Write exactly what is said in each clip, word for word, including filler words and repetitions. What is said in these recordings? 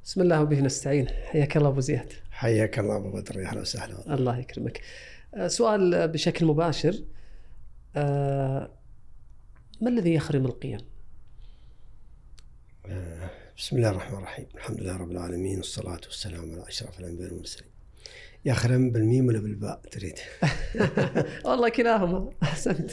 بسم الله وبه نستعين. حياك الله أبو زياد. حياك الله أبو بدر، يا أهلا وسهلا. الله يكرمك. سؤال بشكل مباشر، ما الذي يخرم القيم؟ بسم الله الرحمن الرحيم، الحمد لله رب العالمين، والصلاة والسلام على أشرف الأنبياء والمرسلين. يخرم بالميم ولا بالباء تريد؟ والله كلاهما، أحسنت.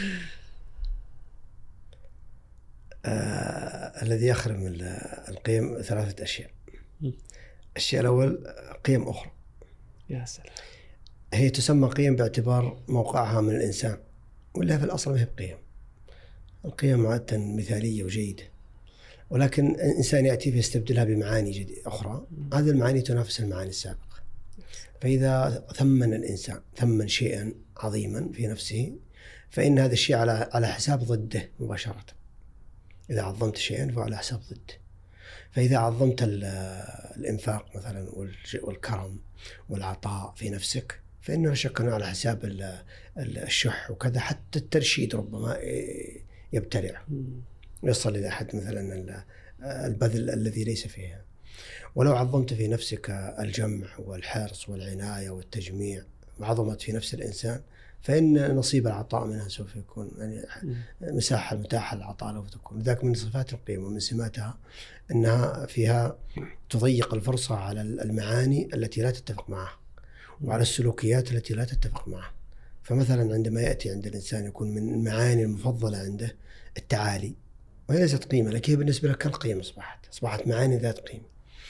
آه الذي يخرم القيم ثلاثة أشياء. الشيء الأول قيم أخرى. يا سلام. هي تسمى قيم باعتبار موقعها من الإنسان، ولا في الأصل ما هي بقيم. القيم عادة مثالية وجيدة، ولكن الإنسان يأتي فيستبدلها بمعاني جديدة أخرى. هذه المعاني تنافس المعاني السابقة. فإذا ثمن الإنسان ثمن شيئا عظيما في نفسه، فإن هذا الشيء على على حساب ضده مباشرة. إذا عظمت شيئا فعلى حساب ضده. فإذا عظمت الإنفاق مثلا والكرم والعطاء في نفسك، فإنه لا شك أنه على حساب الشح وكذا. حتى الترشيد ربما يبتلع ويصل إلى حد مثلا البذل الذي ليس فيها. ولو عظمت في نفسك الجمع والحرص والعناية والتجميع وعظمت في نفس الإنسان، فإن نصيب العطاء منها سوف يكون يعني مساحة متاحة للعطاء لو تكون. لذلك من صفات القيم ومن سماتها أنها فيها تضيق الفرصة على المعاني التي لا تتفق معها، وعلى السلوكيات التي لا تتفق معها. فمثلا عندما يأتي عند الإنسان يكون من المعاني المفضلة عنده التعالي، وهي ليست قيمة لكن هي بالنسبة لك كالقيمة، أصبحت أصبحت معاني ذات قيمة.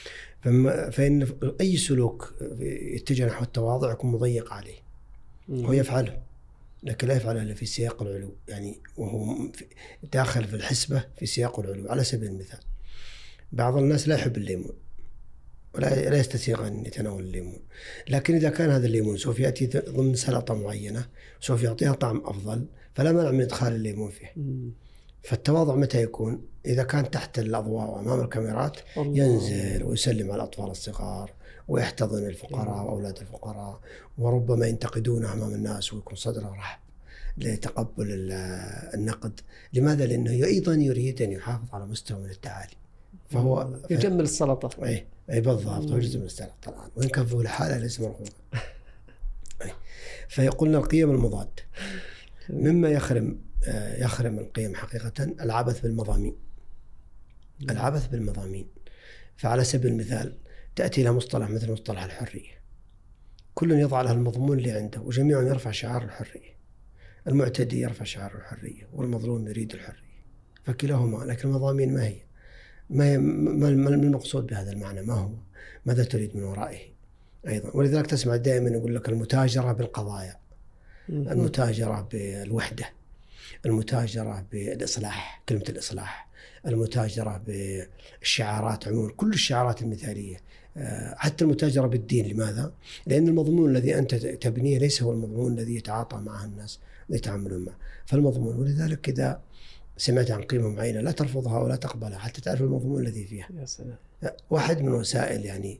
فإن أي سلوك يتجه نحو التواضع يكون مضيق عليه، هو يفعله لكن لا يفعله إلا في سياق العلو، يعني وهو داخل في الحسبة في سياق العلو. على سبيل المثال، بعض الناس لا يحب الليمون ولا لا يستسيغ أن يتناول الليمون، لكن إذا كان هذا الليمون سوف يأتي ضمن سلطة معينة سوف يعطيها طعم أفضل، فلا مانع من إدخال الليمون فيه. فالتواضع متى يكون؟ إذا كان تحت الأضواء وأمام الكاميرات ينزل ويسلم على الأطفال الصغار ويحتضن الفقراء وأولاد الفقراء، وربما ينتقدونه أمام الناس ويكون صدره رحب لتقبل النقد. لماذا؟ لأنه أيضا يريد أن يحافظ على مستوى من التعالي، فهو يجمل السلطة. أي أي بالضبط، هو جزء من السلطة الآن، وإن كان فيه لحاله ليس مرغوبا. فيقولنا القيم المضاد مما يخرم يخرم القيم حقيقة العبث بالمضامين. العبث بالمضامين، فعلى سبيل المثال تأتي إلى مصطلح مثل مصطلح الحرية، كل يضع له المضمون اللي عنده وجميعهم يرفع شعار الحرية. المعتدي يرفع شعار الحرية والمظلوم يريد الحرية، فكلاهما. لكن المضامين ما هي؟ ما هي ما المقصود بهذا المعنى؟ ما هو؟ ماذا تريد من ورائه أيضا؟ ولذلك تسمع دائما يقول لك المتاجرة بالقضايا، المتاجرة بالوحدة، المتاجرة بالإصلاح، كلمة الإصلاح، المتاجرة بالشعارات عموما، كل الشعارات المثالية، حتى المتاجرة بالدين. لماذا؟ لأن المضمون الذي أنت تبنيه ليس هو المضمون الذي يتعاطى معه الناس ويتعاملون معه. فالمضمون، ولذلك إذا سمعت عن قيمة معينة لا ترفضها ولا تقبلها حتى تعرف المضمون الذي فيها. يا سلام. واحد من وسائل يعني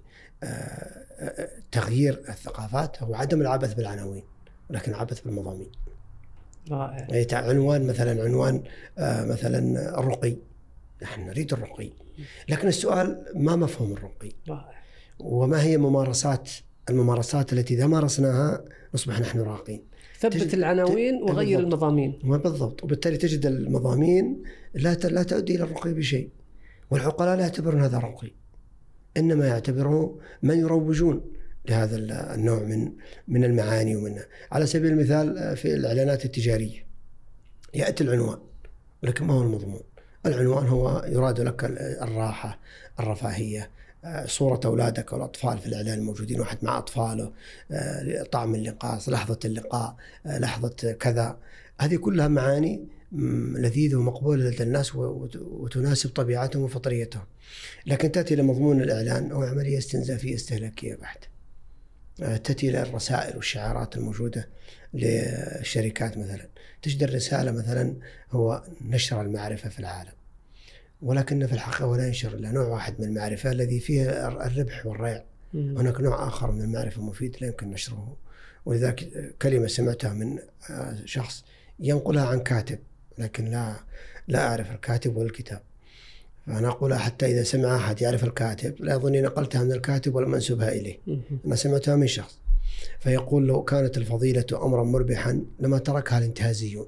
تغيير الثقافات هو عدم العبث بالعناوين، ولكن العبث بالمضامين. رائع. عنوان مثلا عنوان آه مثلا الرقي، نحن نريد الرقي، لكن السؤال ما مفهوم الرقي؟ رائع. وما هي ممارسات الممارسات التي إذا مارسناها نصبح نحن راقين؟ ثبت العناوين وغير المضامين. بالضبط. وبالتالي تجد المضامين لا لا تؤدي إلى الرقي بشيء، والعقلاء لا يعتبرون هذا رقي، إنما يعتبره من يروجون لهذا النوع من من المعاني. ومن على سبيل المثال في الإعلانات التجارية يأتي العنوان، ولكن ما هو المضمون؟ العنوان هو يراد لك الراحة، الرفاهية، صورة أولادك والأطفال في الإعلان الموجودين، واحد مع أطفاله، طعم اللقاء، لحظة اللقاء، لحظة كذا. هذه كلها معاني لذيذة ومقبولة لدى الناس وتناسب طبيعتهم وفطريتهم. لكن تأتي لمضمون الإعلان هو عملية استنزافية استهلاكية بحتة. تأتي إلى الرسائل والشعارات الموجودة للشركات، مثلا تجد الرسالة مثلا هو نشر المعرفة في العالم، ولكن في الحقيقة ولا ينشر إلا نوع واحد من المعرفة الذي فيه الربح والريع. هناك نوع آخر من المعرفة المفيد لا يمكن نشره. ولذلك كلمة سمعتها من شخص ينقلها عن كاتب، لكن لا لا أعرف الكاتب والكتاب، فأنا أقول حتى إذا سمع أحد يعرف الكاتب لا يظنني نقلتها من الكاتب ولا منسوبها إليه، أنا سمعتها من شخص. فيقول لو كانت الفضيلة أمرا مربحا لما تركها الانتهازيون.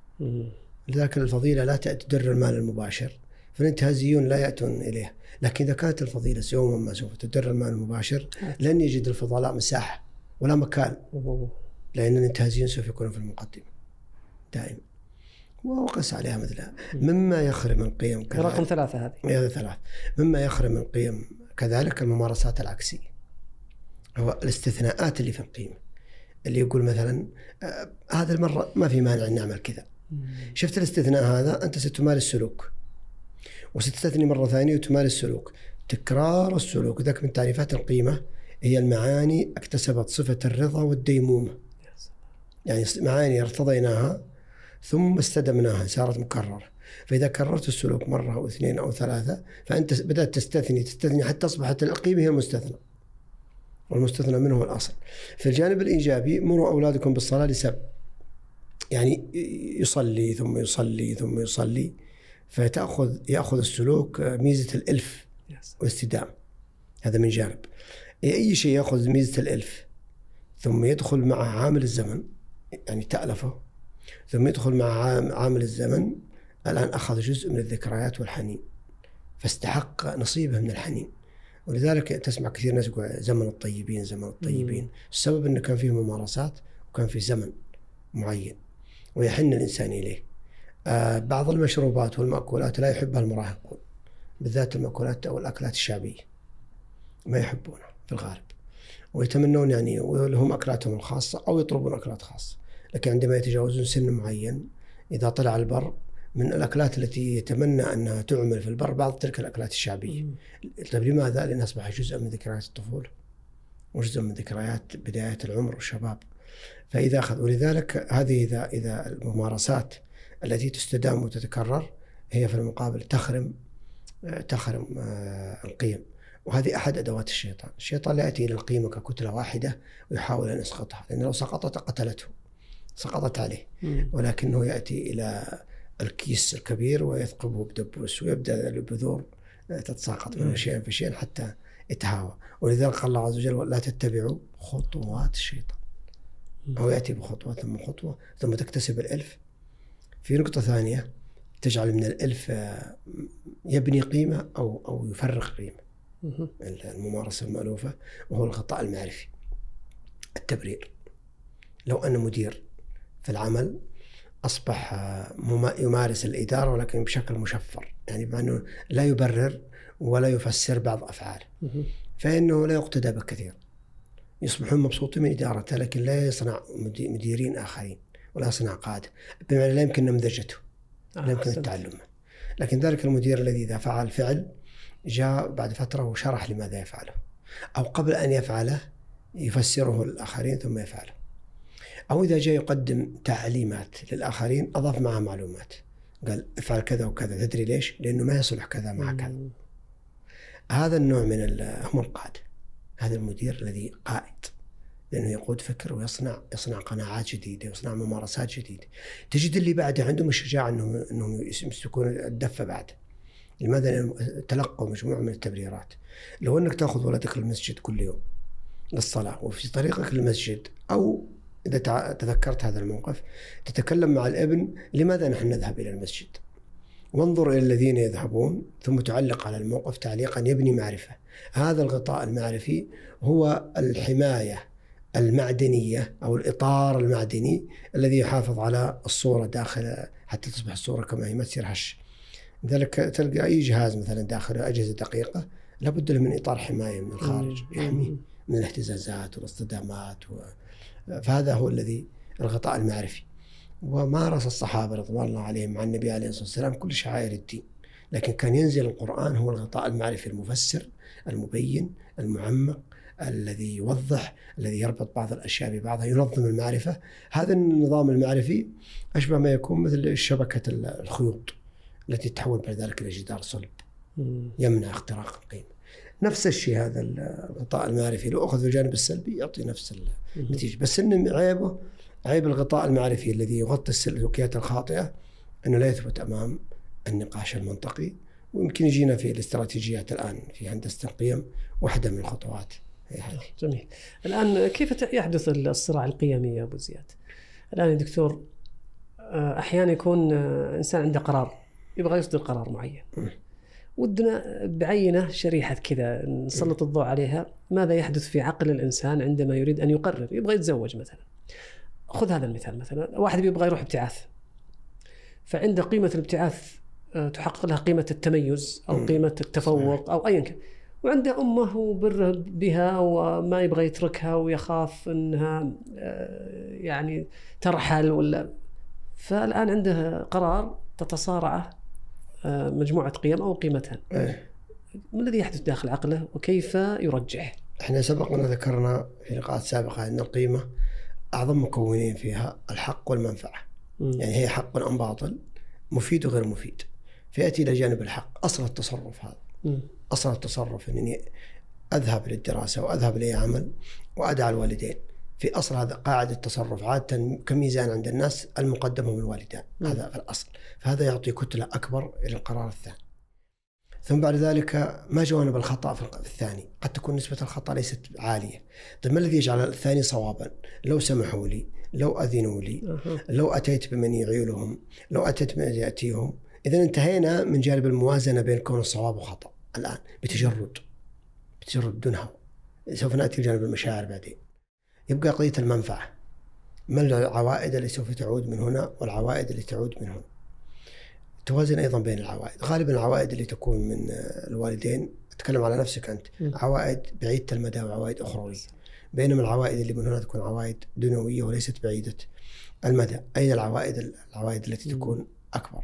لذلك الفضيلة لا تدر المال المباشر، فالانتهازيون لا يأتون إليها. لكن إذا كانت الفضيلة يوما ما سوف تدر المال المباشر لن يجد الفضلاء مساحة ولا مكان، لأن الانتهازيون سوف يكونوا في المقدمة دائما. وقس عليها مثلها. مما يخرم القيم كذلك. رقم ثلاثة هذه. هذا ثلاث. مما يخرم القيم كذلك الممارسات العكسية، هو الاستثناءات اللي في القيمة، اللي يقول مثلا آه هذا المرة ما في مانع أن نعمل كذا. شفت الاستثناء هذا، أنت ستمارس سلوك وستستثني مرة ثانية وتمارس سلوك. تكرار السلوك ذاك من تعريفات القيمة، هي المعاني اكتسبت صفة الرضا والديمومة. يعني معاني ارتضيناها ثم استدمناها صارت مكررة. فإذا كررت السلوك مرة أو اثنين أو ثلاثة فأنت بدأت تستثني تستثني حتى أصبحت القيمة هي المستثنى، والمستثنى منه هو الأصل. في الجانب الإيجابي مروا أولادكم بالصلاة لسبب، يعني يصلي ثم يصلي ثم يصلي، فتأخذ يأخذ السلوك ميزة الألف والاستدامة. هذا من جانب. أي شيء يأخذ ميزة الألف ثم يدخل مع عامل الزمن، يعني تألفه، ثم يدخل مع عامل الزمن، الآن أخذ جزء من الذكريات والحنين، فاستحق نصيبه من الحنين. ولذلك تسمع كثير ناس يقول زمن الطيبين زمن الطيبين. مم. السبب أنه كان فيه ممارسات وكان فيه زمن معين ويحن الإنسان إليه. آه بعض المشروبات والمأكولات لا يحبها المراهقون، بالذات المأكولات أو الأكلات الشعبية ما يحبونها في الغالب، ويتمنون يعني ولهم أكلاتهم الخاصة أو يطلبون أكلات خاصة. لكن عندما يتجاوزون سن معين، إذا طلع البر، من الأكلات التي يتمنى أنها تعمل في البر بعض تلك الأكلات الشعبية. طيب لماذا؟ لأن أصبح جزء من ذكريات الطفولة وجزء من ذكريات بداية العمر والشباب. فإذا أخذ، ولذلك هذه إذا إذا الممارسات التي تستدام وتتكرر هي في المقابل تخرم تخرم القيم. وهذه أحد أدوات الشيطان. الشيطان لا يأتي إلى القيمة ككتلة واحدة ويحاول أن يسقطها، لأن لو سقطت قتلته، سقطت عليه. ولكنه يأتي إلى الكيس الكبير ويثقبه بدبوس، ويبدأ البذور تتساقط من شيء في شيء حتى يتهاوى. ولذلك قال الله عز وجل لا تتبعوا خطوات الشيطان. أو يأتي بخطوة ثم خطوة ثم تكتسب الألف. في نقطة ثانية تجعل من الألف يبني قيمة أو أو يفرق قيمة، الممارسة المألوفة، وهو الغطاء المعرفي، التبرير. لو أن مدير في العمل أصبح يمارس الإدارة ولكن بشكل مشفر، يعني بأنه لا يبرر ولا يفسر بعض أفعاله، فإنه لا يقتدى بكثير. يصبحون مبسوطين من إدارته لكن لا يصنع مديرين آخرين ولا يصنع قادة، بمعنى لا يمكن نمذجته، لا يمكن التعلم. لكن ذلك المدير الذي إذا فعل فعل جاء بعد فترة وشرح لماذا يفعله، أو قبل أن يفعله يفسره للآخرين ثم يفعله، أو إذا جاء يقدم تعليمات للآخرين أضاف معها معلومات، قال افعل كذا وكذا، تدري ليش؟ لأنه ما يصلح كذا مع كذا. هذا النوع من هم القادة. هذا المدير الذي قائد، لأنه يقود فكر ويصنع يصنع قناعات جديدة، يصنع ممارسات جديدة. تجد اللي بعده عندهم الشجاعة أنهم أنهم يمسكون الدفة بعده. لماذا؟ لأنهم تلقوا مجموعة من التبريرات. لو أنك تأخذ ولدك للمسجد كل يوم للصلاة، وفي طريقك للمسجد أو إذا تذكرت هذا الموقف تتكلم مع الابن لماذا نحن نذهب إلى المسجد، وانظر إلى الذين يذهبون، ثم تعلق على الموقف تعليقا يبني معرفة. هذا الغطاء المعرفي هو الحماية المعدنية أو الإطار المعدني الذي يحافظ على الصورة داخل حتى تصبح الصورة كما هي، ما تصير هش. لذلك تلقى أي جهاز مثلا داخله أجهزة دقيقة لابد له من إطار حماية من الخارج يحميه من الاهتزازات والاصطدامات و... فهذا هو الذي الغطاء المعرفي. ومارس الصحابة رضوان الله عليهم مع النبي عليه الصلاة والسلام كل شعائر الدين، لكن كان ينزل القرآن هو الغطاء المعرفي المفسر المبين المعمق الذي يوضح، الذي يربط بعض الأشياء ببعضها، ينظم المعرفة. هذا النظام المعرفي أشبه ما يكون مثل شبكة الخيوط التي تتحول بعد ذلك إلى جدار صلب يمنع اختراق القيمة. نفس الشيء هذا الغطاء المعرفي لو أخذ في الجانب السلبي يعطي نفس النتيجة، بس إن عيبه عيب الغطاء المعرفي الذي يغطي السلوكيات الخاطئة أنه لا يثبت أمام النقاش المنطقي ويمكن يجينا في الاستراتيجيات الآن في هندسة القيم واحدة من الخطوات هي هذه. جميل. الآن كيف يحدث الصراع القيمي يا أبو زياد؟ الآن يا دكتور أحيانا يكون إنسان عنده قرار يبغى يصدر قرار معين، ودنا بعينة شريحة كذا نسلط الضوء عليها. ماذا يحدث في عقل الإنسان عندما يريد أن يقرر يبغى يتزوج مثلا؟ خذ هذا المثال، مثلا واحد يبغى يروح ابتعاث، فعنده قيمة الابتعاث تحقق لها قيمة التميز أو قيمة التفوق أو أيا كان، وعنده أمه وبره بها وما يبغى يتركها ويخاف أنها يعني ترحل ولا. فالآن عنده قرار تتصارعه مجموعة قيم أو قيمتان. ما الذي يحدث داخل عقله وكيف يرجح؟ احنا سبقنا ذكرنا في لقاءات سابقة أن القيمة أعظم مكونين فيها الحق والمنفعة. م. يعني هي حق أم باطل، مفيد وغير مفيد. فيأتي إلى جانب الحق أصل التصرف هذا. م. أصل التصرف أنني أذهب للدراسة وأذهب لأي عمل وأدعى الوالدين. في أصل هذا قاعدة التصرف عادة كميزان عند الناس المقدم من الوالدان. م. هذا في الأصل، فهذا يعطي كتلة أكبر إلى القرار الثاني. ثم بعد ذلك ما جوانب الخطأ في الثاني؟ قد تكون نسبة الخطأ ليست عالية. طيب ما الذي يجعل الثاني صوابا؟ لو سمحوا لي، لو أذنوا لي، لو أتيت بمن يعيلهم، لو أتيت بمن يأتيهم. إذن انتهينا من جانب الموازنة بين كون الصواب وخطأ. الآن بتجرد بتجرد بدون هوى. سوف نأتي لجانب المشاعر بعدين. يبقى قضية المنفعة، ما العوائد اللي سوف تعود من هنا والعوائد اللي تعود من هنا. توازن أيضا بين العوائد. غالبا العوائد اللي تكون من الوالدين، أتكلم على نفسك أنت، عوائد بعيدة المدى وعوائد أخروية، بينما العوائد اللي من هنا تكون عوائد دنيوية وليست بعيدة المدى. أين العوائد العوائد التي تكون أكبر؟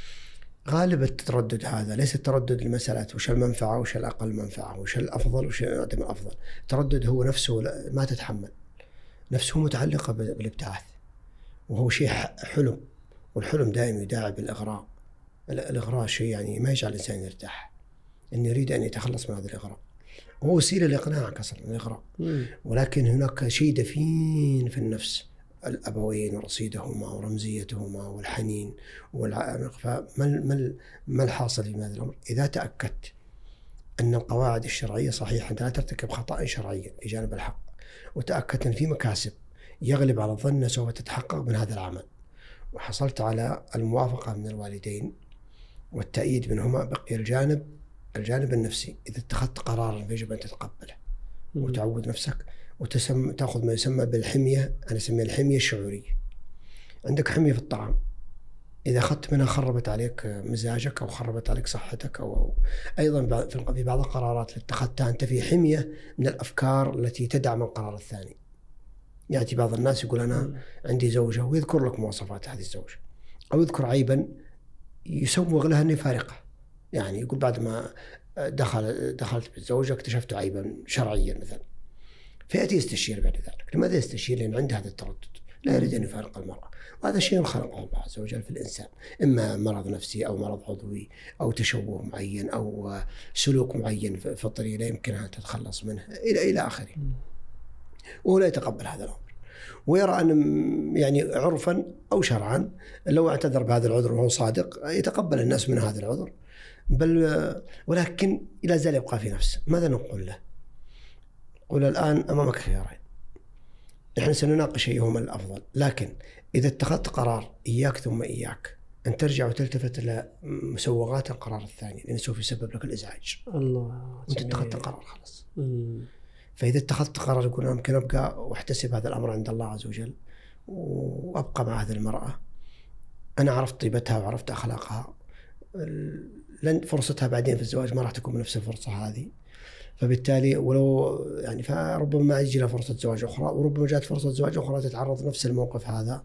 غالب التردد هذا ليس التردد لمسألة وش المنفعة وش الأقل منفعة وش الأفضل وش عدم الأفضل. التردد هو نفسه ما تتحمل، نفسه متعلقة بالابتعاث، وهو شيء حلم، والحلم دائما يداعي بالإغراء. الإغراء شيء يعني ما يجعل الإنسان يرتاح، إنه يريد أن يتخلص من هذا الإغراء، وهو وسيلة لإقناعك أصلا الإغراء. ولكن هناك شيء دفين في النفس، الأبوين ورصيدهما ورمزيتهما والحنين والعمق. فما ما الحاصل في هذا الأمر؟ إذا تأكدت أن القواعد الشرعية صحيحة، أنت لا ترتكب خطأ شرعيا في جانب الحق، وتأكدت أن في مكاسب يغلب على الظن سوف تتحقق من هذا العمل، وحصلت على الموافقة من الوالدين والتأييد منهما، بقي الجانب الجانب النفسي. إذا اتخذت قرارا يجب أن تتقبله وتعود نفسك وتسمى تأخذ ما يسمى بالحمية. أنا أسميها الحمية الشعورية. عندك حمية في الطعام، إذا أخذت منها خربت عليك مزاجك أو خربت عليك صحتك، أو, أو أيضا في بعض القرارات اللي اتخذتها أنت في حمية من الأفكار التي تدعم القرار الثاني. يأتي بعض الناس يقول أنا عندي زوجة ويذكر لك مواصفات هذه الزوجة، أو يذكر عيبا يسوغ لها أنها فارقة. يعني يقول بعد ما دخل دخلت بالزوجة اكتشفت عيبا شرعيا مثلا، فيأتي يستشير بعد ذلك. لماذا يستشير؟ لأن عنده هذا التردد، لا يريد أن يفارق المرأة، وهذا شيء خلقه الله عز وجل في الإنسان، إما مرض نفسي أو مرض عضوي أو تشوه معين أو سلوك معين فطري لا يمكنها أن تتخلص منه إلى إلى آخره. وهو لا يتقبل هذا الأمر، ويرى أن يعني عرفا أو شرعا لو اعتذر بهذا العذر وهو صادق يتقبل الناس من هذا العذر، بل ولكن إلى زال يبقى في نفسه. ماذا نقول له؟ قل الآن أمامك خيارين، نحن سنناقش أيهما الأفضل، لكن إذا اتخذت قرار إياك ثم إياك أن ترجع وتلتفت إلى مسوغات القرار الثاني، لأنه سوف يسبب لك الإزعاج. الله، أنت اتخذت القرار خلاص. مم. فإذا اتخذت قرار يقول أنا ممكن أبقى واحتسب هذا الأمر عند الله عز وجل وأبقى مع هذه المرأة، أنا عرفت طيبتها وعرفت أخلاقها، لن فرصتها بعدين في الزواج ما راح تكون بنفس الفرصة هذه، فبالتالي ولو يعني فربما ما يجي لها فرصة زواج أخرى، وربما جاءت فرصة زواج أخرى تتعرض نفس الموقف هذا،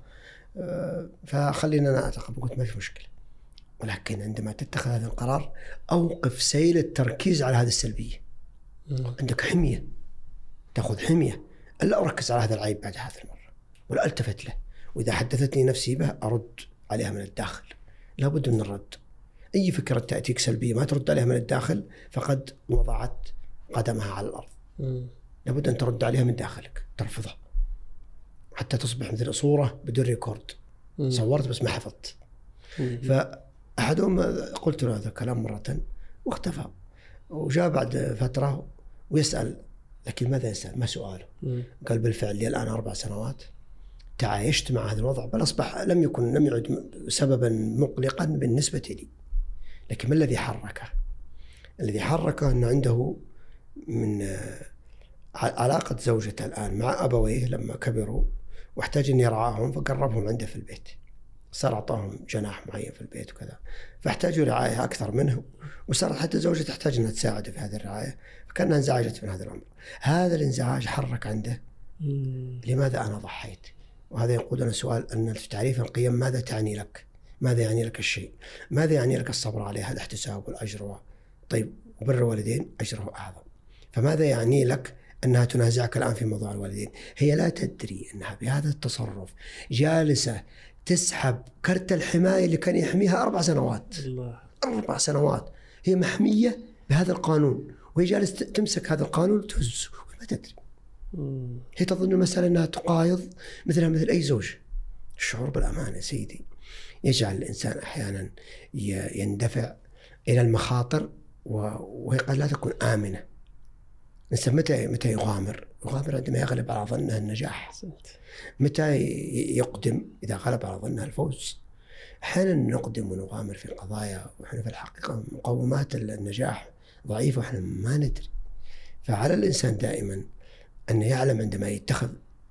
فخلينا أنا أتقبل. قلت ما في مشكلة، ولكن عندما تتخذ هذا القرار أوقف سيل التركيز على هذه السلبية. عندك حمية، تأخذ حمية، ألا أركز على هذا العيب بعد هذا المرة ولا ألتفت له، وإذا حدثتني نفسي به أرد عليها من الداخل. لابد من الرد. أي فكرة تأتيك سلبية ما ترد عليها من الداخل فقد وضعت قدمها على الأرض. م. لابد أن ترد عليها من داخلك، ترفضها حتى تصبح مثل صورة بدون ريكورد. م. صورت بس ما حفظت. م. أحدهم قلت له هذا الكلام مرة واختفى، وجاء بعد فترة ويسأل، لكن ماذا يسأل؟ ما سؤاله. م. قال بالفعل لي الآن أربع سنوات تعايشت مع هذا الوضع، بل أصبح لم يكن لم يعد سببا مقلقا بالنسبة لي. لكن ما الذي حركه؟ الذي حركه أنه عنده من علاقة زوجته الآن مع أبويه لما كبروا واحتاج أن يرعاهم، فقربهم عنده في البيت، صار أعطاهم جناح معين في البيت وكذا، فاحتاجوا رعاية أكثر منه، وصارت حتى زوجته تحتاج أنها تساعده في هذه الرعاية، فكانها انزعجت من هذا الأمر. هذا الانزعاج حرك عنده لماذا أنا ضحيت؟ وهذا يقودنا سؤال أن في تعريف القيم ماذا تعني لك؟ ماذا يعني لك الشيء؟ ماذا يعني لك الصبر عليه؟ الاحتساب والأجر. طيب وبر الوالدين أجره أعظم، فماذا يعني لك أنها تنازعك الآن في موضوع الوالدين؟ هي لا تدري أنها بهذا التصرف جالسة تسحب كرت الحماية اللي كان يحميها أربع سنوات. الله. أربع سنوات هي محمية بهذا القانون، وهي جالسة تمسك هذا القانون وتهزه وما تدري. مم. هي تظن المسألة أنها تقايض مثلها مثل أي زوج. الشعور بالأمان يا سيدي يجعل الإنسان أحيانا يندفع إلى المخاطر، وهي قد لا تكون آمنة. الإنسان متى متى يغامر؟ يغامر عندما يغلب على ظنه النجاح. متى يقدم؟ إذا غلب على ظنه الفوز. أحيانا نقدم ونغامر في قضايا وإحنا في الحقيقة مقومات النجاح ضعيفة وإحنا ما ندري. فعلى الإنسان دائما أن يعلم عندما يتخذ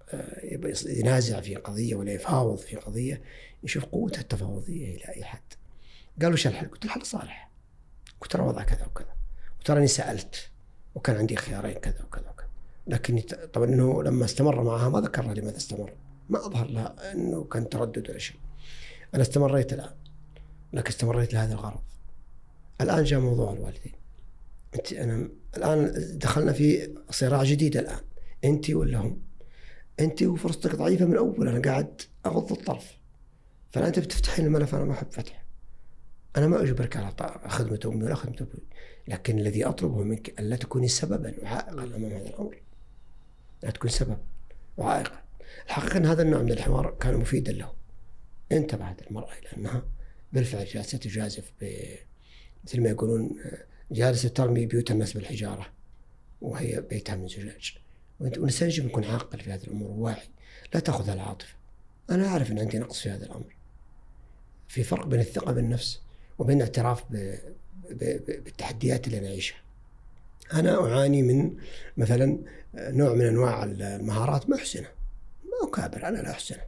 ينازع في قضية ولا يفاوض في قضية، يشوف قوتها التفاوضية إلى أي حد. قالوا شو الحل؟ قلت الحل صالح، قلت ترى وضع كذا وكذا، وتراني سألت وكان عندي خيارين كذا وكذا وكذا. لكن طبعا انه لما استمر معها ما ذكر لماذا استمر، ما اظهر لها انه كان تردد ولا شيء. انا استمريت الان، لكن استمريت لهذا الغرض. الان جاء موضوع الوالدين. انت انا الان دخلنا في صراع جديد الان، انت ولا هم؟ انت وفرصتك ضعيفه من اول، انا قاعد اغض الطرف، فانت بتفتحين الملف، انا ما احب فتح. انا ما اجبرك على خدمه امي ولا خدمه ابوي، لكن الذي أطلبه منك ألا تكوني سببا وعائقا أمام هذا الأمر، لا تكون سبب وعائقا. الحقيقة أن هذا النوع من الحوار كان مفيدا له. انتبهت المرأة إلى أنها بالفعل جالسة تجازف مثل ما يقولون جالسة ترمي بيوت الناس بالحجارة وهي بيتها من زجاج. والإنسان يجب يكون عاقل في هذه الأمور وواعي، لا تأخذها العاطفة. أنا أعرف أن عندي نقص في هذا الأمر. في فرق بين الثقة بالنفس وبين الاعتراف ب بالتحديات اللي نعيشها. أنا أعاني من مثلا نوع من أنواع المهارات ما أحسنها، ما أكابر، أنا لا أحسنها،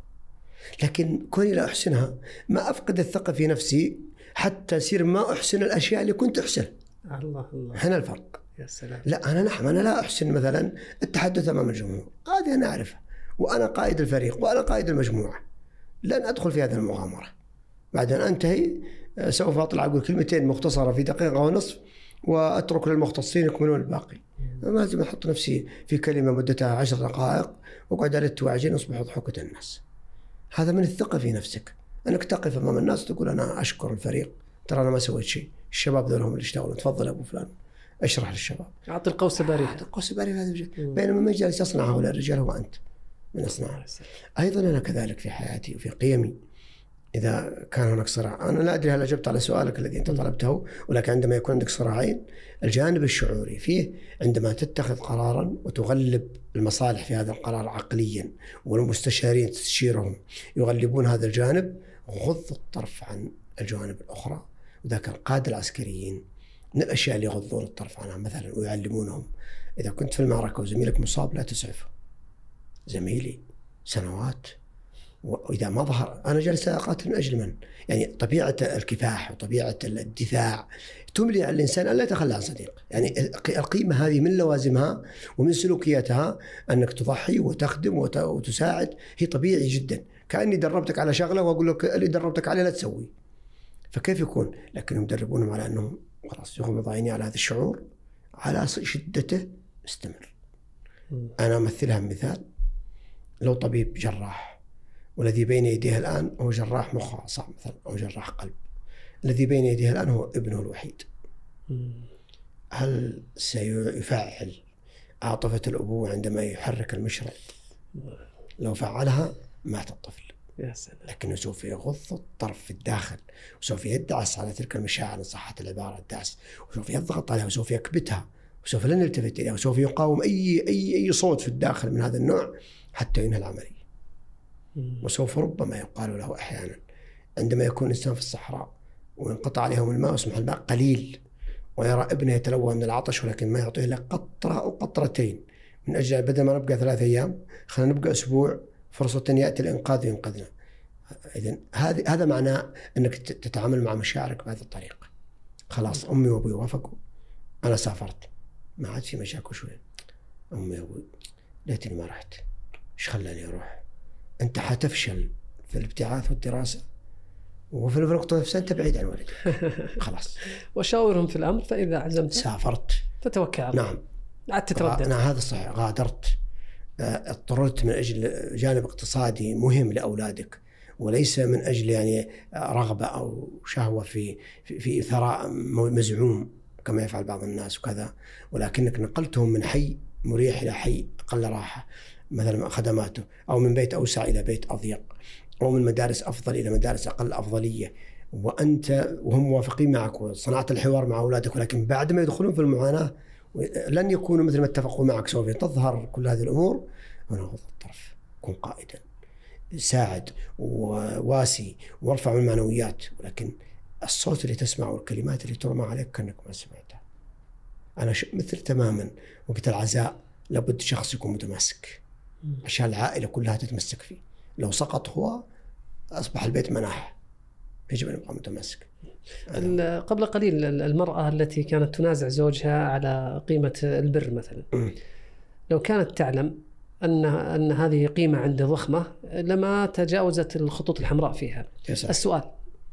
لكن كوني لا أحسنها ما أفقد الثقة في نفسي حتى أصير ما أحسن الأشياء اللي كنت أحسنها. الله الله. هنا الفرق. يا سلام. لا أنا نحن أنا لا أحسن مثلا التحدث أمام الجمهور، هذه أنا أعرفها، وأنا قائد الفريق وأنا قائد المجموعة، لن أدخل في هذه المغامرة. بعد أن أنتهي سوف أطلع أقول كلمتين مختصرة في دقيقة ونصف وأترك للمختصين يكملون الباقي. ما لازم أحط نفسي في كلمة مدتها عشر دقائق وقعد ألت وعجين أصبح ضحكة الناس. هذا من الثقة في نفسك، أنك تقف أمام الناس تقول أنا أشكر الفريق، ترى أنا ما سويت شيء، الشباب ذولهم اللي اشتغلوا، تفضل أبو فلان أشرح للشباب، أعطي القوس باري. أعطي القوس باري هذا الوجه. بينما من جالس يصنع هؤلاء الرجال هو أنت من أصنعه. أيضا أنا كذلك في حياتي وفي قيمي. إذا كان هناك صراع، أنا لا أدري هل أجبت على سؤالك الذي أنت طلبته، ولكن عندما يكون عندك صراعين، الجانب الشعوري فيه عندما تتخذ قرارا وتغلب المصالح في هذا القرار عقليا، والمستشارين تستشيرهم يغلبون هذا الجانب، غض الطرف عن الجوانب الأخرى. وذاك القادة العسكريين من الأشياء اللي يغضون الطرف عنها مثلا ويعلمونهم، إذا كنت في المعركة وزميلك مصاب لا تسعفه، زميلي سنوات وإذا ما ظهر أنا جالس أقاتل من أجل من؟ يعني طبيعة الكفاح وطبيعة الدفاع تملي على الإنسان ألا يتخلى عن صديق. يعني القيمة هذه من لوازمها ومن سلوكياتها أنك تضحي وتخدم وتساعد، هي طبيعي جدا، كأني دربتك على شغلة وأقول لك اللي دربتك عليه لا تسوي. فكيف يكون؟ لكنهم يدربونهم على أنهم خلاص يغمض عيني على هذا الشعور، على شدته استمر. أنا أمثلها مثال، لو طبيب جراح والذي بين يديه الآن هو جراح مخ أعصاب مثلا أو جراح قلب، الذي بين يديه الآن هو ابنه الوحيد، هل سيفعل عاطفة الأبوة عندما يحرك المشرط؟ لو فعلها مات الطفل. يا سلام. لكنه سوف يغض الطرف في الداخل، وسوف يدعس على تلك المشاعر إن صحت العبارة الدعس، وسوف يضغط عليها، وسوف يكبتها، وسوف لن يلتفت إليها، وسوف يقاوم أي أي أي صوت في الداخل من هذا النوع حتى ينهي العملية. وسوف ربما يقال له أحيانا عندما يكون إنسان في الصحراء وينقطع عليهم الماء ويصبح الماء قليل، ويرى ابنه يتلوى من العطش ولكن ما يعطيه إلا قطرة أو قطرتين، من أجل بدل ما نبقى ثلاثة أيام خلينا نبقى أسبوع، فرصة يأتي الإنقاذ وينقذنا. إذن هذا هذا معناه أنك تتعامل مع مشاعرك بهذه الطريقة. خلاص أمي وأبوي وافقوا، أنا سافرت، ما عاد في مشاكل شوي. أمي وأبوي ليتني ما رحت، إيش خلاني أروح؟ أنت حتفشل في الابتعاث والدراسة، وفي الوقت نفسه أنت بعيد عن والدك. خلاص. وشاورهم في الأمر، فإذا عزمت سافرت فتوكل على الله. نعم. عاد تتردد. نعم هذا صحيح. غادرت، اضطررت من أجل جانب اقتصادي مهم لأولادك، وليس من أجل يعني رغبة أو شهوة في في, في ثراء مزعوم كما يفعل بعض الناس وكذا، ولكنك نقلتهم من حي مريح إلى حي أقل راحة مثلا خدماته، أو من بيت أوسع إلى بيت أضيق، أو من مدارس أفضل إلى مدارس أقل أفضلية، وأنت وهم موافقين معك وصنعت الحوار مع أولادك، ولكن بعد ما يدخلون في المعاناة لن يكونوا مثل ما اتفقوا معك، سوف تظهر كل هذه الأمور. هنا غض الطرف، كن قائدا، ساعد وواسي وارفع من المعنويات، ولكن الصوت اللي تسمعه والكلمات اللي ترمى عليك كأنك ما سمعتها. أنا مثل تماما وقت العزاء لابد شخص يكون متمسك عشان العائلة كلها تتمسك فيه. لو سقط هو أصبح البيت مناح، يجب أن يبقى متمسك. قبل قليل المرأة التي كانت تنازع زوجها على قيمة البر مثلا، م. لو كانت تعلم أن أن هذه قيمة عنده ضخمة لما تجاوزت الخطوط الحمراء فيها. يسأل. السؤال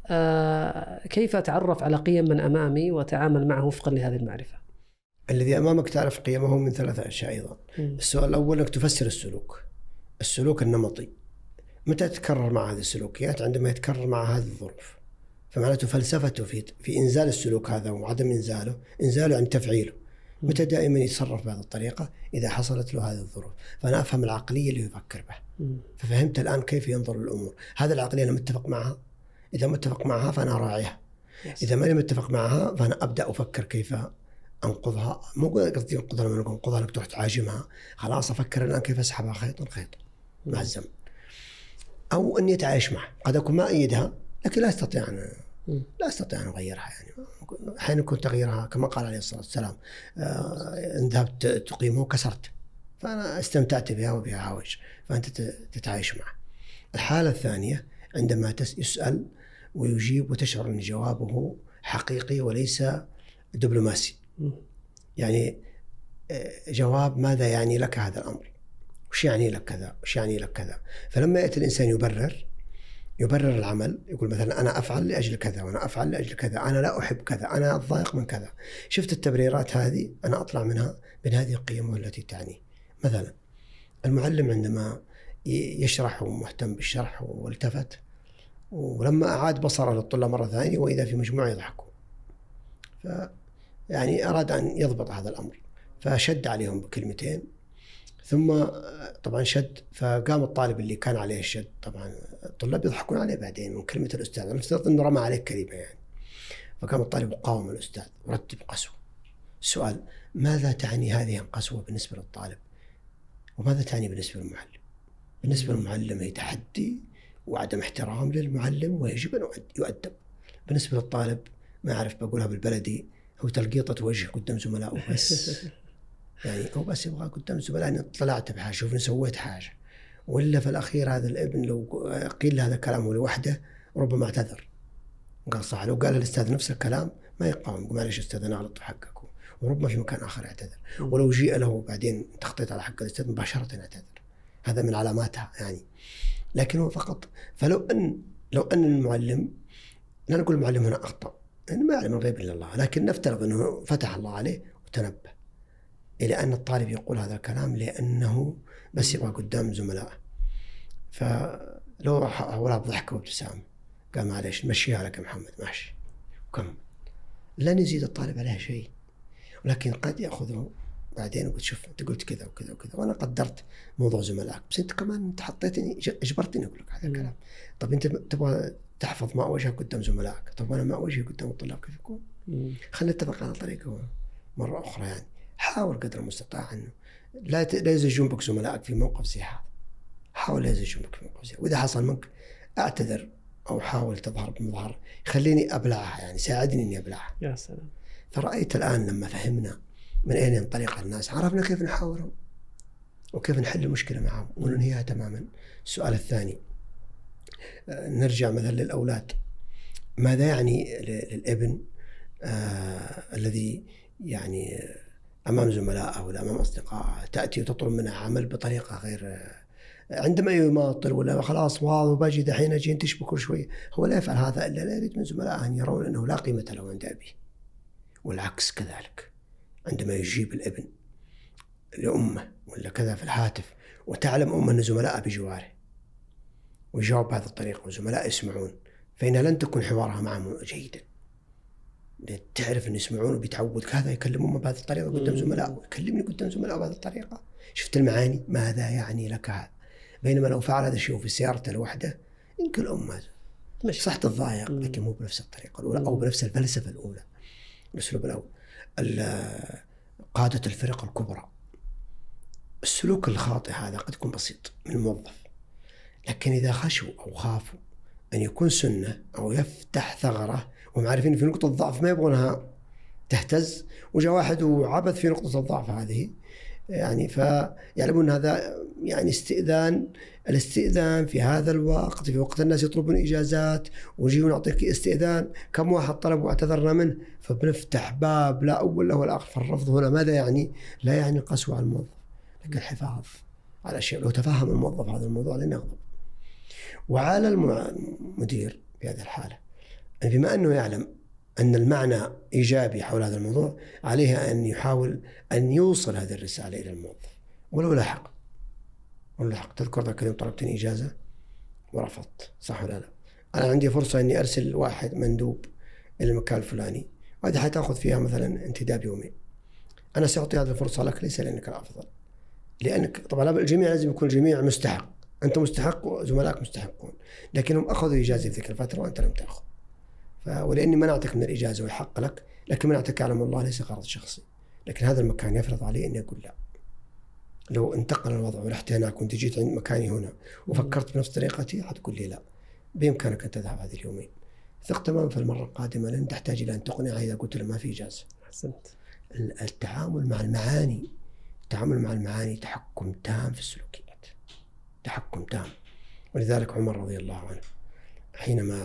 آه كيف أتعرف على قيم من أمامي وتعامل معه وفقا لهذه المعرفة؟ الذي أمامك تعرف قيمه من ثلاثة أشياء أيضا. م. السؤال الأول أنك تفسر السلوك، السلوك النمطي، متى تتكرر مع هذه السلوكيات؟ عندما يتكرر مع هذه الظروف، فمعناته فلسفته في في إنزال السلوك هذا وعدم إنزاله، إنزاله عن تفعيله، متى دائما يتصرف بهذه الطريقة إذا حصلت له هذه الظروف. فأنا أفهم العقلية اللي يفكر بها، ففهمت الآن كيف ينظر للأمور. هذا العقلية أنا متفق معها، إذا متفق معها فأنا راعيها، إذا ما متفق معها فأنا أبدأ أفكر كيف أنقذها. مو قصدي أنقذها لما نقول أنقذها لك تروح تعاجمها، خلاص أفكر الآن كيف أسحبها خيطا خيطا مع الزمن، أو أني أتعايش معها. قد أكون ما أيدها لكن لا أستطيع أن لا أستطيع أن أغيرها. يعني أحيانا يكون تغييرها كما قال عليه الصلاة والسلام، إن ذهبت تقيمه كسرت، فأنا استمتعت بها وبها عوج، فأنت تتعايش معه. الحالة الثانية عندما يسأل ويجيب وتشعر أن جوابه حقيقي وليس دبلوماسي، يعني جواب ماذا يعني لك هذا الأمر، وش يعني لك كذا، وش يعني لك كذا. فلما يأتي الإنسان يبرر يبرر العمل، يقول مثلا أنا أفعل لأجل كذا، وأنا أفعل لأجل كذا، أنا لا أحب كذا، أنا أتضايق من كذا. شفت التبريرات هذه أنا أطلع منها من هذه القيم التي تعني. مثلا المعلم عندما يشرح ومهتم بالشرح والتفت، ولما أعاد بصره للطلاب مرة ثانية وإذا في مجموعة يضحكوا، فيعني أراد أن يضبط هذا الأمر، فشد عليهم بكلمتين، ثم طبعا شد، فقام الطالب اللي كان عليه الشد، طبعا الطلاب يضحكون عليه بعدين من كلمة الأستاذ، أنا افترض أنه رمى عليه كلمة يعني، فقام الطالب وقاوم الأستاذ ورتب قسوة. السؤال: ماذا تعني هذه القسوة بالنسبة للطالب؟ وماذا تعني بالنسبة للمعلم؟ بالنسبة للمعلم هي تحدي وعدم احترام للمعلم ويجب أن يؤدب. بالنسبة للطالب ما أعرف بقولها بالبلدي، هو تلقيطة وجه قدام زملائه بس، يعني هو بس يبغى قدام زملائه أني طلعت بحاجة، شوفني سويت حاجة. ولا في الأخير هذا الابن لو قيل هذا كلامه لوحده ربما اعتذر، قال صح. لو قال الأستاذ نفس الكلام ما يقاوم، يقول معلش أستاذ أنا غلط في حقك، وربما في مكان آخر يعتذر. ولو جيء له بعدين تخطيط على حق الأستاذ مباشرة يعتذر، هذا من علاماتها يعني. لكن هو فقط، فلو أن لو أن المعلم، لا نقول المعلم هنا أخطأ لأنه ما يعلم الغيب إلا الله، لكن نفترض أنه فتح الله عليه وتنبه إلى أن الطالب يقول هذا الكلام لأنه بس يبغى قدام زملائه، فلو حولها بضحكة وابتسامة قال معلش مشيها لك محمد ماشي وكم، لن يزيد الطالب عليها شيء، ولكن قد يأخذه بعدين قلت شوف أنت قلت كذا وكذا وكذا وأنا قدرت موضوع زملائك، بس أنت كمان أنت حطيتني أجبرتني أقول لك هذا الكلام. طب أنت تبغى تحفظ ماء وجهك قدام زملائك، طب أنا ماء وجهي قدام الطلاب كيف يكون؟ خلينا نتفق على طريقة مرة أخرى. يعني حاول قدر المستطاع أنه لا لا يزجون بك زملائك في موقف زي هذا، حاول لا يزجون بك في موقف زي هذا، وإذا حصل منك أعتذر أو حاول تظهر بمظهر خليني أبلعها، يعني ساعدني إني أبلعها. يا سلام. فرأيت الآن لما فهمنا من أين ينطلق الناس عرفنا كيف نحاورهم وكيف نحل المشكلة معهم وننهيها تماما. السؤال الثاني نرجع مثلا للأولاد، ماذا يعني للابن آه الذي يعني أمام زملائه ولا أمام أصدقائه تأتي وتطلب منه عمل بطريقة غير، عندما يماطل ولا خلاص واو وباجي دحين أجي تشبك كل شوي، هو لا يفعل هذا إلا لا يريد من زملائه أن يرون أنه لا قيمة له عند أبيه. والعكس كذلك، عندما يجيب الابن لأمه ولا كذا في الهاتف وتعلم أمه أن زملائه بجواره ويجاوب بهذه الطريقة وزملاء يسمعون، فإنها لن تكون حوارها معهم جيدا. تعرف أن يسمعون وبيتعود هذا يكلم أمه بهذه الطريقة قدام زملائه ويكلمني قدام زملائه بهذه الطريقة. شفت المعاني؟ ماذا يعني لك هذا؟ بينما لو فعل هذا الشيء في سيارته لوحده يمكن الأمة صح تتضايق، لكن مو بنفس الطريقة الأولى أو بنفس الفلسفة الأولى الأسلوب الأول. قادة الفرق الكبرى السلوك الخاطئ هذا قد يكون بسيط من الموظف، لكن إذا خشوا أو خافوا أن يكون سنة أو يفتح ثغرة وهم عارفين في نقطة ضعف ما يبغونها تهتز، وجاء واحد وعبث في نقطة الضعف هذه، يعني فيعلمون هذا يعني استئذان. الاستئذان في هذا الوقت، في وقت الناس يطلبون إجازات ويجي ونعطيك استئذان، كم واحد طلب واعتذرنا منه، فبنفتح باب لا أول له ولا آخر. فالرفض هنا ماذا يعني؟ لا يعني القسوة على الموظف، لكن الحفاظ على الشيء. لو تفهم الموظف هذا الموضوع لن يغضب. وعلى المدير في هذه الحالة بما أنه يعلم أن المعنى إيجابي حول هذا الموضوع، عليه أن يحاول أن يوصل هذه الرسالة إلى الموظف ولو لاحق. ولو لاحق تذكر ذاك اليوم طلبتني إجازة ورفضت، صح ولا لا؟ أنا عندي فرصة أني أرسل واحد مندوب إلى المكان الفلاني وهذه حتأخذ فيها مثلا انتداب يومين، أنا سأعطي هذه الفرصة لك ليس لأنك الأفضل، لأنك طبعا الجميع لازم يكون الجميع مستحق، أنت مستحق وزملائك مستحقون، لكنهم أخذوا إجازة في تلك الفترة وأنت لم تأخذ. ولأني منعتك من الإجازة ويحق لك، لكن منعتك يعلم الله ليس غرض شخصي، لكن هذا المكان يفرض علي أن يقول لا. لو انتقل الوضع ورحت هناك وانت جيت عند مكاني هنا وفكرت بنفس طريقتي حتقول لي لا، بإمكانك أن تذهب هذه اليومين. ثق تماما في المرة القادمة لن تحتاج إلى أن تقنع إذا قلت له ما في إجازة. أحسنت. التعامل مع المعاني، التعامل مع المعاني تحكم تام في السلوكيات، تحكم تام. ولذلك عمر رضي الله عنه حينما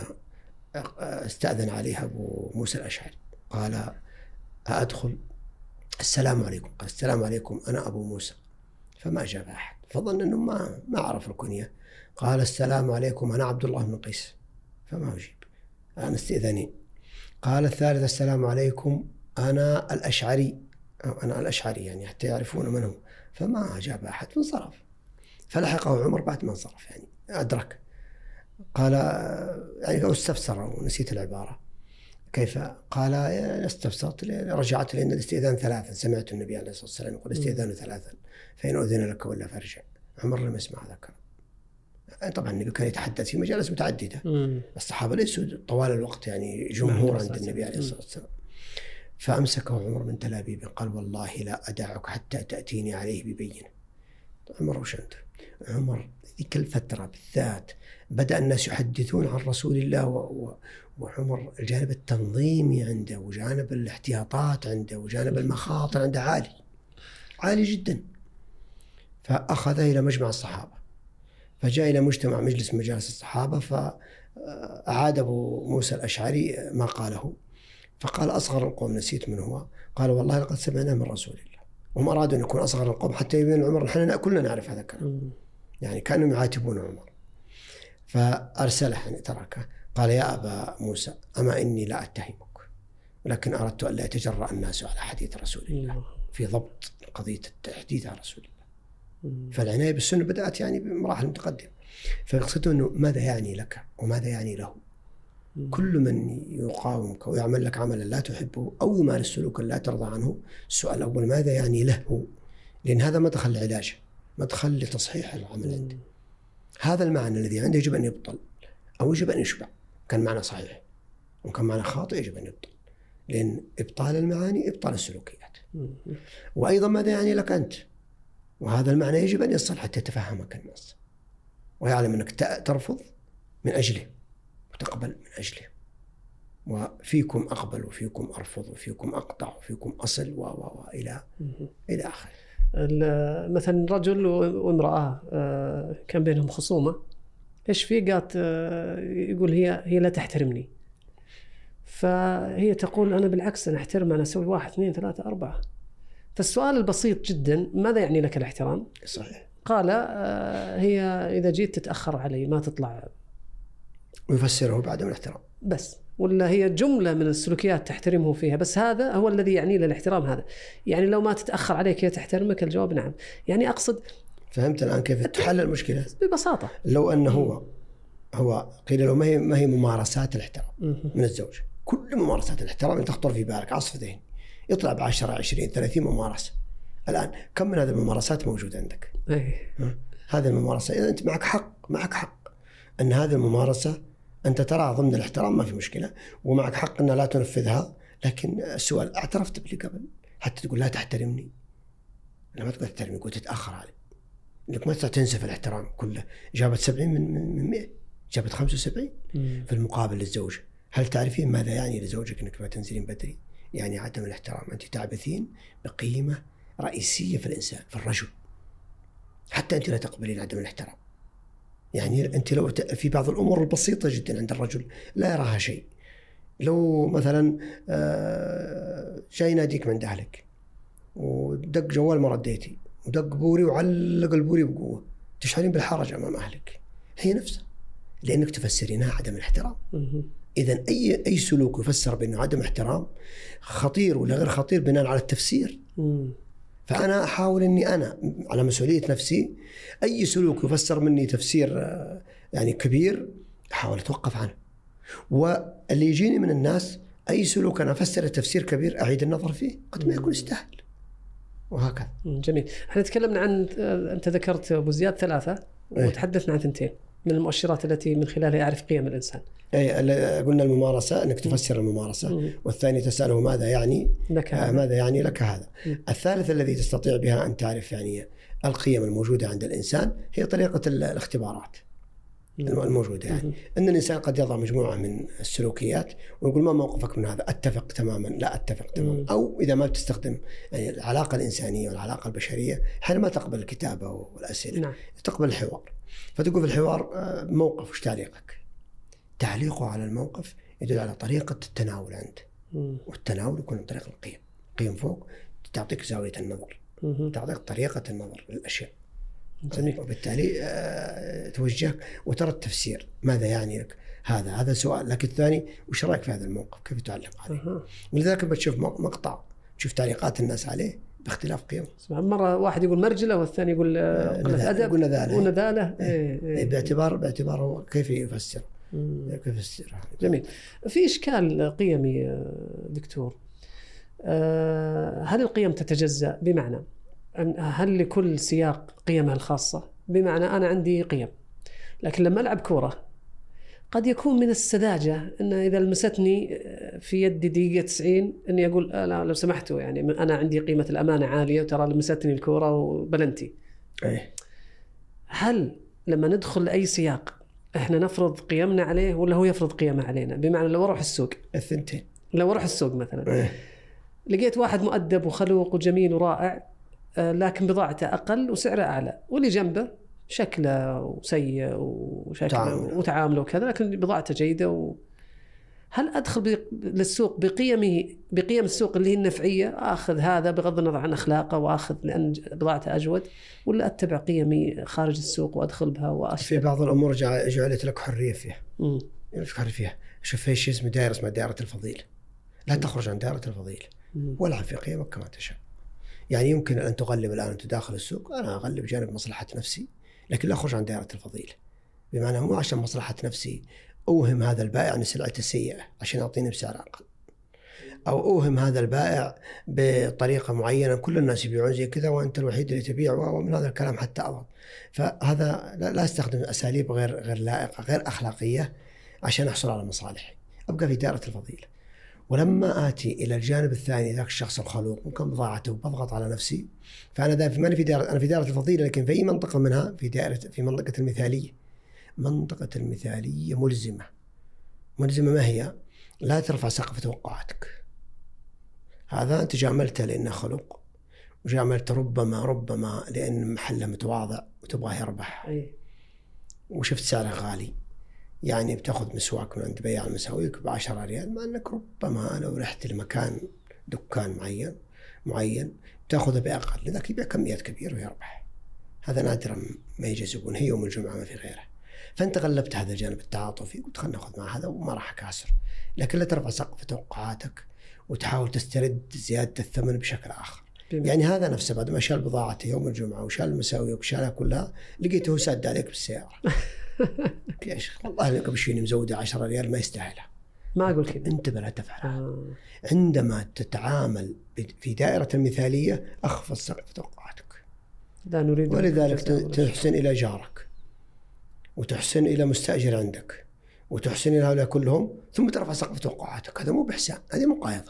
استأذن عليه أبو موسى الأشعري قال أدخل؟ السلام عليكم. قال السلام عليكم أنا أبو موسى، فما أجاب أحد، فظن أنه ما ما عرف الكنية. قال السلام عليكم أنا عبد الله بن قيس، فما أجيب، أنا استئذانين. قال الثالث السلام عليكم أنا الأشعري، أنا الأشعري يعني حتى يعرفون من هو، فما أجاب أحد فانصرف. فلحقه عمر بعد ما انصرف يعني أدرك. قال يعني استفسر ونسيت العبارة كيف، قال استفسرت رجعت لأن الاستئذان ثلاثا، سمعت النبي عليه الصلاة والسلام يقول الاستئذان ثلاثا فإن أذن لك ولا فارجع. عمر لم يسمع هذا الكلام. طبعا النبي كان يتحدث في مجالس متعددة، الصحابة ليسوا طوال الوقت يعني جمهور عند النبي عليه الصلاة والسلام. فأمسكه عمر من تلابيبه قال والله لا أدعك حتى تأتيني عليه ببينة. عمر وش أنت؟ عمر ذيك الفترة بالذات بدأ الناس يحدثون عن رسول الله، وعمر الجانب التنظيمي عنده وجانب الاحتياطات عنده وجانب المخاطر عنده عالي عالي جدا. فأخذ إلى مجمع الصحابة، فجاء إلى مجتمع مجلس مجالس الصحابة، فأعاد أبو موسى الأشعري ما قاله، فقال أصغر القوم نسيت من هو، قال والله لقد سمعناه من رسول الله. هم أرادوا أن يكون أصغر القوم حتى يبين عمر نحن كلنا نعرف هذا الكلام، يعني كانوا يعاتبون عمر. فأرسله يعني تركه، قال يا أبا موسى أما إني لا أتهمك، ولكن أردت أن لا يتجرأ الناس على حديث رسول الله في ضبط قضية التحديث عن رسول الله. فالعناية بالسنة بدأت يعني بمراحل متقدمة. فقصته أنه ماذا يعني لك وماذا يعني له، كل من يقاومك ويعمل لك عملا لا تحبه أو يمارس سلوكا لا ترضى عنه، السؤال الأول ماذا يعني له هو؟ لأن هذا مدخل العلاج، مدخل لتصحيح العمل عندك. هذا المعنى الذي عنده يجب أن يبطل أو يجب أن يشبع. كان معنى صحيح وكان معنى خاطئ يجب أن يبطل، لأن إبطال المعاني إبطال السلوكيات. وأيضا ماذا يعني لك أنت؟ وهذا المعنى يجب أن يصل حتى يتفهمك الناس ويعلم أنك ترفض من أجله وتقبل من أجله. وفيكم أقبل وفيكم أرفض وفيكم أقطع وفيكم أصل و و إلى إلى آخر. مثلا رجل وامرأة كان بينهم خصومة، إيش في؟ قالت يقول هي هي لا تحترمني، فهي تقول أنا بالعكس أنا أحترم، أنا أسوي واحد اثنين ثلاثة أربعة. فالسؤال البسيط جدا ماذا يعني لك الاحترام؟ صحيح. قال هي إذا جيت تتأخر علي ما تطلع، ويفسره بعدم الاحترام بس، ولا هي جملة من السلوكيات تحترمه فيها، بس هذا هو الذي يعني للاحترام. هذا يعني لو ما تتأخر عليك هي تحترمك؟ الجواب نعم. يعني أقصد فهمت الآن كيف تحل المشكلة ببساطة. لو أنه هو هو قيل له ما هي ما هي ممارسات الاحترام من الزوج. كل ممارسات الاحترام تخطر في بالك عصف ذهني يطلع بعشرة عشرين ثلاثين ممارسة. الآن كم من هذه الممارسات موجودة عندك؟ أيه. هذه الممارسة إذا أنت معك حق، معك حق أن هذه الممارسة أنت تراها ضمن الاحترام، ما في مشكلة، ومعك حق أن لا تنفذها. لكن السؤال اعترفت باللي قبل حتى تقول لا تحترمني؟ لما تقول تحترمني قلت تتأخر علي، لك ما تنسف الاحترام كله. جابت سبعين من من مئة، جابت خمسة وسبعين في المقابل للزوج. هل تعرفين ماذا يعني لزوجك أنك ما تنزلين بدري؟ يعني عدم الاحترام. أنت تعبثين بقيمة رئيسية في الإنسان، في الرجل. حتى أنت لا تقبلين عدم الاحترام. يعني أنت لو في بعض الأمور البسيطة جدا عند الرجل لا يراها شيء. لو مثلا جاي يناديك من أهلك ودق جوال ما رديتي ودق بوري وعلق البوري بقوة، تشعرين بالحرج أمام أهلك. هي نفسها، لأنك تفسرينها عدم الاحترام. إذن أي أي سلوك يفسر بأنه عدم احترام خطير ولا غير خطير بناء على التفسير. فأنا أحاول أني أنا على مسؤولية نفسي أي سلوك يفسر مني تفسير يعني كبير أحاول أتوقف عنه. واللي يجيني من الناس أي سلوك أنا أفسر تفسير كبير أعيد النظر فيه، قد ما يكون يستاهل، وهكذا. جميل. احنا تكلمنا عن، أنت ذكرت أبو زياد ثلاثة وتحدثنا عن ثنتين من المؤشرات التي من خلالها يعرف قيم الإنسان. أي قلنا الممارسة أنك تفسر الممارسة، مم. والثاني تسأله ماذا يعني لك هذا. آه ماذا يعني لك هذا. مم. الثالث الذي تستطيع بها أن تعرف يعني القيم الموجودة عند الإنسان هي طريقة الاختبارات مم. الموجودة. يعني مم. أن الإنسان قد يضع مجموعة من السلوكيات ويقول ما موقفك من هذا؟ أتفق تماما، لا أتفق تماما. مم. أو إذا ما بتستخدم يعني العلاقة الإنسانية والعلاقة البشرية حين ما تقبل الكتابة والأسئلة، نعم. تقبل الحوار. فتقول في الحوار موقف وش تعليقك؟ تعليقه على الموقف يدل على طريقة التناول عنده، والتناول يكون بطريقة القيم. قيم فوق تعطيك زاوية النظر، مم. تعطيك طريقة النظر للأشياء. جميل. وبالتالي آه توجهك وترى التفسير ماذا يعني لك هذا هذا سؤال. لكن الثاني وش رأيك في هذا الموقف؟ كيف تعلق عليه؟ أه. ولذلك بتشوف مقطع تشوف تعليقات الناس عليه باختلاف قيم. مرة واحد يقول مرجلة والثاني يقول قلة أدب ونذالة ونذالة. إيه. إيه. باعتبار باعتباره كيف يفسر. كيف يفسر. جميل. في إشكال قيمي دكتور، هل القيم تتجزأ؟ بمعنى هل لكل سياق قيمها الخاصة؟ بمعنى أنا عندي قيم، لكن لما ألعب كورة قد يكون من السذاجة أن إذا لمستني في يدي دقيقة تسعين أني أقول لا لو سمحتوا يعني أنا عندي قيمة الأمانة عالية وترى لمستني الكورة وبلنتي. أيه. هل لما ندخل لأي سياق إحنا نفرض قيمنا عليه ولا هو يفرض قيمه علينا؟ بمعنى لو أروح السوق، الثنتين، لو أروح السوق مثلا أيه. لقيت واحد مؤدب وخلوق وجميل ورائع لكن بضاعته أقل وسعره أعلى، واللي جنبه شكله وسيء وشكله وتعامله وكذا لكن بضاعته جيدة و... هل أدخل للسوق بقيمه بقيم السوق اللي هي النفعية، أخذ هذا بغض النظر عن أخلاقه وأخذ لأن بضاعته أجود، ولا أتبع قيمي خارج السوق وأدخل بها وأشتري؟ في بعض الأمور جعلت لك حرية فيها. امم لك حرية فيها. شوف في شيء اسمه دائرة اسمها دائرة الفضيلة، لا تخرج عن دائرة الفضيلة والعب في قيمك كما تشاء. يعني يمكن أن تغلب الآن أنت داخل السوق، أنا أغلب جانب مصلحة نفسي لكن لا أخرج عن دائرة الفضيلة. بمعنى مو عشان مصلحة نفسي أوهم هذا البائع أن سلعته سيئة عشان يعطيني بسعر أقل، أو أوهم هذا البائع بطريقة معينة كل الناس يبيعون زي كذا وأنت الوحيد اللي تبيع، ومن هذا الكلام حتى أضغط. فهذا لا استخدم أساليب غير غير لائقة غير أخلاقية عشان أحصل على مصالحي، أبقى في دائرة الفضيلة. ولما آتي إلى الجانب الثاني ذاك الشخص الخلوق ممكن بضاعته وبضغط على نفسي، فأنا دائما ماني في دائرة، أنا في دائرة الفضيلة لكن في أي منطقة منها في دائرة في منطقة المثالية. منطقة المثالية ملزمة. ملزمة ما هي؟ لا ترفع سقف توقعاتك. هذا أنت جاملته لأنه خلق، وجاملته ربما ربما لأن محله متواضع وتبغاه يربح، وشفت سعره غالي، يعني بتاخذ مسواك من عند بياع المساويك بعشرة ريال، مع أنك ربما لو رحت لمكان دكان معين معين تأخذه بأقل، لذلك يبيع كميات كبيرة ويربح. هذا نادرا ما يجي زبون، هي يوم الجمعة ما في غيره. فأنت غلبت هذا الجانب التعاطفي، قلت خلنا نأخذ مع هذا وما راح أكاسر، لكن لا ترفع سقف توقعاتك وتحاول تسترد زيادة الثمن بشكل آخر. بمعنى. يعني هذا نفسه بعد ما شال بضاعته يوم الجمعة وشال المساوي وشالها كلها، لقيته ساد عليك بالسيارة. يا شيخ والله لك بشيني مزودة عشرة ريال ما يستاهلها. ما أقول كذا. انتبه لا تفعل. آه. عندما تتعامل في دائرة المثالية أخفض سقف توقعاتك. لا نريد. ولذلك تحسن إلى جارك، وتحسن إلى مستأجر عندك، وتحسن إلى هؤلاء كلهم، ثم ترفع سقف توقعاتك. هذا مو بإحسان، هذه مقايضة.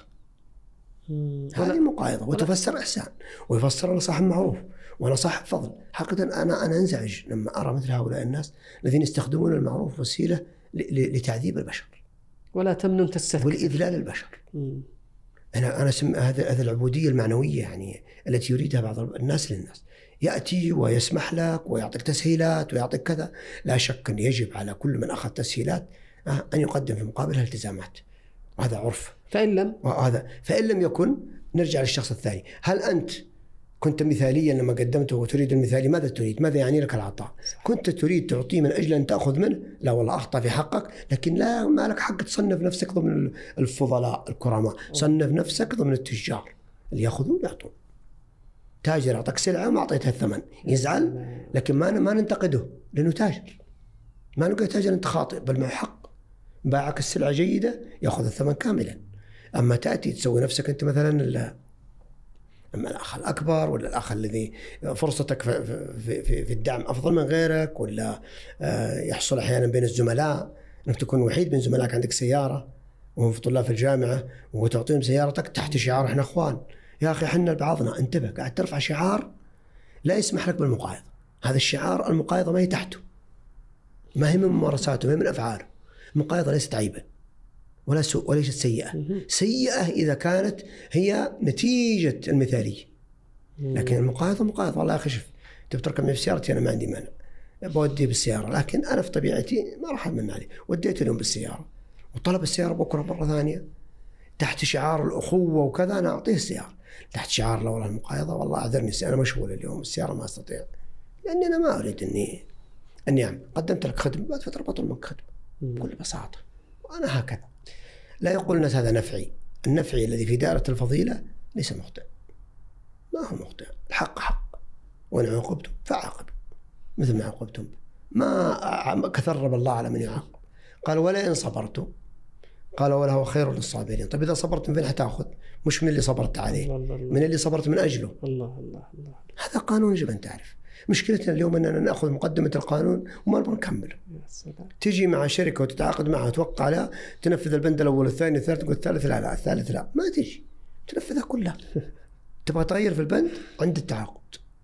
هذه مقايضة وتفسر إحسان، ويفسر أنا صاحب معروف وأنا صاحب فضل. حقيقة أنا أنا أنزعج لما أرى مثل هؤلاء الناس الذين يستخدمون المعروف وسيلة لتعذيب البشر ولا تمنن تستثقل والإذلال البشر. مم. أنا أنا اسم هذا هذا العبودية المعنوية يعني التي يريدها بعض الناس للناس. يأتي ويسمح لك ويعطيك تسهيلات ويعطيك كذا، لا شك أن يجب على كل من أخذ تسهيلات أن يقدم في مقابلها التزامات، وهذا عرف. فإن لم وهذا فإن لم يكن نرجع للشخص الثاني. هل أنت كنت مثاليا لما قدمته وتريد المثالي؟ ماذا تريد؟ ماذا يعني لك العطاء؟ كنت تريد تعطيه من أجل أن تأخذ منه؟ لا والله أخطأ في حقك، لكن لا ما لك حق تصنف نفسك ضمن الفضلاء الكرماء. صنف نفسك ضمن التجار اللي يأخذون يعطون. تاجر أعطاك سلعة وما أعطيتها الثمن يزعل، لكن ما ما ننتقده لأنه تاجر. ما نقول تاجر أنت خاطئ، بل معه حق. باعك السلعة جيدة يأخذ الثمن كاملا. أما تأتي تسوي نفسك أنت مثلا أما الأخ الأكبر ولا الأخ الذي فرصتك في, في, في الدعم أفضل من غيرك، ولا يحصل أحيانا بين الزملاء أنك تكون وحيد بين زملائك عندك سيارة وهم في طلاب في الجامعة وتعطيهم سيارتك تحت شعار إحنا أخوان. يا أخي حنا لبعضنا. انتبه، قاعد ترفع شعار لا يسمح لك بالمقايضة. هذا الشعار المقايضة ما هي تحته، ما هي من ممارساته، ما هي من أفعاله. المقايضة ليست عيبا ولا سوء وليست سيئة. سيئة إذا كانت هي نتيجة المثالية، لكن المقايضة مقايضة. والله يا أخي شوف تبي تركب معي بسيارتي أنا ما عندي مانع، بودي بالسيارة، لكن أنا في طبيعتي ما راح أمن عليه. وديت اليوم بالسيارة وطلب السيارة بكرة مرة ثانية تحت شعار الأخوة وكذا، أنا أعطيه السيارة. تحت شعار لا والله المقايضة، والله أعذرني أنا مشغول اليوم السيارة ما أستطيع، لأني أنا ما أريد أني أني أعمل. قدمت لك خدمة بعد فترة بطل منك خدمة بكل بساطة. وأنا هكذا. لا يقول الناس هذا نفعي. النفعي الذي في دائرة الفضيلة ليس مخطئ، ما هو مخطئ. الحق حق، وإن عوقبتم فعاقبوا مثل ما عوقبتم. ما كثرب الله على من يعاقب. قال ولا إن صبرتم، قال ولا هو خير للصابرين. طيب إذا صبرت من فين حتاخذ؟ مش من اللي صبرت عليه، الله الله. من اللي صبرت من أجله. الله الله الله. هذا قانون يجب أن تعرف. مشكلتنا اليوم أننا نأخذ مقدمة القانون وما نبغى نكمل. تجي مع شركة وتتعاقد معها توقع عليها تنفذ البند الأول الثاني الثالث، تقول الثالث لا لا الثالث لا، ما تجي تنفذها كلها. تبغى تغير في البند عند التعاقد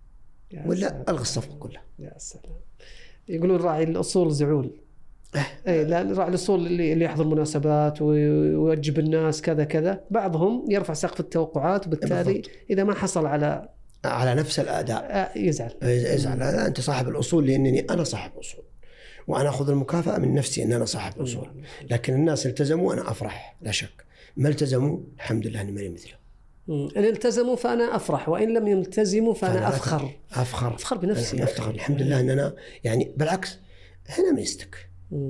ولا ألغي الصفقة كلها. يا سلام. يقولون راعي الأصول زعول. اي لا، راعي الاصول اللي اللي يحضر مناسبات ويوجب الناس كذا كذا، بعضهم يرفع سقف التوقعات وبالتالي بالضبط. اذا ما حصل على على نفس الاداء يزعل يزعل. لا انت صاحب الاصول لانني انا صاحب اصول، وانا اخذ المكافاه من نفسي ان انا صاحب اصول. لكن الناس التزموا انا افرح لا شك، ما التزموا الحمد لله اني ماني مثله. ان التزموا فانا افرح، وان لم يلتزموا فانا, فأنا افخر افخر افخر بنفسي، افتخر الحمد لله ان انا يعني بالعكس هنا ميزتك.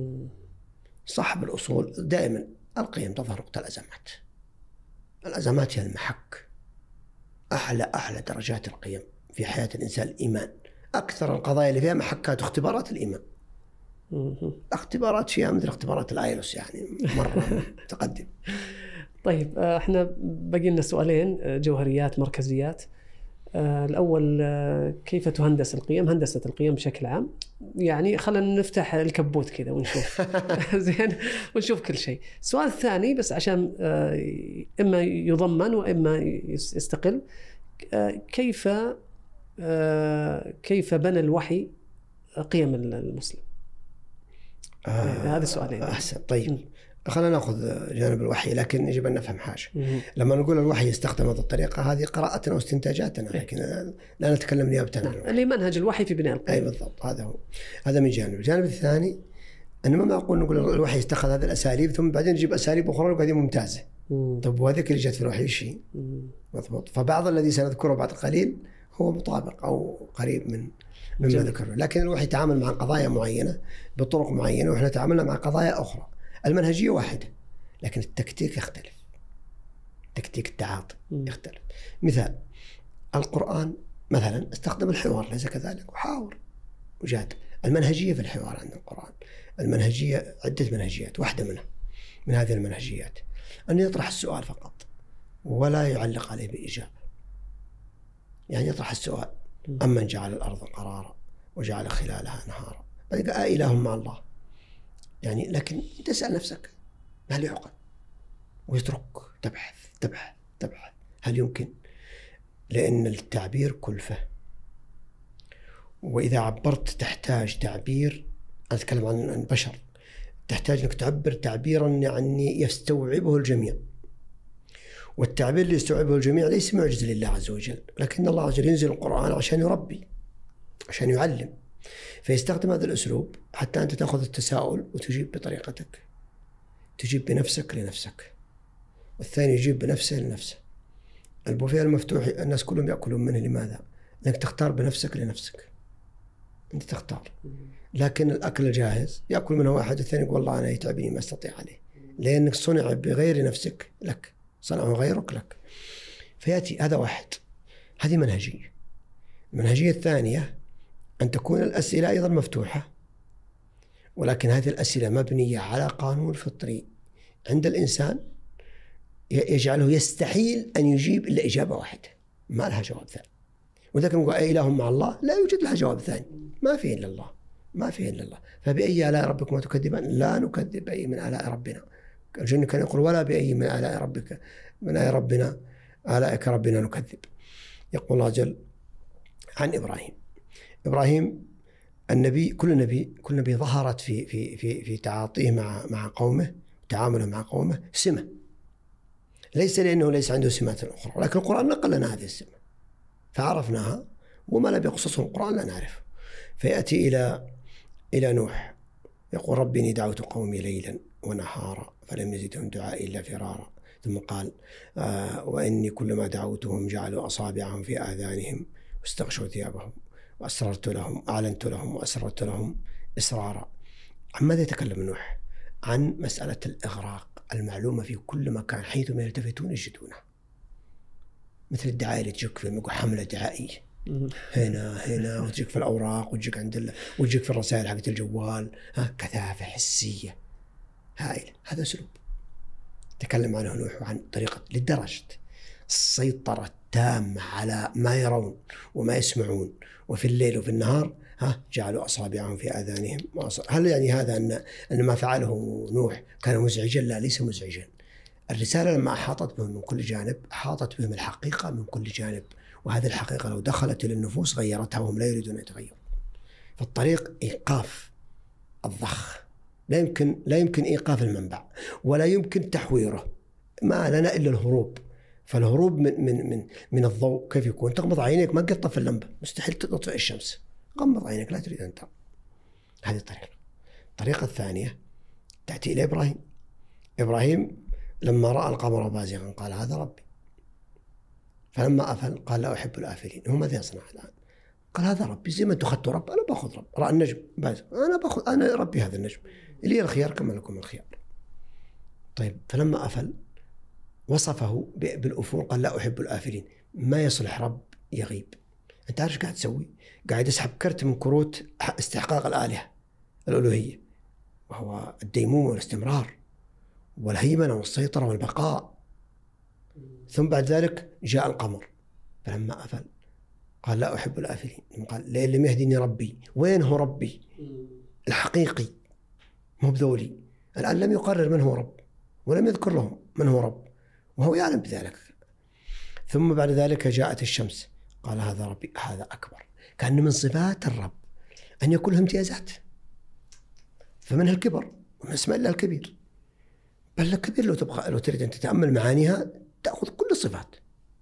صاحب الأصول دائما القيم تظهر وقت الأزمات. الأزمات هي المحك. أعلى أعلى درجات القيم في حياة الإنسان الإيمان. أكثر القضايا اللي فيها محكات واختبارات الإيمان. اختبارات فيها مثل اختبارات الآيلوس يعني مرة تقدم. طيب احنا باقي لنا سؤالين جوهريات مركزيات. الأول كيف تهندس القيم، هندسة القيم بشكل عام، يعني خلينا نفتح الكبوت كذا ونشوف زين ونشوف كل شيء. السؤال الثاني بس عشان إما يضمن وإما يستقل، كيف كيف بنى الوحي قيم المسلم؟ آه هذا السؤالين. أحسن. طيب خلينا نأخذ جانب الوحي، لكن يجب أن نفهم حاجة. لما نقول الوحي يستخدم هذه الطريقة، هذه قراءتنا واستنتاجاتنا، لكن لا نتكلم نيابة عن الوحي. اللي منهج الوحي في بناء القيم. أي بالضبط، هذا هو. هذا من جانب. الجانب الثاني أنه ما معقول نقول الوحي يستخدم هذه الأساليب ثم بعدين نجيب أساليب أخرى وقاعدين ممتازة. طب وهذيك اللي جت في الوحي شيء مضبوط. فبعض الذي سنذكره بعد قليل هو مطابق أو قريب من مما ذكره، لكن الوحي يتعامل مع قضايا معينة بطرق معينة، وإحنا تعاملنا مع قضايا أخرى. المنهجية واحدة لكن التكتيك يختلف، تكتيك التعاطي يختلف. مثال القرآن مثلا استخدم الحوار، ليس كذلك؟ وحاور وجاد. المنهجية في الحوار عند القرآن، المنهجية عدة منهجيات، واحدة منها من هذه المنهجيات أن يطرح السؤال فقط ولا يعلق عليه بإجابة. يعني يطرح السؤال: أمن جعل الأرض قرارا وجعل خلالها أنهارا، بعد قال إله مع الله. يعني لكن تسأل نفسك هل يعقل؟ ويترك تبحث تبحث تبحث هل يمكن؟ لأن التعبير كلفة، وإذا عبرت تحتاج تعبير. أنا أتكلم عن البشر، تحتاج أنك تعبر تعبيرا يعني يستوعبه الجميع، والتعبير اللي يستوعبه الجميع ليس معجزة لله عز وجل، لكن الله عز وجل ينزل القرآن عشان يربي، عشان يعلم، فيستخدم هذا الأسلوب حتى أنت تأخذ التساؤل وتجيب بطريقتك، تجيب بنفسك لنفسك، والثاني يجيب بنفسه لنفسه. البوفيه المفتوح الناس كلهم يأكلون منه، لماذا؟ لأنك تختار بنفسك لنفسك، أنت تختار. لكن الأكل الجاهز يأكل منه واحد، الثاني يقول والله أنا يتعبني ما أستطيع عليه، لأنك صنع بغير نفسك لك، صنعه غيرك لك. فيأتي هذا واحد، هذه منهجية. المنهجية الثانية أن تكون الأسئلة أيضا مفتوحة، ولكن هذه الأسئلة مبنية على قانون فطري عند الإنسان يجعله يستحيل أن يجيب إلا إجابة واحدة ما لها جواب ثاني. وذلك نقول أي إله مع الله، لا يوجد لها جواب ثاني، ما فيه إلا الله، ما فيه إلا الله. فبأي آلاء ربكما تكذبان؟ لا نكذب بأي من آلاء ربنا. الجن كان يقول ولا بأي من آلاء ربك من آلاء ربنا آلائك ربنا نكذب. يقول الله جل عن إبراهيم. إبراهيم النبي، كل نبي كل نبي ظهرت في في في في تعاطيه مع مع قومه، تعامله مع قومه سمة، ليس لأنه ليس عنده سمات أخرى، لكن القرآن نقل لنا هذه السمة فعرفناها، وما لم يقصصه القرآن لا نعرفه. فيأتي إلى إلى نوح يقول ربي إني دعوت قومي ليلا ونهارا فلم يزدهم دعائي إلا فرارا. ثم قال آه وإني كلما دعوتهم جعلوا أصابعهم في آذانهم واستغشوا ثيابهم وأسررت لهم أعلنت لهم وأسررت لهم إسرارا. عن ماذا يتكلم نوح؟ عن مسألة الإغراق، المعلومة في كل مكان حيثما يلتفتون يجدونها، مثل الدعاية اللي تجيك في حملة دعائية هنا هنا، وتجيك في الأوراق، وتجيك عند ال... وتجيك في الرسائل حقت الجوال، ها كثافة حسية هائلة. هذا أسلوب تكلم عنه نوح، عن طريقة لدرجة السيطرة التامة على ما يرون وما يسمعون، وفي الليل وفي النهار ها جعلوا أصابعهم في آذانهم. هل يعني هذا أن أن ما فعله نوح كان مزعجا؟ لا، ليس مزعجا. الرسالة لما أحاطت بهم من كل جانب أحاطت بهم الحقيقة من كل جانب، وهذه الحقيقة لو دخلت إلى النفوس غيرتها وهم لا يريدون أن يتغيروا. فالطريق إيقاف الضخ، لا يمكن لا يمكن إيقاف المنبع ولا يمكن تحويره، ما لنا إلا الهروب. فالهروب من من من من الضوء كيف يكون؟ تغمض عينيك، ما تطفئ اللمبة، مستحيل تطفئ الشمس، غمض عينيك لا تريد أن ترى. هذه الطريقة. الطريقة الثانية تأتي إلى إبراهيم. إبراهيم لما رأى القمر بازغا قال هذا ربي، فلما أفل قال لا أحب الآفلين. هو ماذا يصنع الآن؟ قال هذا ربي، زي ما أنتم أخذتوا رب أنا بأخذ رب. رأى النجم بازغ، أنا بأخذ أنا ربي هذا النجم، اللي الخيار كما لكم الخيار. طيب فلما أفل وصفه بالأفول قال لا أحب الآفلين. ما يصلح رب يغيب. أنت عارف قاعد تسوي؟ قاعد يسحب كرت من كروت استحقاق الآلهة، الألوهية، وهو الديمومة والاستمرار والهيمنة والسيطرة والبقاء. ثم بعد ذلك جاء القمر فلما أفل قال لا أحب الآفلين، قال لئن لم يهدني ربي. وين هو ربي الحقيقي؟ مو بذولي. الآن لم يقرر من هو رب ولم يذكر لهم من هو رب وهو يعلم بذلك. ثم بعد ذلك جاءت الشمس قال هذا ربي، هذا أكبر. كأن من صفات الرب أن يكون له امتيازات، فمنها الكبر، ومن اسماء الله الكبير. بل الكبير لو تبغى لو تريد أن تتأمل معانيها تأخذ كل الصفات،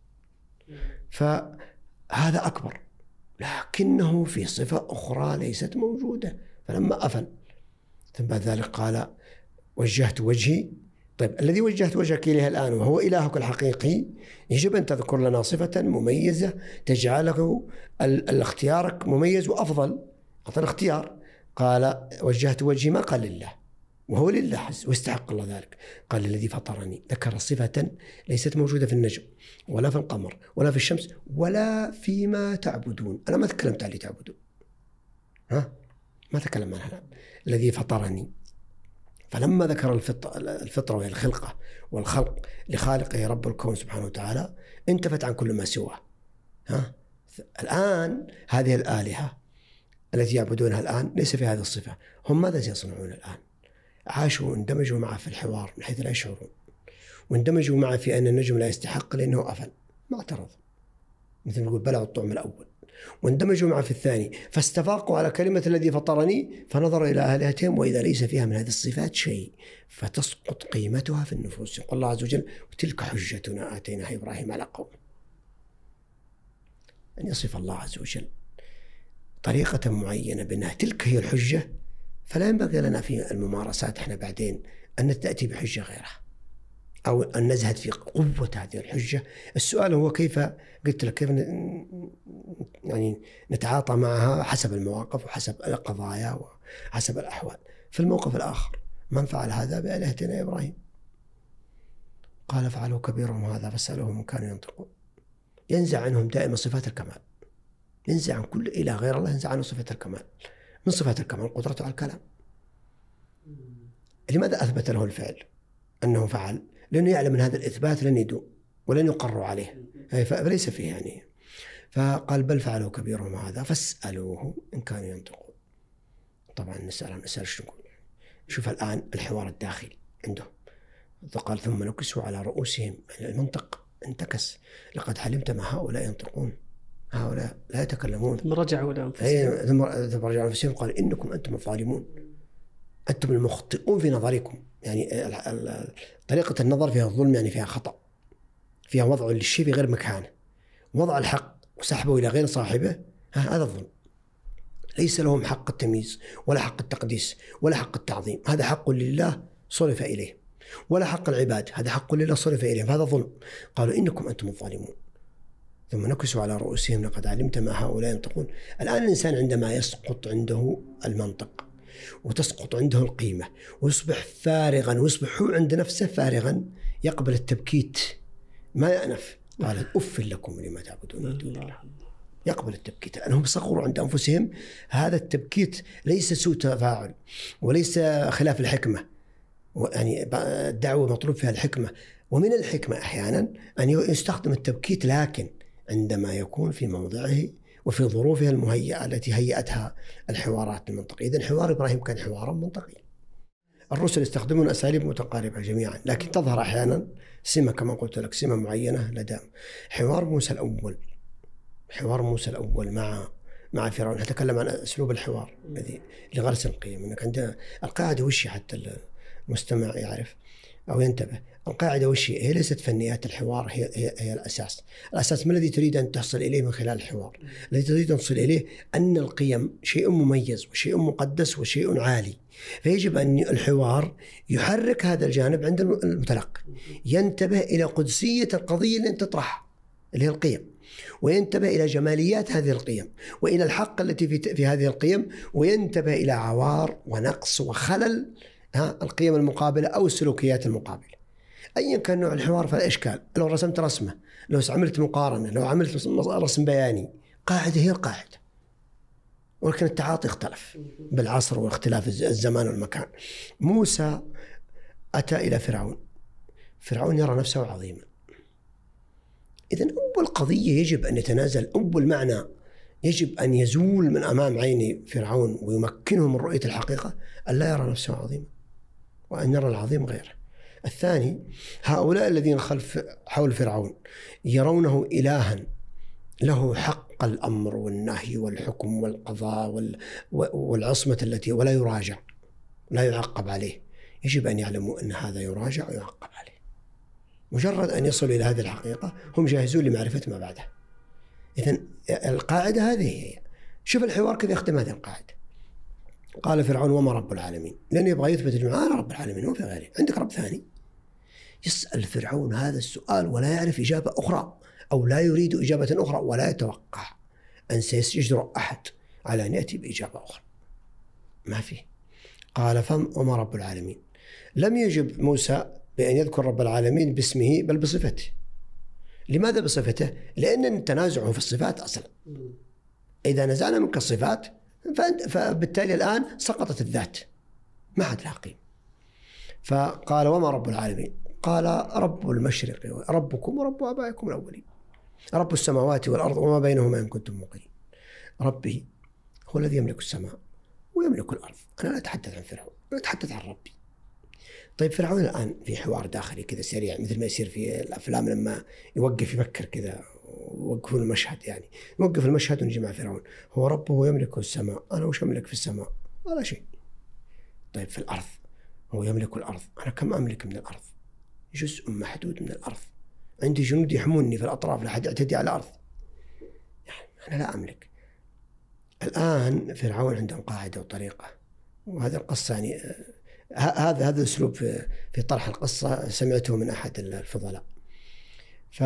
فهذا أكبر، لكنه في صفة أخرى ليست موجودة. فلما أفل ثم بعد ذلك قال وجهت وجهي. طيب الذي وجهت وجهك إليه الآن وهو إلهك الحقيقي يجب أن تذكر لنا صفة مميزة تجعله الاختيارك مميز وأفضل. أعطنا اختيار. قال وجهت وجهي، ما قال لله وهو لله واستحق الله ذلك، قال الذي فطرني. ذكر صفة ليست موجودة في النجم ولا في القمر ولا في الشمس ولا فيما تعبدون. أنا ما تكلمت عن اللي تعبدون، ها ما تكلم عنها. الذي فطرني. فلما ذكر الفطرة وهي الخلقة والخلق لخالقه رب الكون سبحانه وتعالى انتفت عن كل ما سواه. ها الآن هذه الآلهة التي يعبدونها الآن ليس في هذه الصفة. هم ماذا سيصنعون الآن؟ عاشوا واندمجوا معه في الحوار من حيث لا يشعرون، واندمجوا معه في أن النجم لا يستحق لأنه أفل، ما اعترض، مثل ما يقول بلعوا الطعم الأول. واندمجوا معه في الثاني فاستفاقوا على كلمة الذي فطرني، فنظروا إلى آلهتهم وإذا ليس فيها من هذه الصفات شيء فتسقط قيمتها في النفوس. يقول الله عز وجل وتلك حجتنا آتيناها إبراهيم على قوم. أن يصف الله عز وجل طريقة معينة بأنها تلك هي الحجة، فلا ينبغي لنا في الممارسات احنا بعدين أن تأتي بحجة غيرها أو أن نزهد في قوة هذه الحجة. السؤال هو كيف، قلت لك كيف يعني نتعاطى معها حسب المواقف وحسب القضايا وحسب الأحوال. في الموقف الآخر من فعل هذا بآلهتنا إبراهيم؟ قال فعلوا كبيرهم هذا فاسألوهم من كانوا ينطقون. ينزع عنهم دائما صفات الكمال، ينزع عن كل إله غير الله، ينزع عنه صفات الكمال. من صفات الكمال قدرته على الكلام. لماذا أثبت له الفعل أنه فعل؟ لأنه يعلم أن هذا الإثبات لن يدوم ولن يقر عليه، فليس فيه يعني. فقال بل فعلوا كبيرهم هذا فاسألوه إن كانوا ينطقون. طبعا نسأل نسأل شو نقول. شوف الآن الحوار الداخلي عندهم. قال ثم نكسوا على رؤوسهم، المنطق انتكس. لقد علمت ما هؤلاء ينطقون، هؤلاء لا يتكلمون. ثم رجعوا لأنفسهم ثم رجعوا لأنفسهم قال إنكم أنتم الظالمون، أنتم المخطئون في نظركم. يعني طريقة النظر فيها الظلم، يعني فيها خطأ، فيها وضع للشيء في غير مكانه، وضع الحق وسحبه إلى غير صاحبه، هذا الظلم. ليس لهم حق التمييز ولا حق التقديس ولا حق التعظيم، هذا حق لله صرف إليه، ولا حق العباد، هذا حق لله صرف إليه، هذا ظلم. قالوا إنكم أنتم الظالمون. ثم نكسوا على رؤوسهم لقد علمت ما هؤلاء ينطقون. الآن الإنسان عندما يسقط عنده المنطق وتسقط عنده القيمة ويصبح فارغا ويصبح هو عند نفسه فارغا، يقبل التبكيت ما يأنف. قال أف لكم لما تعبدون من دون الله. يقبل التبكيت لأنهم صغروا عند أنفسهم. هذا التبكيت ليس سوء تفاعل وليس خلاف الحكمة، يعني الدعوة مطلوب فيها الحكمة، ومن الحكمة أحيانا أن يستخدم التبكيت لكن عندما يكون في موضعه وفي ظروفها المهيئة التي هيئتها الحوارات المنطقية. إذن حوار إبراهيم كان حوارا منطقيا. الرسل يستخدمون أساليب متقاربة جميعا، لكن تظهر أحيانا سمة كما قلت لك، سمة معينة لدى حوار موسى الأول. حوار موسى الأول مع مع فرعون، نتكلم عن أسلوب الحوار الذي لغرس القيم. إنك عند القاعدة وش حتى المستمع يعرف أو ينتبه. القاعدة وش هي؟ ليست فنيات الحوار، هي, هي, هي الأساس. الأساس ما الذي تريد أن تصل إليه من خلال الحوار؟ الذي تريد أن تصل إليه أن القيم شيء مميز وشيء مقدس وشيء عالي، فيجب أن الحوار يحرك هذا الجانب عند المتلقي، ينتبه إلى قدسية القضية اللي أنت تطرحها اللي هي القيم، وينتبه إلى جماليات هذه القيم وإلى الحق التي في, في هذه القيم، وينتبه إلى عوار ونقص وخلل ها القيم المقابلة أو السلوكيات المقابلة. أيا كان نوع الحوار فلا إشكال. لو رسمت رسمة، لو عملت مقارنة، لو عملت رسم بياني، قاعدة هي القاعدة. ولكن التعاطي اختلف بالعصر واختلاف الزمان والمكان. موسى أتى إلى فرعون، فرعون يرى نفسه عظيما. إذن أول قضية يجب أن يتنازل، أول معنى يجب أن يزول من أمام عين فرعون ويمكنه من رؤية الحقيقة، أن لا يرى نفسه عظيما وأن يرى العظيم غيره. الثاني، هؤلاء الذين خلف حول فرعون يرونه إلها له حق الأمر والنهي والحكم والقضاء والعصمة التي ولا يراجع لا يعقب عليه. يجب أن يعلموا أن هذا يراجع ويعقب عليه. مجرد أن يصلوا إلى هذه الحقيقة هم جاهزون لمعرفة ما بعده. إذن القاعدة هذه هي. شوف الحوار كيف يخدم هذه القاعدة. قال فرعون وما رب العالمين، لأنه يبغى يثبت الجماعة أنا رب العالمين وفي غيره. عندك رب ثاني؟ يسأل فرعون هذا السؤال ولا يعرف إجابة أخرى، أو لا يريد إجابة أخرى، ولا يتوقع أن سيجرؤ أحد على أن يأتي بإجابة أخرى. ما فيه. قال فم وما رب العالمين. لم يجب موسى بأن يذكر رب العالمين باسمه بل بصفته. لماذا بصفته؟ لأن تنازعه في الصفات أصلا. إذا نزعنا منك الصفات فبالتالي الآن سقطت الذات، ما عاد لها قيمة. فقال وما رب العالمين؟ قال رب المشرق ربكم ورب آبائكم الأولين، رب السماوات والأرض وما بينهما إن كنتم موقنين. ربي هو الذي يملك السماء ويملك الأرض. أنا لا أتحدث عن فرعون، أنا أتحدث عن ربي. طيب فرعون الآن في حوار داخلي كذا سريع مثل ما يصير في الأفلام لما يوقف يفكر كذا ويوقفون المشهد، يعني يوقف المشهد ونجي مع فرعون. هو ربه يملك السماء، أنا وش أملك في السماء؟ ولا شيء. طيب في الأرض هو يملك الأرض، أنا كم أملك من الأرض؟ جزء محدود من الأرض. عندي جنود يحموني في الأطراف لا أحد يعتدي على الأرض، يعني أنا لا أملك. الآن فرعون عندهم قاعدة وطريقة، وهذا القصة يعني هذا هذا الأسلوب في في طرح القصة سمعته من أحد الفضلاء. ف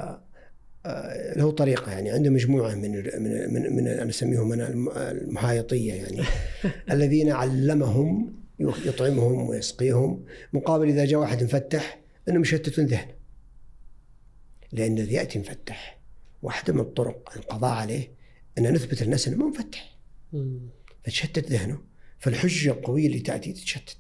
له طريقة، يعني عنده مجموعة من من من, من أنا أسميهم من المهايطية، يعني الذين علمهم يطعمهم ويسقيهم، مقابل إذا جاء واحد مفتح أنهم يشتتون ذهنه. لأن الذي يأتي مفتح واحدة من الطرق القضاء عليه أن نثبت الناس أنه ما مفتح، فتشتت ذهنه، فالحجة القوية اللي تأتي تتشتت.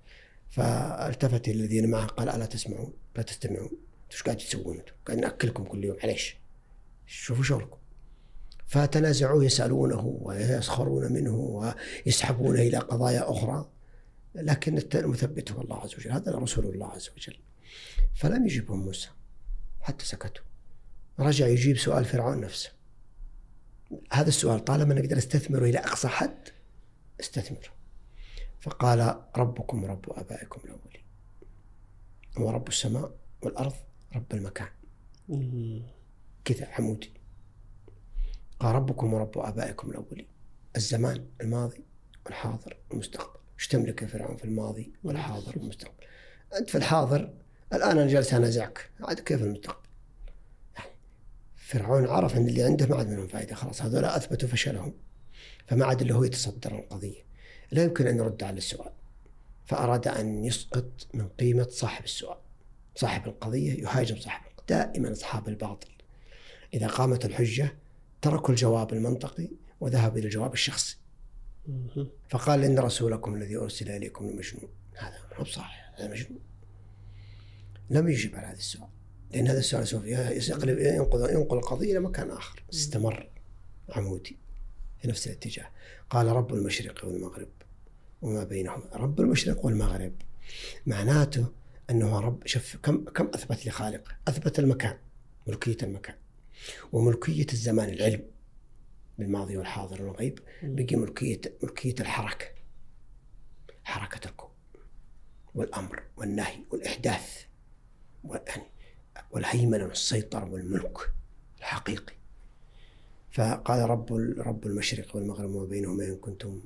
فالتفت الذين معه قال ألا تسمعون لا تستمعون، ايش قاعد تسوون؟ قاعد نأكلكم كل يوم، عليش شوفوا شغلكم. فتنازعوه يسألونه ويسخرون منه ويسحبونه إلى قضايا أخرى، لكن المثبت هو الله عز وجل، هذا رسول الله عز وجل. فلم يجيبهم موسى حتى سكتوا. رجع يجيب سؤال فرعون نفسه. هذا السؤال طالما نقدر استثمره إلى أقصى حد استثمره. فقال ربكم رب آبائكم الأولين، هو رب السماء والأرض رب المكان كذا عمودي. قال ربكم ورب آبائكم الأولين، الزمان الماضي والحاضر والمستقبل. ايش تملك يا فرعون في الماضي والحاضر والمستقبل؟ أنت في الحاضر الآن أنا جالس أنازعك، عاد كيف المستقبل؟ يعني فرعون عرف أن اللي عنده ما عاد منهم فائدة، خلاص هذول أثبتوا فشلهم، فما عاد اللي هو يتصدر القضية، لا يمكن أن يرد على السؤال. فأراد أن يسقط من قيمة صاحب السؤال. صاحب القضية يهاجم صاحب القضية. دائما أصحاب الباطل إذا قامت الحجة تركوا الجواب المنطقي وذهبوا إلى الجواب الشخصي. فقال إن رسولكم الذي أرسل إليكم لمجنون. هذا مو صحيح، هذا مجنون. لم يجب على هذا السؤال، لأن هذا السؤال سوف يقلب ينقل ينقل القضية إلى مكان آخر. استمر عمودي في نفس الاتجاه. قال رب المشرق والمغرب وما بينهما. رب المشرق والمغرب معناته أنه رب. شوف كم كم أثبت لخالقه. أثبت المكان، ملكية المكان، وملكية الزمان، العلم بالماضي والحاضر والغيب. بقي ملكية ملكية الحركة، حركة الكون والأمر والنهي والإحداث والهيمنة والسيطرة والملك الحقيقي. فقال رب رب المشرق والمغرب وما بينهما إن كنتم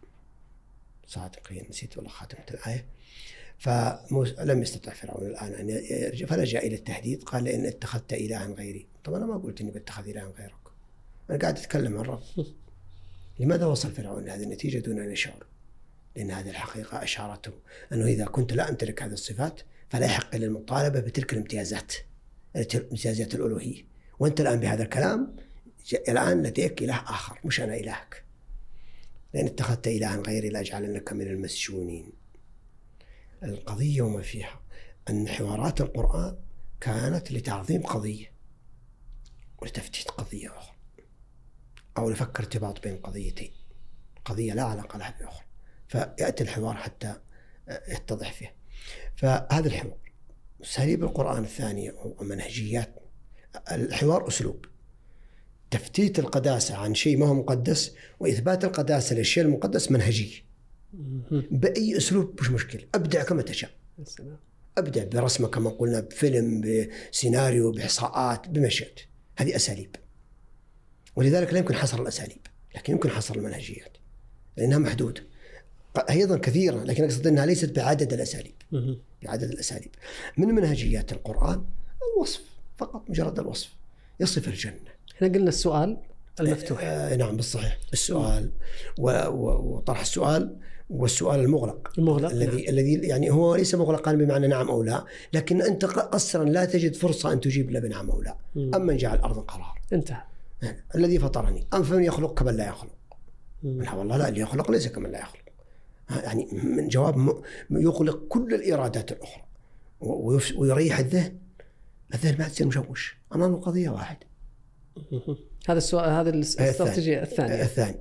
صادقين. نسيت والله خاتمة الآية. فلم يستطع فرعون الآن أن يرجع، فلجأ إلى التهديد. قال إن اتخذت إلها غيري. طب أنا ما قلت إني بتخذ إلها غيرك، أنا قاعد أتكلم عن رب. لماذا وصل فرعون لهذه النتيجة دون أن يشعر؟ لأن هذه الحقيقة أشارته أنه إذا كنت لا أمتلك هذه الصفات فلا يحق للمطالبة بتلك الامتيازات، امتيازات الألوهية. وأنت الآن بهذا الكلام الآن لديك إله آخر، مش أنا إلهك. لأن اتخذت إلها غيري لأجعلنك من المسجونين. القضية وما فيها أن حوارات القرآن كانت لتعظيم قضية ولتفتيت قضية أخرى، أو لفكر ارتباط بين قضيتين، قضية لا علاقة لها بأخرى، فيأتي الحوار حتى يتضح فيه. فهذا الحوار. أساليب القرآن الثانية ومنهجيات الحوار أسلوب تفتيت القداسة عن شيء ما هو مقدس وإثبات القداسة للشيء المقدس منهجي بأي أسلوب، مش مشكلة، أبدع كما تشاء، أبدع برسمة كما قلنا، بفيلم، بسيناريو، بإحصاءات، بما شئت. هذه أساليب، ولذلك لا يمكن حصر الأساليب، لكن يمكن حصر المنهجيات لأنها محدودة أيضا كثيرة، لكن أقصد أنها ليست بعدد الأساليب. بعدد الأساليب من منهجيات القرآن الوصف فقط، مجرد الوصف، يصف الجنة. احنا قلنا السؤال المفتوح. آه نعم بالصحيح، السؤال وطرح السؤال والسؤال المغلق المغلق الذي نعم. الذي يعني هو ليس مغلقا بمعنى نعم أو لا، لكن أنت قصرا لا تجد فرصة أن تجيب له بنعم أو لا. أما جعل الأرض قرار انتهى. يعني الذي فطرني أم فمن يخلق كمن لا يخلق. لا والله لا، اللي يخلق ليس كمن لا يخلق. يعني من جواب يغلق كل الإرادات الأخرى ويريح الذهن. الذهن ما تصير مشوش أمام قضية واحدة. هذا السؤال، هذا الاستراتيجية الثانية. الثاني.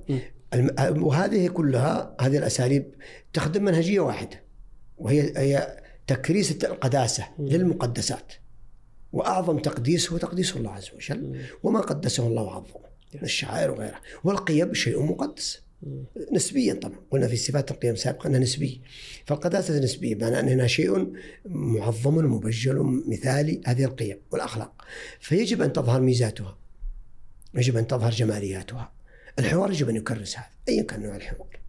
وهذه كلها هذه الأساليب تخدم منهجية واحدة، وهي هي تكريس القداسة للمقدسات، وأعظم تقديس هو تقديس الله عز وجل، وما قدسه الله وعظمه من الشعائر وغيرها. والقيم شيء مقدس نسبيا، طبعا قلنا في صفات القيم سابقا أنها نسبية، فالقداسة نسبية بمعنى أنها شيء معظم مبجل مثالي. هذه القيم والأخلاق فيجب أن تظهر ميزاتها، يجب أن تظهر جمالياتها. الحوار يجب أن يكرس هذا أيا كان نوع الحوار.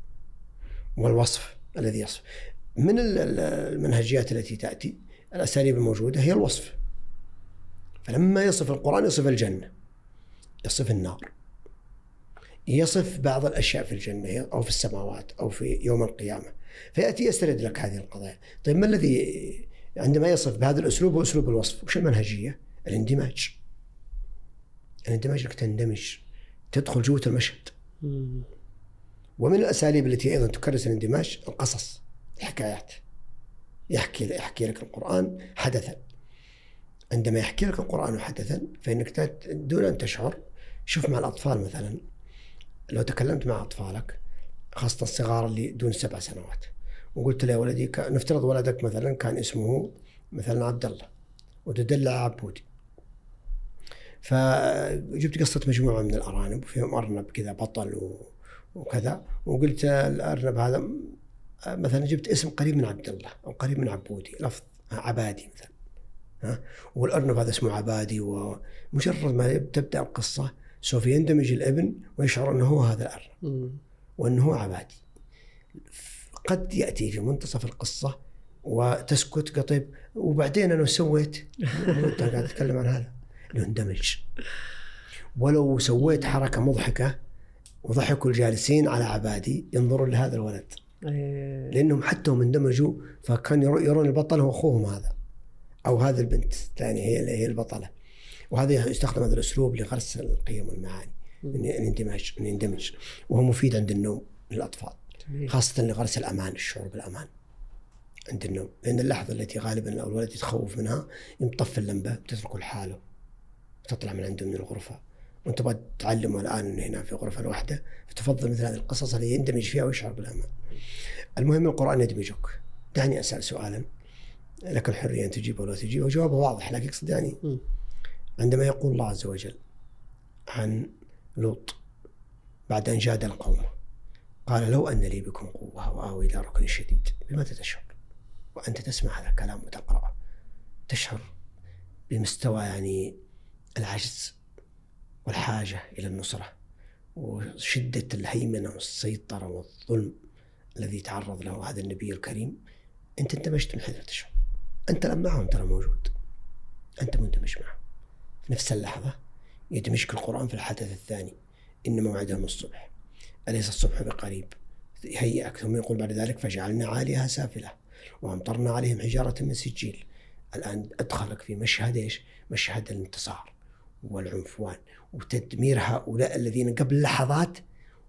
والوصف الذي يصف من المنهجيات التي تأتي، الأساليب الموجودة هي الوصف. فلما يصف القرآن يصف الجنة، يصف النار، يصف بعض الأشياء في الجنة أو في السماوات أو في يوم القيامة، فيأتي يسرد لك هذه القضايا. طيب ما الذي عندما يصف بهذا الأسلوب هو أسلوب الوصف؟ وش المنهجية؟ الاندماج. الاندماج لك تندمج، تدخل جوة المشهد. ومن الأساليب التي أيضا تكرس الاندماج القصص، الحكايات. يحكي يحكي لك القرآن حدثا. عندما يحكي لك القرآن حدثا فإنك دون أن تشعر، شوف مع الأطفال مثلا، لو تكلمت مع أطفالك خاصة الصغار اللي دون سبع سنوات وقلت له يا ولدي، نفترض ولدك مثلا كان اسمه مثلا عبد الله وتدلع عبودي، فجبت قصة مجموعة من الأرانب وفيهم أرنب كذا بطل وكذا، وقلت الأرنب هذا مثلا جبت اسم قريب من عبد الله أو قريب من عبودي، لفظ عبادي مثلا، ها، والأرنب هذا اسمه عبادي. ومجرد ما تبدأ القصة سوف يندمج الابن ويشعر أنه هو هذا الأرنب وأنه هو عبادي. قد يأتي في منتصف القصة وتسكت قطيب، وبعدين أنا سويت أنت قاعد تتكلم عن هذا، يندمج. ولو سويت حركة مضحكة وضحكوا الجالسين على عبادي ينظرون لهذا الولد، لأنهم حتى هم اندمجوا، فكان يرون البطل هو أخوهم هذا أو هذه البنت الثانية هي هي البطلة. وهذا يستخدم هذا الأسلوب لغرس القيم والمعاني، الاندماج، يندمج. وهو مفيد عند النوم للأطفال، خاصة لغرس الأمان، الشعور بالأمان عند النوم، لأن اللحظة التي غالبا الولد يتخوف منها يمطف اللمبة بتتركه لحاله تطلع من عنده من الغرفة، وانت بقى تعلمه الآن أنه هنا في غرفة الوحدة، فتفضل مثل هذه القصص اللي يندمج فيها ويشعر بالأمان. المهم القرآن يدمجك. دعني أسأل سؤالا لك الحرية أن تجيبه ولا تجيبه، وجوابه واضح، لكن يقصد يعني عندما يقول الله عز وجل عن لوط بعد أن جادل قومه قال لو أن لي بكم قوة وآوي إلى ركن شديد، بماذا تشعر وأنت تسمع هذا الكلام وتقرأه؟ تشعر بمستوى يعني العجز والحاجة إلى النصرة وشدة الهيمنة والسيطرة والظلم الذي تعرض له هذا النبي الكريم. أنت اندمجت من حيث لا تشعر، أنت لم معهم، ترى موجود، أنت مندمج معه. في نفس اللحظة يدمجك القرآن في الحدث الثاني، إن موعدهم الصبح أليس الصبح بقريب، هيئك. ثم يقول بعد ذلك فجعلنا عاليها سافلة وأمطرنا عليهم حجارة من سجيل. الآن أدخلك في مشهد إيش؟ مشهد الانتصار والعنفوان وتدمير هؤلاء الذين قبل لحظات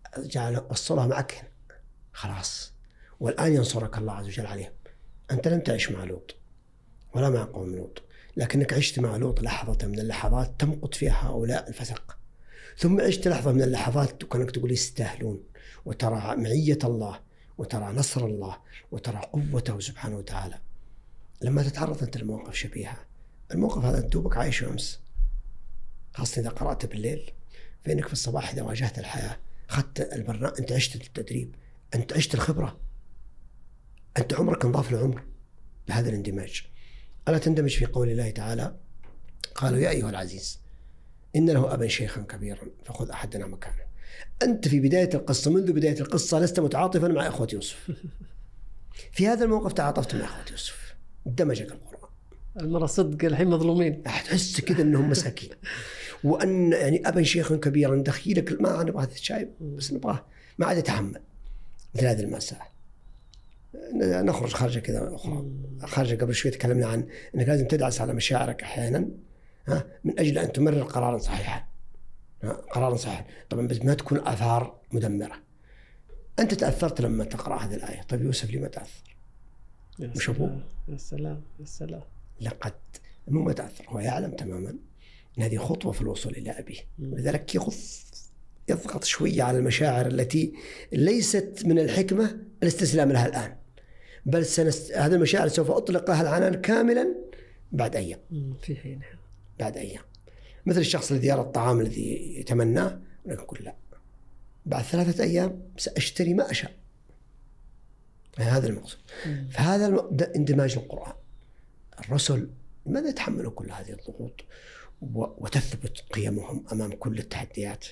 جعل وصلها معك هنا خلاص، والآن ينصرك الله عز وجل عليهم. أنت لم تعيش مع لوط ولا مع قوم لوط، لكنك عشت مع لوط لحظة من اللحظات تمقت فيها هؤلاء الفسق، ثم عشت لحظة من اللحظات وكانك تقول يستاهلون، وترى معية الله وترى نصر الله وترى قوته سبحانه وتعالى. لما تتعرض أنت لمواقف شبيهة، الموقف هذا أنت دوبك عايشه أمس، خاصة إذا قرأت بالليل، فإنك في الصباح إذا واجهت الحياة أخذت البرنامج، أنت عشت التدريب، أنت عشت الخبرة، أنت عمرك انضاف لعمر بهذا الاندماج. ألا تندمج في قول الله تعالى: قالوا يا أيها العزيز إن له أبا شيخا كبيرا فخذ أحدنا مكانه. أنت في بداية القصة، منذ بداية القصة لست متعاطفا مع إخوة يوسف، في هذا الموقف تعاطفت مع إخوة يوسف، دمجك القرآن. المرة صدق الحين مظلومين، تحس كذا أنهم مساكين، وأن يعني أبا شيخا كبيرا دخيلك ما نبغى شايب بس نبغاه ما عاد يتحمل مثل هذه المسألة. نخرج خارجة كذا أخرى، خارجة قبل شوي تكلمنا عن أنك لازم تدعس على مشاعرك أحيانا ها من أجل أن تمرر قرارا صحيحا، قرارا صحيحا طبعا، بس ما تكون آثار مدمرة. أنت تأثرت لما تقرأ هذه الآية، طيب يوسف لما تأثر؟ مش أبوه؟ يا سلام يا سلام، لقد مو ما تأثر، هو يعلم تماما أن هذه خطوة في الوصول إلى أبيه، ولذلك يغض يضغط شوية على المشاعر التي ليست من الحكمة الاستسلام لها الآن، بل سنست... هذه المشاعر سوف أطلقها العنان كاملا بعد أيام، في حينها بعد أيام، مثل الشخص الذي يرى الطعام الذي يتمناه ويقول لا، بعد ثلاثة أيام سأشتري ما أشاء. هذا المقصود. فهذا الم... اندماج القرآن. الرسل لماذا يتحملوا كل هذه الضغوط و... وتثبت قيمهم أمام كل التحديات،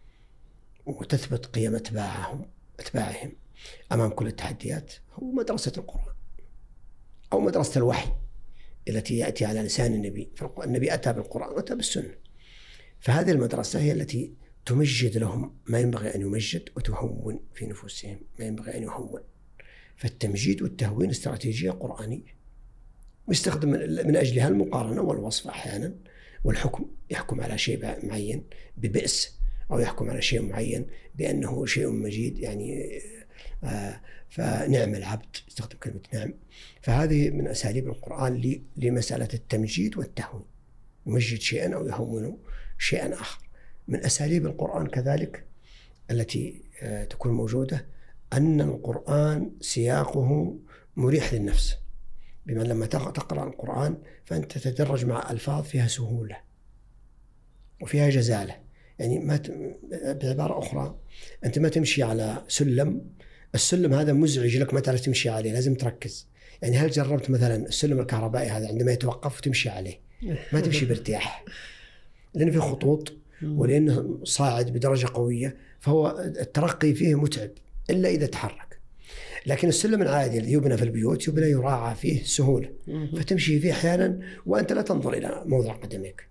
وتثبت قيم أتباعهم أتباعهم أمام كل التحديات؟ هو مدرسة القرآن أو مدرسة الوحي التي يأتي على لسان النبي. النبي أتى بالقرآن وأتى بالسنة، فهذه المدرسة هي التي تمجد لهم ما ينبغي أن يمجد، وتهون في نفوسهم ما ينبغي أن يهون. فالتمجيد والتهوين استراتيجية قرآنية، ويستخدم من أجلها المقارنة والوصف أحيانا، والحكم يحكم على شيء معين ببئس، أو يحكم على شيء معين بأنه شيء مجيد، يعني آه فنعم العبد، يستخدم كلمة نعم. فهذه من أساليب القرآن لمسألة التمجيد والتهوين، يمجد شيئا أو يهون شيئا آخر. من أساليب القرآن كذلك التي آه تكون موجودة أن القرآن سياقه مريح للنفس، بما لما تقرأ القرآن فأنت تتدرج مع ألفاظ فيها سهولة وفيها جزالة. يعني ما ت... بعبارة أخرى أنت ما تمشي على سلم، السلم هذا مزعج لك ما تعرف تمشي عليه، لازم تركز. يعني هل جربت مثلا السلم الكهربائي هذا عندما يتوقف وتمشي عليه ما تمشي بارتياح، لأن فيه خطوط ولأنه صاعد بدرجة قوية، فهو الترقي فيه متعب إلا إذا تحرك. لكن السلم العادي الذي يبنى في البيوت يبنى يراعى فيه سهولة، فتمشي فيه أحيانا وأنت لا تنظر إلى موضع قدميك.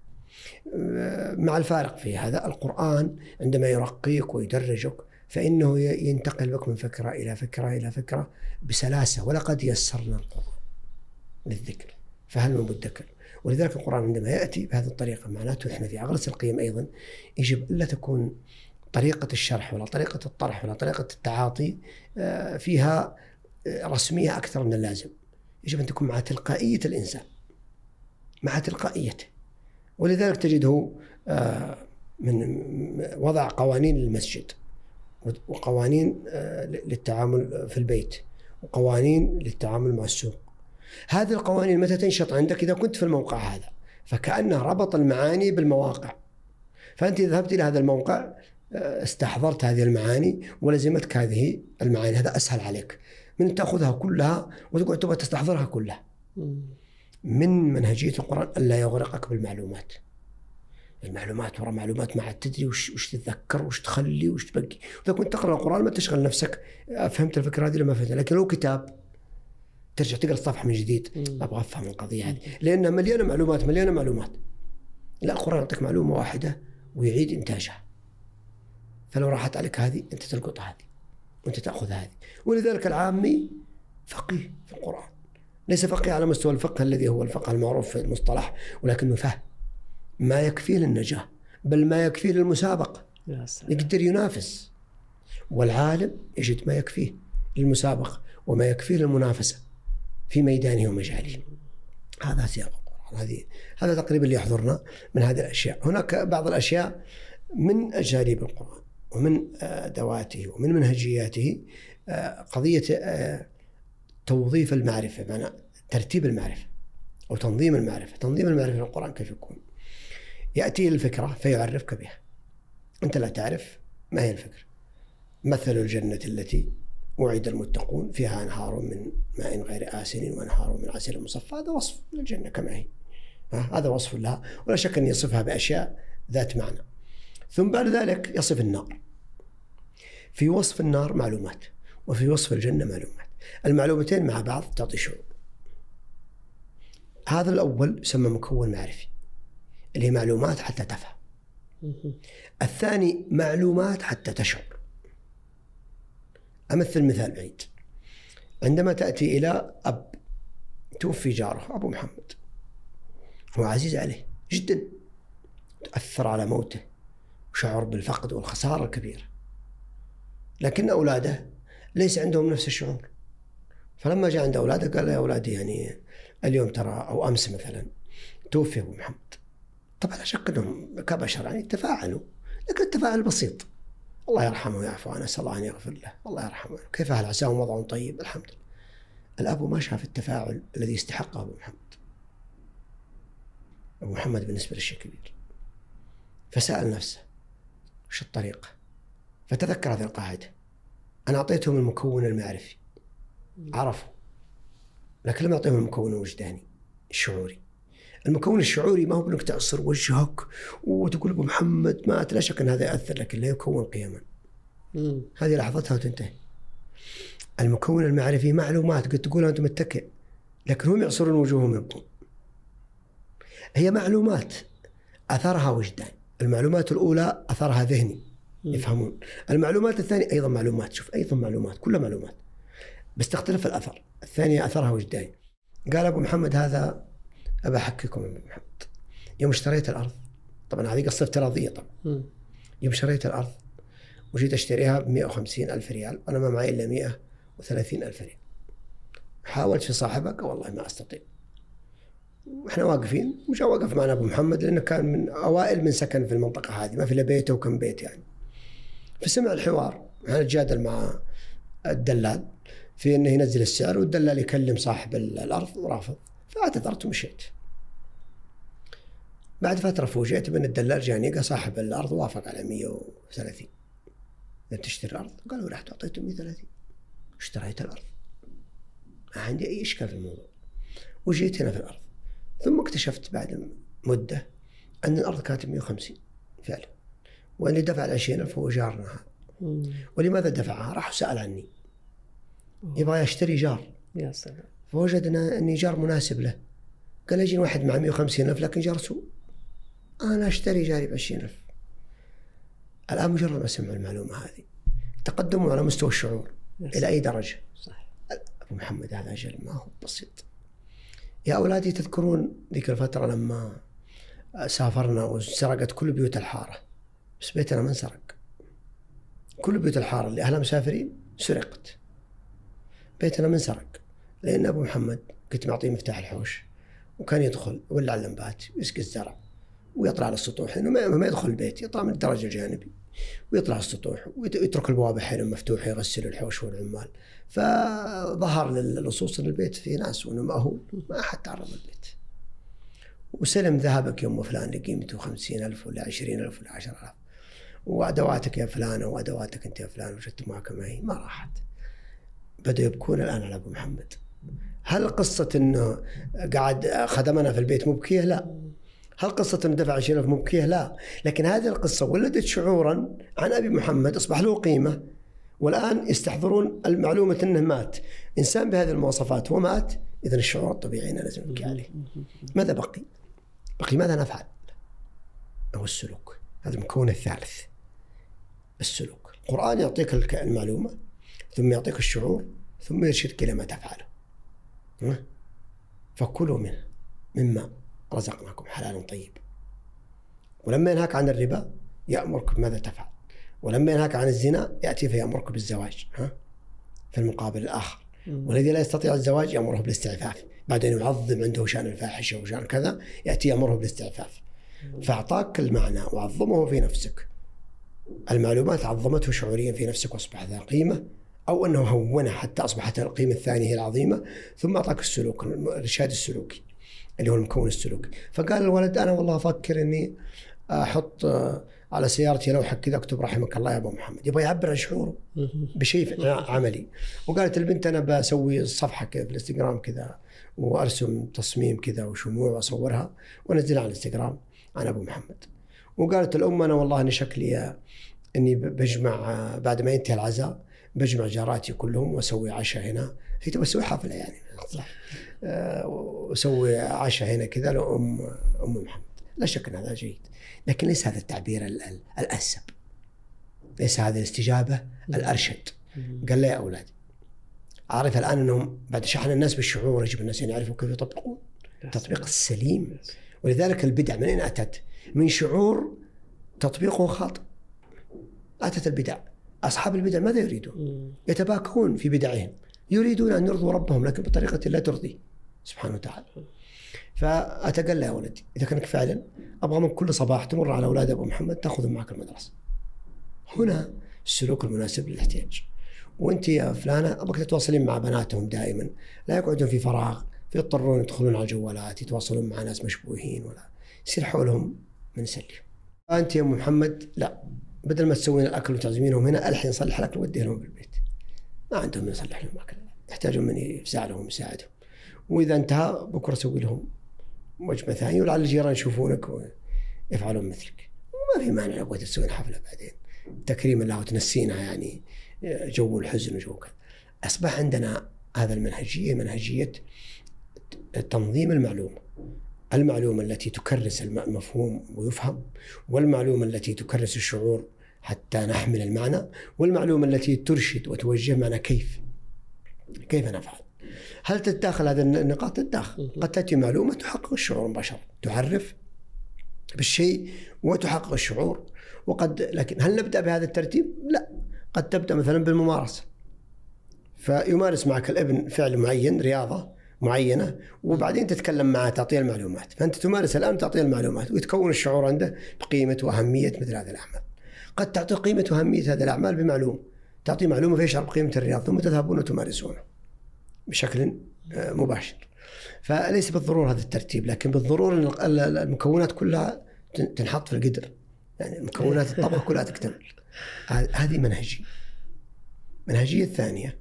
مع الفارق في هذا، القرآن عندما يرقيك ويدرجك فإنه ينتقل بك من فكرة إلى فكرة إلى فكرة بسلاسة. ولقد يسرنا القرآن للذكر فهل من مدكر. ولذلك القرآن عندما يأتي بهذه الطريقة معناته إحنا في أغرس القيم أيضا يجب ألا تكون طريقة الشرح ولا طريقة الطرح ولا طريقة التعاطي فيها رسمية أكثر من اللازم. يجب أن تكون مع تلقائية الإنسان، مع تلقائيته. ولذلك تجده من وضع قوانين للمسجد، وقوانين للتعامل في البيت، وقوانين للتعامل مع السوق. هذه القوانين متى تنشط عندك؟ إذا كنت في الموقع هذا، فكأنه ربط المعاني بالمواقع. فأنت إذا ذهبت إلى هذا الموقع استحضرت هذه المعاني ولزمتك هذه المعاني، هذا أسهل عليك من أن تأخذها كلها وتقعد تبغى تستحضرها كلها. من منهجية القرآن ألا يغرقك بالمعلومات. المعلومات وراء معلومات ما عاد تدري وش, وش تتذكر وش تخلي وش تبقي. إذا كنت تقرأ القرآن ما تشغل نفسك فهمت الفكرة هذه لما فهمتها. لكن لو كتاب ترجع تقرأ الصفحة من جديد، أبغى أفهم القضية هذه لأنها مليانة معلومات مليانة معلومات. لا، القرآن يعطيك معلومة واحدة ويعيد إنتاجها. فلو راحت عليك هذه أنت تلقط هذه وأنت تأخذ هذه. ولذلك العامي فقيه في القرآن، ليس فقيه على مستوى الفقه الذي هو الفقه المعروف في المصطلح، ولكنه فهم ما يكفيه للنجاة، بل ما يكفيه للمسابقة، يقدر ينافس. والعالم يجد ما يكفيه للمسابقة وما يكفيه للمنافسة في ميدانه ومجاله. هذا سياق القرآن. هذه هذا تقريبا اللي يحضرنا من هذه الأشياء. هناك بعض الأشياء من أجانب القرآن ومن أدواته ومن منهجياته قضية توظيف المعرفة، معنى ترتيب المعرفة أو تنظيم المعرفة. تنظيم المعرفة في القرآن كيف يكون؟ يأتي الفكرة فيعرفك بها، أنت لا تعرف ما هي الفكرة. مثل الجنة التي وعد المتقون فيها أنهار من ماء غير آسن وأنهار من عسل مصفى. هذا وصف للجنة كما هي، هذا وصف لها، ولا شك أن يصفها بأشياء ذات معنى. ثم بعد ذلك يصف النار. في وصف النار معلومات، وفي وصف الجنة معلومات. المعلومتين مع بعض تعطي شعور. هذا الأول يسمى مكون معرفي اللي هي معلومات حتى تفهم. الثاني معلومات حتى تشعر. أمثل مثال بعيد. عندما تأتي إلى أب توفي جاره أبو محمد، هو عزيز عليه جدا، تأثر على موته وشعر بالفقد والخسارة الكبيرة، لكن أولاده ليس عندهم نفس الشعور. فلما جاء عند أولاده قال يا أولادي يعني اليوم ترى أو أمس مثلا توفي أبو محمد. طبعا لا شك أنهم كبشر يعني تفاعلوا، لكن التفاعل بسيط. الله يرحمه ويعفو عنه، أسأل الله أن يغفر له. الله يرحمه، كيف أهل عساهم وضع طيب الحمد لله. الأب ما شاف التفاعل الذي يستحقه أبو محمد. أبو محمد بالنسبة للشيء كبير، فسأل نفسه وش الطريقة، فتذكر هذه القاعدة. أنا أعطيتهم المكون المعرفي عرفوا، لكن لم أعطيهم المكون الوجداني الشعوري. المكون الشعوري ما هو بأنك تعصر وجهك وتقول أبو محمد مات، لا شك أن هذا يأثر، لكن لا يكون قيما. هذه لحظتها وتنتهي. المكون المعرفي معلومات قد تقولها أنت متكئ، لكن هم يعصرون وجوههم يبقون. هي معلومات أثرها وجدان. المعلومات الأولى أثرها ذهني يفهمون. المعلومات الثانية أيضا معلومات، شوف أيضا معلومات، كلها معلومات بس تختلف الأثر. الثانية أثرها وجداني. قال أبو محمد هذا أبا أحكيكم أبو محمد، يوم اشتريت الأرض، طبعا هذه قصة افتراضية طبعا، يوم اشتريت الأرض وجيت أشتريها بمئة وخمسين ألف ريال، أنا ما معي إلا مئة وثلاثين ألف ريال. حاولت في صاحبها قال والله ما أستطيع. وإحنا واقفين، مش واقف معنا أبو محمد لأنه كان من أوائل من سكن في المنطقة هذه، ما في إلا بيته وكم بيت يعني. فسمع الحوار، أنا أتجادل مع الدلال في أنه ينزل السعر، والدلال يكلم صاحب الأرض ورافض، فاعتذرت ومشيت. بعد فترة فوجئت بأن الدلال جاني قال صاحب الأرض وافق على مئة وثلاثين. لم تشتري الأرض؟ قالوا رحت أعطيته مئة وثلاثين، اشتريت الأرض، ما عندي أي إشكال في الموضوع. وجيت هنا في الأرض، ثم اكتشفت بعد مدة أن الأرض كانت مئة وخمسين فعلا، وأني دفع العشرين ألف هو جارنا هذا. ولماذا دفعها؟ راح سأل عني، يبغى يشتري جار. يا سلام. فوجدنا أني جار مناسب له. قال يجي واحد مع مئة وخمسين ألف لكن جار سوء، أنا أشتري جاري بعشرين ألف. الآن مجرد ما سمعوا المعلومة هذه تقدموا على مستوى الشعور إلى أي درجة. صح. أبو محمد هذا أجل ما هو بسيط. يا أولادي تذكرون ذيك الفترة لما سافرنا وسرقت كل بيوت الحارة، بس بيتنا ما انسرق. كل بيوت الحارة اللي أهلها مسافرين سرقت، بيتنا ما انسرق، لأن أبو محمد كنت معطيه مفتاح الحوش، وكان يدخل ويولع اللمبات ويسقي الزرع ويطلع على السطوح، لأنه ما يدخل البيت، يطلع من الدرج الجانبي ويطلع على السطوح ويترك البوابة أحيانا مفتوحة يغسل الحوش والعمال. فظهر للصوص أن البيت فيه ناس وأنه مأهول، ما أحد تعرض البيت. وسلم ذهبك يوم فلان لقيمته خمسين ألف ولا عشرين ألف ولا عشر ألف، وأدواتك يا فلان وأدواتك أنت يا فلان وجدت معك معي، ما راحت. بدأوا يبكون الآن على أبو محمد. هل قصة أنه قاعد خدمنا في البيت مبكية؟ لا. هل قصة أنه دفع عشرين ألف مبكية؟ لا. لكن هذه القصة ولدت شعورا عن أبي محمد أصبح له قيمة، والآن يستحضرون المعلومة أنه مات إنسان بهذه المواصفات ومات. إذن الشعور الطبيعي لازم نبكي عليه. ماذا بقي؟ بقي ماذا نفعل؟ هو السلوك. هذا المكون الثالث، السلوك. القرآن يعطيك المعلومة ثم يعطيك الشعور ثم يرشدك إلى ما تفعله. فكلوا منه مما رزقناكم حلالا طيب. ولما ينهاك عن الربا يأمرك بماذا تفعل. ولما ينهاك عن الزنا يأتي فيأمرك بالزواج ها في المقابل الآخر. والذي لا يستطيع الزواج يأمره بالاستعفاف، بعد أن يعظم عنده شأن الفاحشة وشأن كذا يأتي يأمره بالاستعفاف. فأعطاك المعنى وعظمه في نفسك، المعلومات عظمته شعوريا في نفسك وأصبح ذا قيمة، أو أنه هونها حتى أصبحت القيمة الثانية هي العظيمة. ثم أعطاك السلوك، الإرشاد السلوكي اللي هو المكون السلوكي. فقال الولد أنا والله أفكر أني أحط على سيارتي لوحة كذا أكتب رحمك الله يا أبو محمد، يبغى يعبر عن شعوره بشيء عملي. وقالت البنت أنا بسوي صفحة كذا في الانستغرام كذا وأرسم تصميم كذا وشموع وأصورها وأنزلها على الانستغرام أنا أبو محمد. وقالت الأم أنا والله أنا شكلي أني بجمع بعد ما ينتهي العزاء بجمع جاراتي كلهم وأسوي عشاء هنا، هي تبغى تسوي حفلة يعني صح، وأسوي عشاء هنا كذا لأم أم محمد. لا شك أن هذا جيد، لكن ليس هذا التعبير الأنسب، ليس هذا الاستجابة الأرشد. قال لي يا أولادي أعرف الآن أنهم بعد شحن الناس بالشعور يجب الناس أن يعرفوا كيف يطبقون التطبيق السليم. ولذلك البدع من أين أتت؟ من شعور تطبيقه خاطئ. أتت البدع، أصحاب البدع ماذا يريدون؟ يتباكون في بدعهم، يريدون أن يرضوا ربهم لكن بطريقة لا ترضي سبحانه وتعالى. فأتقل يا ولدي إذا كانك فعلا أبغى من كل صباح تمر على أولاد أبو محمد تأخذهم معك المدرسة، هنا السلوك المناسب للاحتياج. وأنت يا فلانة أبغاك تتواصلين مع بناتهم دائما، لا يقعدون في فراغ فيضطرون يدخلون على الجوالات يتواصلون مع ناس مشبوهين ولا يصير حولهم من سلي. أنت يا أم محمد لا، بدل ما تسوين الأكل وتعزمينهم هنا الحين نصلح الأكل وديه لهم بالبيت، ما عندهم من يصلح لهم أكل، يحتاجون من يفزع لهم ويساعدهم، وإذا انتهى بكرة سوي لهم وجبة ثانية ولعل الجيران يشوفونك ويفعلون مثلك. وما في مانع لو بغيت تسوين حفلة بعدين تكريما له وتنسينها يعني جو الحزن وجو كذا. أصبح عندنا هذا المنهجية، منهجية تنظيم المعلومة، المعلومة التي تكرس المفهوم ويفهم، والمعلومة التي تكرس الشعور حتى نحمل المعنى، والمعلومة التي ترشد وتوجه معنا كيف كيف نفعل. هل تتداخل هذه النقاط؟ تتداخل. قد تأتي معلومة تحقق الشعور مباشرة، تعرف بالشيء وتحقق الشعور، وقد لكن هل نبدأ بهذا الترتيب؟ لا، قد تبدأ مثلا بالممارسة، فيمارس معك الابن فعل معين، رياضة معينة، وبعدين تتكلم معه تعطيه المعلومات، فأنت تمارس الآن تعطيه المعلومات ويتكون الشعور عنده بقيمة وأهمية مثل هذه الأعمال. قد تعطي قيمة وأهمية هذه الأعمال بمعلومة، تعطي معلومة فيشعر بقيمة الرياضة ثم تذهبون وتمارسونه بشكل مباشر. فليس بالضرورة هذا الترتيب، لكن بالضرورة المكونات كلها تنحط في القدر، يعني المكونات الطبخ كلها تكتمل. هذه منهجية. منهجية الثانية،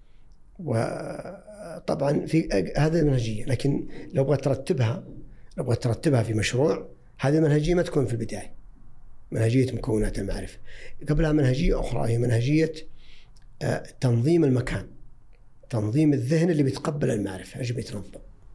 وطبعا في هذه المنهجية، لكن لو بغيت ترتبها لو بغيت ترتبها في مشروع، هذه المنهجية ما تكون في البداية، منهجية مكونات المعرفة. قبلها منهجية أخرى هي منهجية تنظيم المكان، تنظيم الذهن اللي بيتقبل المعرفة، يجب يتنظم.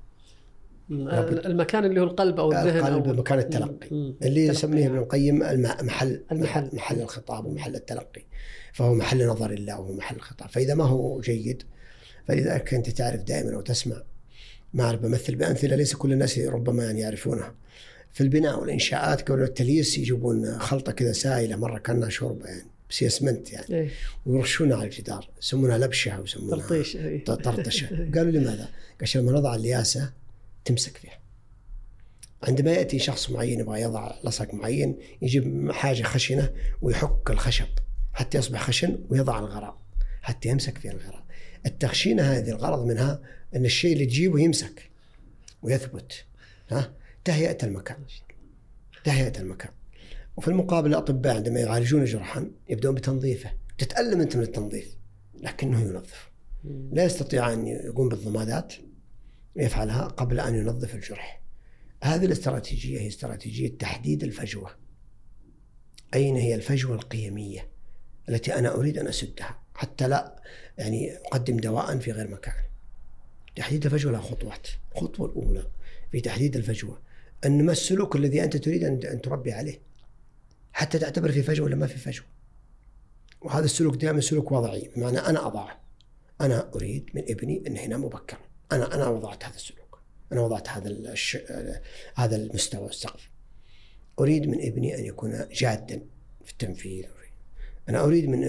المكان اللي هو القلب أو الذهن القلب أو مكان التلقي م- اللي يسميه ابن القيم المحل المحل محل الخطاب ومحل التلقي، فهو محل نظر الله وهو محل الخطاب. فإذا ما هو جيد، فلذلك أنت تعرف دائما أو تسمع، ما أعرف بمثل بأمثلة ليس كل الناس ربما يعني يعرفونها. في البناء والإنشاءات قبل التليس يجيبون خلطة كذا سائلة مرة كأنها شوربة يعني بس يسمنت يعني إيه؟ ويرشونها على الجدار، يسمونها لبشة ويسمونها ترطيش طرطشة. قالوا لماذا؟ قال لما نضع الياسة تمسك فيها. عندما يأتي شخص معين يبغى يضع لصق معين يجيب حاجة خشنة ويحك الخشب حتى يصبح خشن ويضع الغراء حتى يمسك فيها الغراء. التخشينة هذه الغرض منها أن الشيء اللي تجيبه يمسك ويثبت. ها؟ تهيئة المكان، تهيئة المكان. وفي المقابل الأطباء عندما يعالجون جرحا يبدأون بتنظيفه، تتألم أنت من التنظيف لكنه ينظف. لا يستطيع أن يقوم بالضمادات يفعلها قبل أن ينظف الجرح. هذه الاستراتيجية هي استراتيجية تحديد الفجوة. أين هي الفجوة القيمية التي أنا أريد أن أسدها حتى لا يعني أقدم دواء في غير مكان. تحديد الفجوة لها خطوات. الخطوة الأولى في تحديد الفجوة أن ما السلوك الذي أنت تريد أن تربي عليه حتى تعتبر في فجوة ولا ما في فجوة. وهذا السلوك دائما سلوك وضعي، بمعنى أنا أضعه. أنا أريد من ابني أن ينام مبكرا، أنا أنا وضعت هذا السلوك، أنا وضعت هذا الش... هذا المستوى السقف. أريد من ابني أن يكون جادا في التنفيذ، أنا أريد من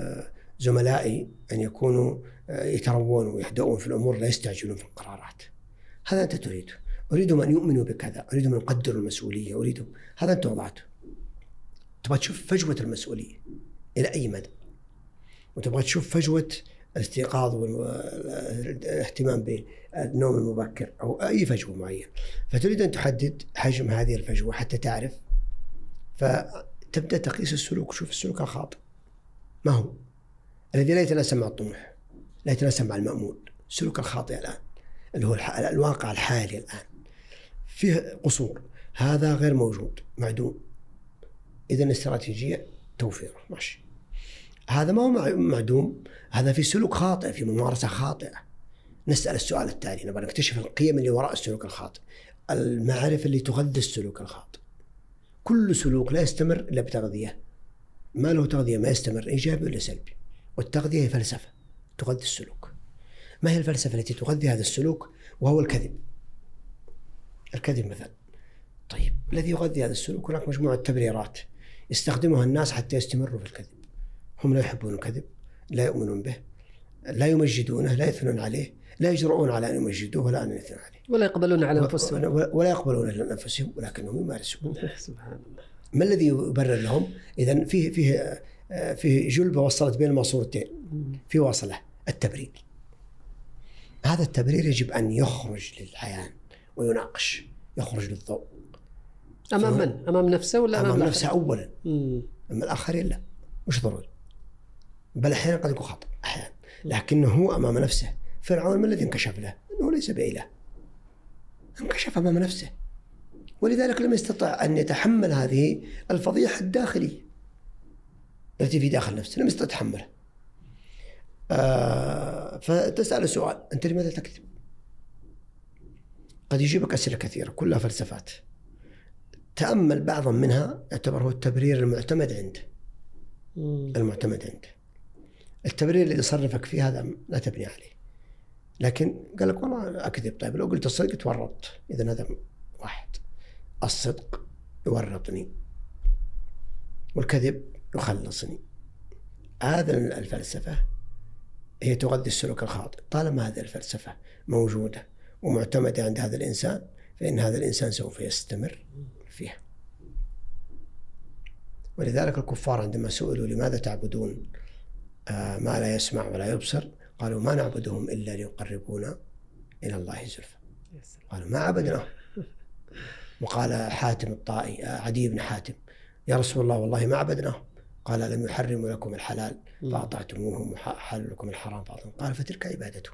زملائي أن يكونوا يتروون ويهدؤون في الأمور، لا يستعجلون في القرارات. هذا أنت تريده. أريدهم أن يؤمنوا بكذا، أريدهم أن يقدروا المسؤولية، أريدهم، هذا أنت وضعته. تبغى تشوف فجوة المسؤولية إلى أي مدى، وتبغى تشوف فجوة الاستيقاظ والاهتمام بالنوم المبكر أو أي فجوة معينة، فتريد أن تحدد حجم هذه الفجوة حتى تعرف، فتبدأ تقيس السلوك. شوف السلوك الخاطئ ما هو الذي لا يتناسب مع الطموح، لا يتناسب مع المأمول. السلوك الخاطئ الآن اللي هو الواقع الحالي الآن فيه قصور، هذا غير موجود، معدوم. إذن الاستراتيجية توفيره ماشي. هذا ما هو معدوم، هذا في سلوك خاطئ، في ممارسة خاطئة. نسأل السؤال التالي، نبغى نكتشف القيم اللي وراء السلوك الخاطئ، المعارف اللي تغذي السلوك الخاطئ. كل سلوك لا يستمر إلا بتغذية، ما له تغذية ما يستمر، إيجابي ولا سلبي. والتغذية هي فلسفة تغذي السلوك. ما هي الفلسفة التي تغذي هذا السلوك؟ وهو الكذب. الكذب مثلا. طيب الذي يغذي هذا السلوك هناك مجموعة تبريرات يستخدمها الناس حتى يستمروا في الكذب. هم لا يحبون الكذب، لا يؤمنون به، لا يمجدونه، لا يثنون عليه، لا يجرؤون على أن يمجدوه ولا أن يثنون عليه، ولا يقبلون على أنفسهم ولا يقبلون على أنفسهم، ولكنهم يمارسون. سبحان الله. ما الذي يبرر لهم؟ إذن فيه فيه فيه جلبة وصلت بين الماسورتين، في وصلة التبرير. هذا التبرير يجب أن يخرج للعيان ويناقش، يخرج للضوء. أمام من؟ أمام نفسه ولا أمام, أمام نفسه أولا؟ مم. أما الآخرين لا، مش ضروري، بل أحيانا قد يكون خطأ أحيانا، لكنه هو أمام نفسه. فرعون ما الذي انكشف له؟ أنه ليس بإله، انكشف أمام نفسه، ولذلك لم يستطع أن يتحمل هذه الفضيحة الداخلية التي في داخل نفسه، لم يستطع تحملها. آه فتسأل سؤال، أنت لماذا تكذب؟ قد يجيبك أسئلة كثيرة كلها فلسفات. تأمل بعضا منها يعتبر هو التبرير المعتمد عنده. المعتمد عنده التبرير اللي يصرفك فيه هذا لا تبني عليه، لكن قال لك والله أكذب. طيب لو قلت الصدق تورط، إذن هذا واحد. الصدق يورطني والكذب يخلصني. هذا الفلسفة هي تغذي السلوك الخاطئ. طالما هذه الفلسفة موجودة ومعتمدة عند هذا الإنسان، فإن هذا الإنسان سوف يستمر فيها. ولذلك الكفار عندما سئلوا لماذا تعبدون ما لا يسمع ولا يبصر، قالوا ما نعبدهم إلا ليقربونا إلى الله زلفى. قالوا ما عبدناهم. وقال حاتم الطائي، عدي بن حاتم، يا رسول الله والله ما عبدناهم. قال لم يحرموا لكم الحلال فأطعتموهم وحلوا لكم الحرام فأطعتموهم. قال فتلك عبادته.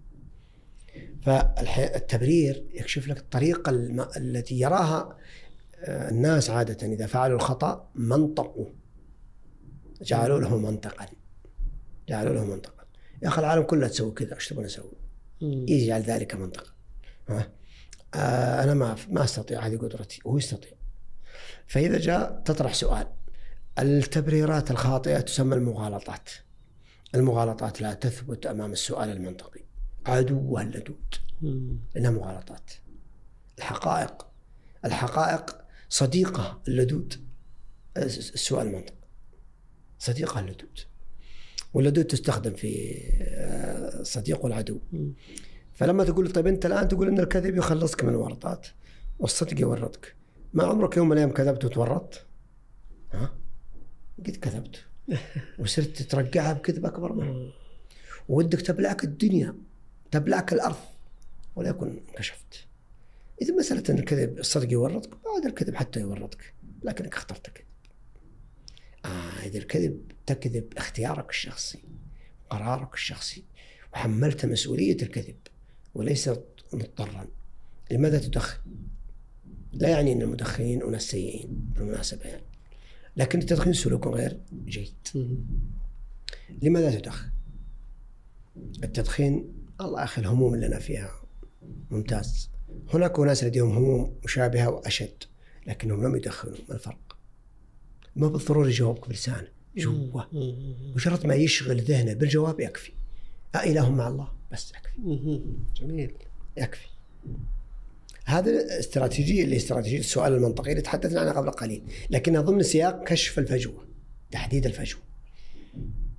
فالتبرير يكشف لك الطريقة الم... التي يراها الناس عادة إذا فعلوا الخطأ منطقوا، جعلوا له منطقا، جعلوا له منطقا. يا أخي العالم كلها تسوي كذا، إيش تبغى نسوي؟ يجعل ذلك منطقا. ها؟ آه أنا ما ما أستطيع، هذه قدرتي، وهو يستطيع. فإذا جاء تطرح سؤال، التبريرات الخاطئة تسمى المغالطات. المغالطات لا تثبت أمام السؤال المنطقي، عدوها اللدود، إنها مغالطات. الحقائق الحقائق صديقة اللدود، السؤال المنطقي صديقة اللدود، واللدود تستخدم في صديق والعدو. فلما تقول طيب أنت الآن تقول أن الكذب يخلصك من الورطات والصدق يورطك، ما عمرك يوم من الأيام كذبت وتورطت؟ ها؟ قد كذبت وصرت تترقعها بكذب أكبر منه، ودك تبلعك الدنيا، تبلعك الأرض، ولا يكون انكشفت. إذا مسألة أن الكذب الصدق يورطك، بعد الكذب حتى يورطك، لكنك اخترت الكذب. آه إذا الكذب تكذب اختيارك الشخصي، قرارك الشخصي، وحملت مسؤولية الكذب وليس مضطرا. لماذا تدخن؟ لا يعني أن المدخنين أناس سيئين بالمناسبة يعني، لكن التدخين سلوك غير جيد. لماذا تدخن؟ التدخين الله أخي الهموم اللي أنا فيها ممتاز. هناك ناس لديهم هموم مشابهة وأشد لكنهم لم يدخنوا. ما الفرق؟ ما بالضروري يجاوبك بلسانه، جوا مجرد ما يشغل ذهنه بالجواب يكفي. أإله مع الله بس يكفي. جميل، يكفي. هذا الاستراتيجية اللي استراتيجية السؤال المنطقي اللي تحدثنا عنها قبل قليل، لكنها ضمن سياق كشف الفجوة، تحديد الفجوة.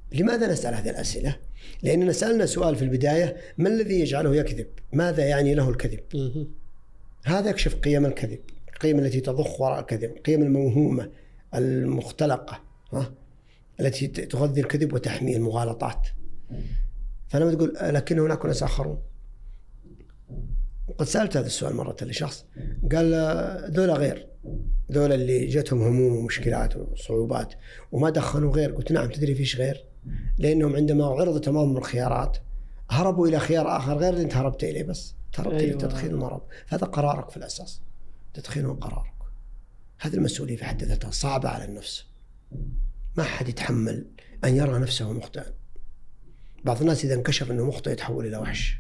لماذا نسأل هذه الأسئلة؟ لأننا سألنا سؤال في البداية: ما الذي يجعله يكذب؟ ماذا يعني له الكذب؟ هذا يكشف قيم الكذب، القيم التي تضخ وراء الكذب، القيم الموهومة المختلقة، ها؟ التي تغذي الكذب وتحمي المغالطات. فلما تقول لكن هناك ناس آخرون، وقد سألت هذا السؤال مرة لشخص قال ذولا غير، ذولا اللي جتهم هموم ومشكلات وصعوبات وما دخلوا غير. قلت نعم، تدري فيش غير؟ لأنهم عندما عرضت أمامهم الخيارات هربوا إلى خيار آخر غير اللي أنت هربت إليه، بس هربت إلى أيوة. تدخين المرض. هذا قرارك في الأساس، تدخينه قرارك. هذه المسؤولية في حد ذاتها صعبة على النفس. ما حد يتحمل أن يرى نفسه مخطئا. بعض الناس إذا انكشف أنه مخطئ يتحول إلى وحش.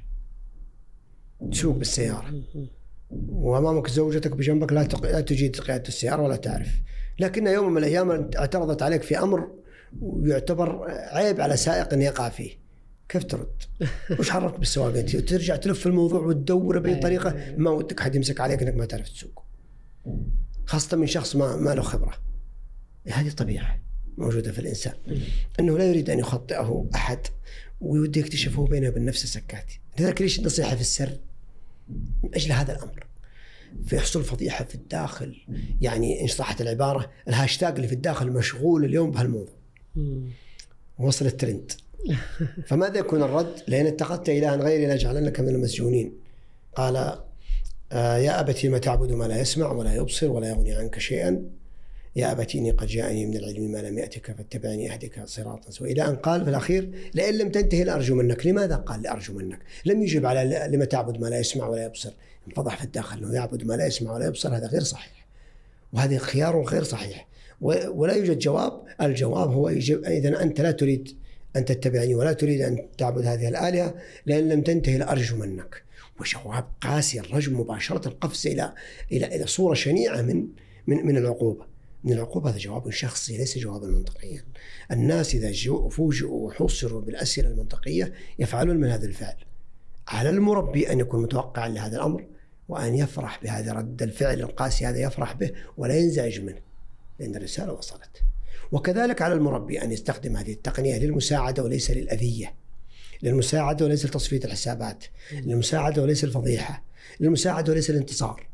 تسوق بالسيارة وأمامك زوجتك بجنبك لا تجيد قيادة السيارة ولا تعرف، لكن يوم من الأيام اعترضت عليك في أمر ويعتبر عيب على سائق أن يقع فيه، كيف ترد؟ وش حرك بالسواقة أنت؟ وترجع تلف الموضوع وتدور بأي طريقة، ما ودك حد يمسك عليك أنك ما تعرف تسوق، خاصة من شخص ما ما له خبرة. هذه طبيعة موجودة في الإنسان، أنه لا يريد أن يخطئه أحد ويودي يكتشفه بينه وبين نفسه سكاتي. لذلك ليش النصيحة في السر؟ من أجل هذا الأمر. فيحصل فضيحة في الداخل، يعني إن صحت العبارة الهاشتاج اللي في الداخل مشغول اليوم بهالموضوع، وصل الترند. فماذا يكون الرد؟ لأن اتخذت إلها غيري لأجعلنك من المسجونين. قال آه يا أبتي ما تعبد ما لا يسمع ولا يبصر ولا يغني عنك شيئا، يا أبتي إني قد جاءني من العلم ما لم يأتك فاتبعني أهدك صراطا سويا. إلى أن قال في الأخير لئن لم تنتهي لأرجو منك. لماذا قال لأرجو منك؟ لم يجب على لما تعبد ما لا يسمع ولا يبصر. انفضح في الداخل أنه يعبد ما لا يسمع ولا يبصر، هذا غير صحيح، وهذا خيار غير صحيح، ولا يوجد جواب. الجواب هو يجب إذا أنت لا تريد أن تتبعني ولا تريد أن تعبد هذه الآلهة، لئن لم تنتهي لأرجو منك. وجواب قاسي، الرجم مباشرة، القفز إلى إلى إلى صورة شنيعة من من من العقوبة. من العقوبة هذا جواب شخصي ليس جوابا منطقيا. الناس إذا فوجئوا وحصروا بالأسئلة المنطقية يفعلون من هذا الفعل. على المربي أن يكون متوقعا لهذا الأمر وأن يفرح بهذا رد الفعل القاسي، هذا يفرح به ولا ينزعج منه، لأن الرسالة وصلت. وكذلك على المربي أن يستخدم هذه التقنية للمساعدة وليس للأذية، للمساعدة وليس لتصفية الحسابات، للمساعدة وليس الفضيحة، للمساعدة وليس الانتصار.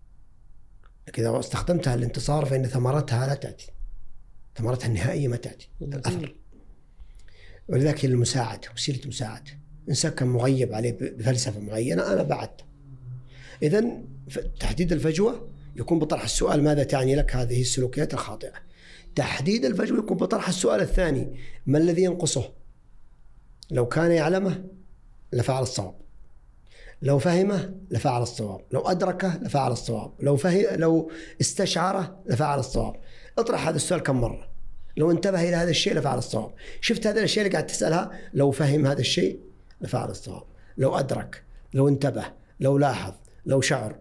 لكن إذا استخدمتها للانتصار فإن ثمرتها لا تأتي، ثمرتها النهائية ما تأتي، الأثر. ولذلك المساعدة وسيلة مساعدة. إنسان كان مغيب عليه بفلسفة معينة أنا بعدته. إذن تحديد الفجوة يكون بطرح السؤال ماذا تعني لك هذه السلوكيات الخاطئة. تحديد الفجوة يكون بطرح السؤال الثاني ما الذي ينقصه؟ لو كان يعلمه لفعل الصواب، لو فهمه لفعل الصواب، لو أدركه لفعل الصواب، لو فهم لو استشعره لفعل الصواب. اطرح هذا السؤال كم مرة. لو انتبه إلى هذا الشيء لفعل الصواب. شفت هذا الشيء اللي قاعد تسألها، لو فهم هذا الشيء لفعل الصواب، لو أدرك، لو انتبه، لو لاحظ، لو شعر.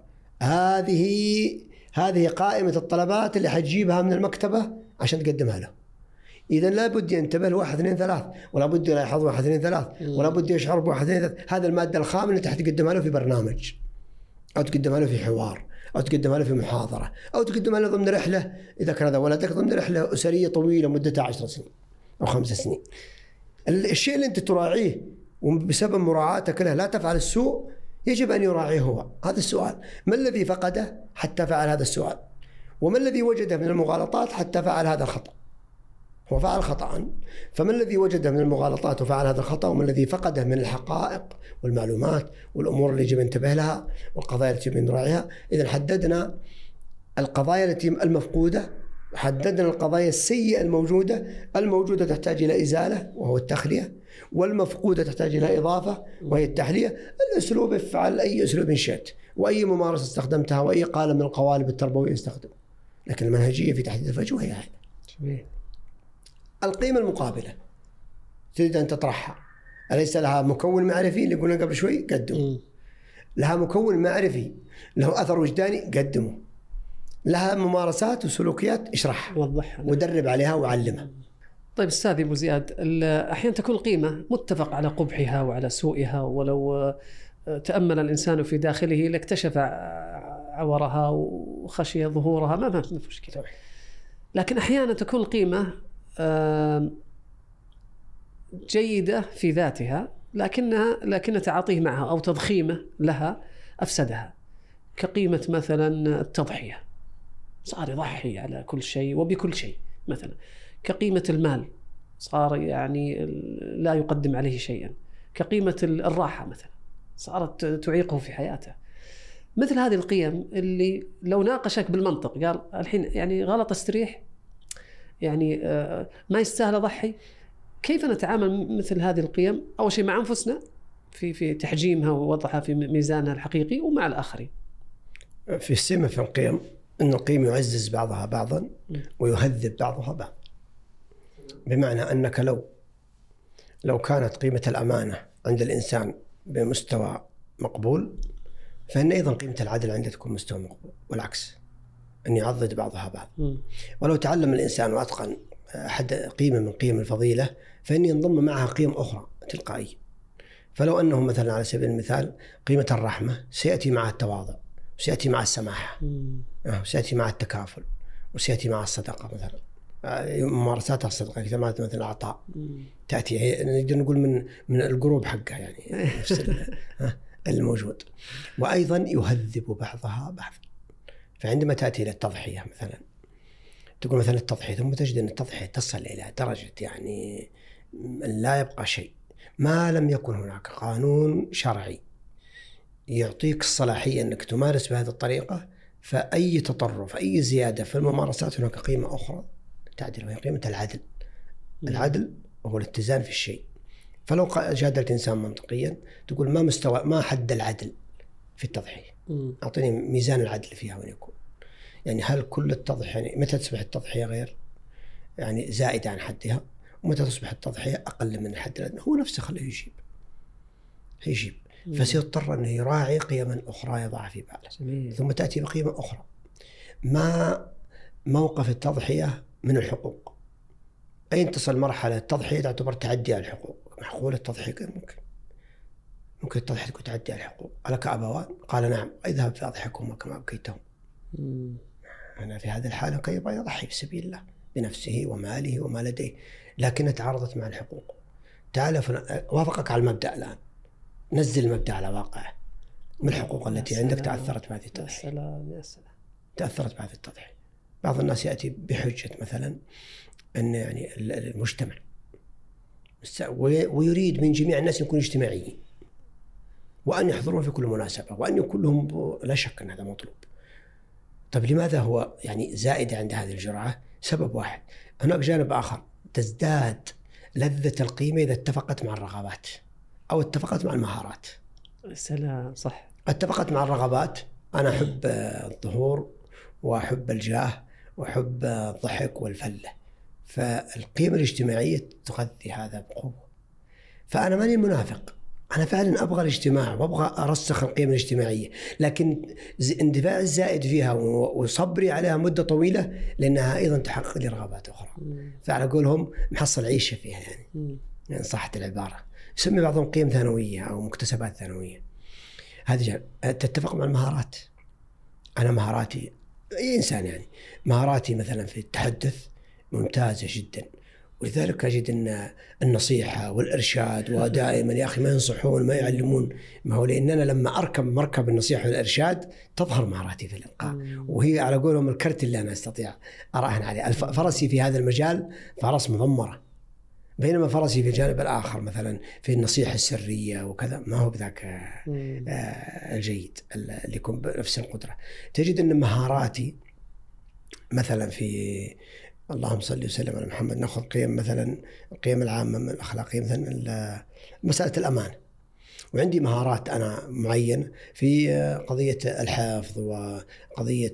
هذه هذه قائمة الطلبات اللي حتجيبها من المكتبة عشان تقدمها له. إذا لا بد ينتبه لواحد اثنين ثلاث، ولا بد يلاحظ واحد اثنين ثلاث، ولا بد يشعر بواحد اثنين ثلاث. هذا المادة الخام اللي تقدمها له في برنامج، أو تقدمها له في حوار، أو تقدمها له في محاضرة، أو تقدمها له ضمن رحلة إذا كان هذا ولدك ضمن رحلة أسرية طويلة مدتها عشر سنين أو خمس سنين. الشيء اللي أنت تراعيه وبسبب مراعاتك له لا تفعل السوء يجب أن يراعيه هو. هذا السؤال: ما الذي فقده حتى فعل هذا السؤال؟ وما الذي وجده من المغالطات حتى فعل هذا الخطأ؟ هو فعل خطأ، فما الذي وجده من المغالطات وفعل هذا الخطأ؟ وما الذي فقده من الحقائق والمعلومات والأمور اللي يجب انتبه لها والقضايا التي يجب نراعيها؟ إذا حددنا القضايا التي المفقودة، حددنا القضايا السيئة الموجودة. الموجودة تحتاج إلى إزالة وهو التخلية، والمفقودة تحتاج إلى إضافة وهي التحلية. الأسلوب افعل أي أسلوب شئت، وأي ممارسة استخدمتها، وأي قالب من القوالب التربوية استخدم، لكن المنهجية في تحديد الفجوة هي هذه. القيمة المقابلة تريد أن تطرحها، أليس لها مكون معرفي اللي قلنا قبل شوي؟ قدمه. لها مكون معرفي له أثر وجداني؟ قدمه. لها ممارسات وسلوكيات؟ اشرحها ووضحها ودرب عليها وعلمها. طيب أستاذ أبو زياد، أحيانا تكون القيمة متفق على قبحها وعلى سوءها، ولو تأمل الإنسان في داخله لاكتشف عورها وخشي ظهورها، ما في مشكلة. لكن أحيانا تكون القيمة جيدة في ذاتها، لكنها لكن تعاطيه معها أو تضخيمه لها أفسدها. كقيمة مثلا التضحية، صار يضحي على كل شيء وبكل شيء مثلا. كقيمة المال، صار يعني لا يقدم عليه شيئا. كقيمة الراحة مثلا، صارت تعيقه في حياته. مثل هذه القيم اللي لو ناقشك بالمنطق قال الحين يعني غلط استريح، يعني ما يستاهل أضحي، كيف نتعامل مثل هذه القيم؟ أول شيء مع أنفسنا في في تحجيمها ووضعها في ميزانها الحقيقي، ومع الآخرين. في السمة في القيم أن القيم يعزز بعضها بعضا ويهذب بعضها بعضا. بمعنى أنك لو لو كانت قيمة الأمانة عند الإنسان بمستوى مقبول، فإن أيضا قيمة العدل عنده تكون مستوى مقبول، والعكس، أن يعضد بعضها بعض. م. ولو تعلم الإنسان وأتقن أحد قيمة من قيم الفضيلة، فإن ينضم معها قيم أخرى تلقائية. فلو أنه مثلا على سبيل المثال قيمة الرحمة سيأتي مع التواضع، وسيأتي مع السماحة، وسيأتي مع التكافل، وسيأتي مع الصدقة مثلا، ممارسات الصدقة كما مثل العطاء تأتي، نقدر نقول من من القروب حقها يعني نفس الموجود. وأيضا يهذب بعضها بعض. فعندما تأتي إلى التضحية مثلا، تقول مثلا التضحية، ثم تجد أن التضحية تصل إلى درجة يعني لا يبقى شيء ما لم يكن هناك قانون شرعي يعطيك الصلاحية أنك تمارس بهذه الطريقة. فأي تطرف، أي زيادة في الممارسات، هناك قيمة أخرى تعدل، وهي قيمة العدل. العدل هو الاتزان في الشيء. فلو جادلت إنسان منطقيا تقول ما مستوى ما حد العدل في التضحية، أعطيني ميزان العدل فيها وين يكون. يعني هل كل التضحية، يعني متى تصبح التضحية غير يعني زائدة عن حدها، ومتى تصبح التضحية أقل من الحد الأدنى؟ هو نفسه خليه يجيب يجيب فسيضطر أنه يراعي قيما أخرى يضعها في باله. ثم تأتي بقيمة أخرى. ما موقف التضحية من الحقوق؟ أين تصل مرحلة التضحية تعتبر تعدي على الحقوق؟ معقول التضحية ممكن ممكن التضحية تكون تعدي على الحقوق؟ ألك أبوان؟ قال نعم. اذهب فأضحكهما كما أبكيتهم. أنا في هذه الحالة كي يبقى يضحي في سبيل الله بنفسه وماله وما لديه، لكن تعارضت مع الحقوق. تعال وافقك على المبدأ الآن، نزل المبدأ على واقعه. من الحقوق التي عندك تأثرت بهذه التضحية؟ يا سلام. تأثرت بهذه التضحية. بعض الناس يأتي بحجة مثلا أن يعني المجتمع ويريد من جميع الناس يكونوا اجتماعيين، وأن يحضرون في كل مناسبة، وأن يكون لهم، لا شك أن هذا مطلوب. طيب لماذا هو يعني زائد عند هذه الجرعة؟ سبب واحد. هناك جانب آخر، تزداد لذة القيمة إذا اتفقت مع الرغبات أو اتفقت مع المهارات. سلام، صح. اتفقت مع الرغبات، أنا أحب الظهور وأحب الجاه وأحب الضحك والفلة، فالقيمة الاجتماعية تغذي هذا بقوة. فأنا ماني منافق، أنا فعلا أبغى الاجتماع وأبغى أرسخ القيمة الاجتماعية، لكن اندفاع الزائد فيها وصبري عليها مدة طويلة لأنها أيضا تحقق لي رغبات أخرى. فعلى قولهم محصل عيشة فيها يعني, يعني صحة العبارة. يسمي بعضهم قيم ثانوية أو مكتسبات ثانوية. هذه تتفق مع المهارات. أنا مهاراتي أي إنسان يعني مهاراتي مثلا في التحدث ممتازة جدا، ولذلك أجد أن النصيحة والإرشاد ودائما يا أخي ما ينصحون ما يعلمون. ما هو لأننا لما أركب مركب النصيحة والإرشاد تظهر مهاراتي في الإلقاء، وهي على قولهم الكرت اللي أنا أستطيع أراهن عليه. فرسي في هذا المجال فرس مضمرة، بينما فرسي في الجانب الآخر مثلا في النصيحة السرية وكذا ما هو بذاك الجيد اللي يكون بنفس القدرة. تجد أن مهاراتي مثلا في اللهم صل وسلم على محمد، نأخذ قيم مثلا القيم العامة من الأخلاقية مثلا مسألة الأمانة، وعندي مهارات أنا معين في قضية الحفظ وقضية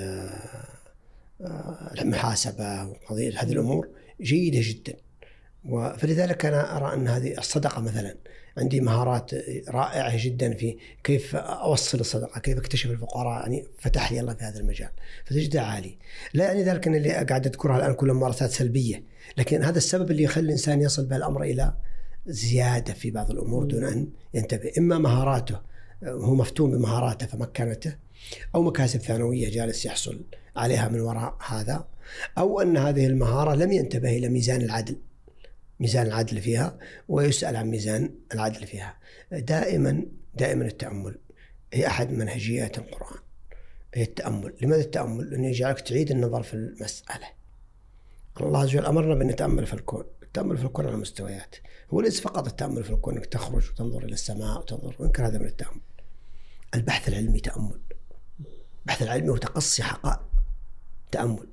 المحاسبة وقضية هذه الأمور جيدة جدا. فلذلك أنا أرى أن هذه الصدقة مثلا عندي مهارات رائعة جدا في كيف أوصل الصدقة، كيف اكتشف الفقراء، يعني فتح لي الله في هذا المجال فتجده عالي. لا يعني ذلك أن اللي قاعد أذكرها الآن كلها ممارسات سلبية، لكن هذا السبب اللي يخلي الإنسان يصل بالأمر إلى زيادة في بعض الأمور دون أن ينتبه. إما مهاراته هو مفتون بمهاراته فمكنته، أو مكاسب ثانوية جالس يحصل عليها من وراء هذا، أو أن هذه المهارة لم ينتبه إلى ميزان العدل ميزان العدل فيها ويسأل عن ميزان العدل فيها. دائما دائما التأمل هي أحد منهجيات القرآن، هي التأمل. لماذا التأمل؟ لأنه يجعلك تعيد النظر في المسألة. الله عز وجل أمرنا بأن نتأمل في الكون. التأمل في الكون على مستويات، هو ليس فقط التأمل في الكون أنك تخرج وتنظر إلى السماء وتنظر، ويمكن هذا من التأمل. البحث العلمي تأمل، البحث العلمي وتقصي حقائق تأمل.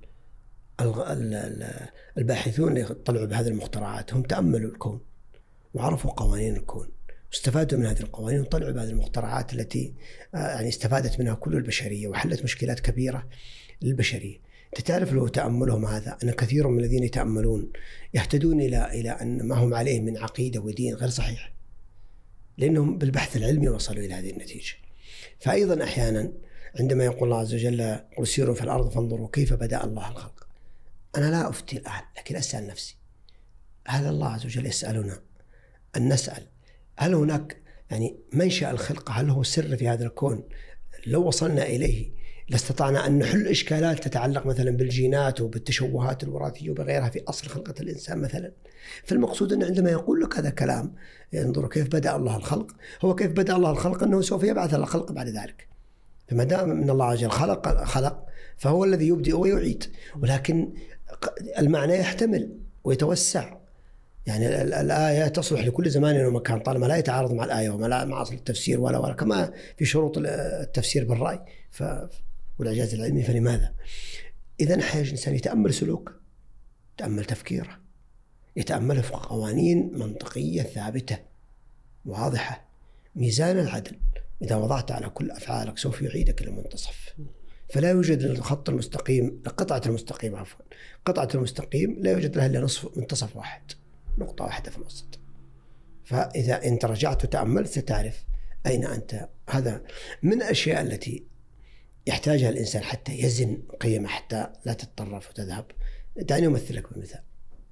الباحثون اللي طلعوا بهذه المخترعات هم تأملوا الكون وعرفوا قوانين الكون واستفادوا من هذه القوانين وطلعوا بهذه المخترعات التي يعني استفادت منها كل البشرية وحلت مشكلات كبيرة للبشرية. تعرف له تأملهم هذا أن كثير من الذين يتأملون يهتدون إلى إلى أن ما هم عليه من عقيدة ودين غير صحيح، لأنهم بالبحث العلمي وصلوا إلى هذه النتيجة. فأيضا أحيانا عندما يقول الله عز وجل قل سيروا في الأرض فانظروا كيف بدأ الله الخلق، أنا لا أفتي الآن لكن أسأل نفسي، هل الله عز وجل يسألنا أن نسأل هل هناك يعني منشأ الخلقة، هل هو سر في هذا الكون لو وصلنا إليه لاستطعنا أن نحل إشكالات تتعلق مثلا بالجينات وبالتشوهات الوراثية وبغيرها في أصل خلقة الإنسان مثلا. فالمقصود أن عندما يقول لك هذا الكلام انظروا كيف بدأ الله الخلق، هو كيف بدأ الله الخلق أنه سوف يبعث الخلق بعد ذلك. فما دام من الله عز وجل خلق خلق فهو الذي يبدئ ويعيد، ولكن المعنى يحتمل ويتوسع. يعني الآية تصلح لكل زمان ومكان طالما لا يتعارض مع الآية وما مع أصل التفسير ولا ولا كما في شروط التفسير بالرأي ف والإعجاز العلمي. فلماذا؟ إذن حاجة الإنسان يتأمل سلوك، يتأمل تفكيره، يتأمل في قوانين منطقية ثابتة واضحة. ميزان العدل إذا وضعت على كل أفعالك سوف يعيدك إلى المنتصف. فلا يوجد الخط المستقيم، قطعة المستقيم عفوا قطعة المستقيم لا يوجد لها إلا نصف منتصف واحد، نقطة واحدة في الوسط. فإذا أنت رجعت وتأملت ستعرف أين أنت. هذا من الأشياء التي يحتاجها الإنسان حتى يزن قيمه حتى لا تتطرف وتذهب. دعني أمثلك بمثال.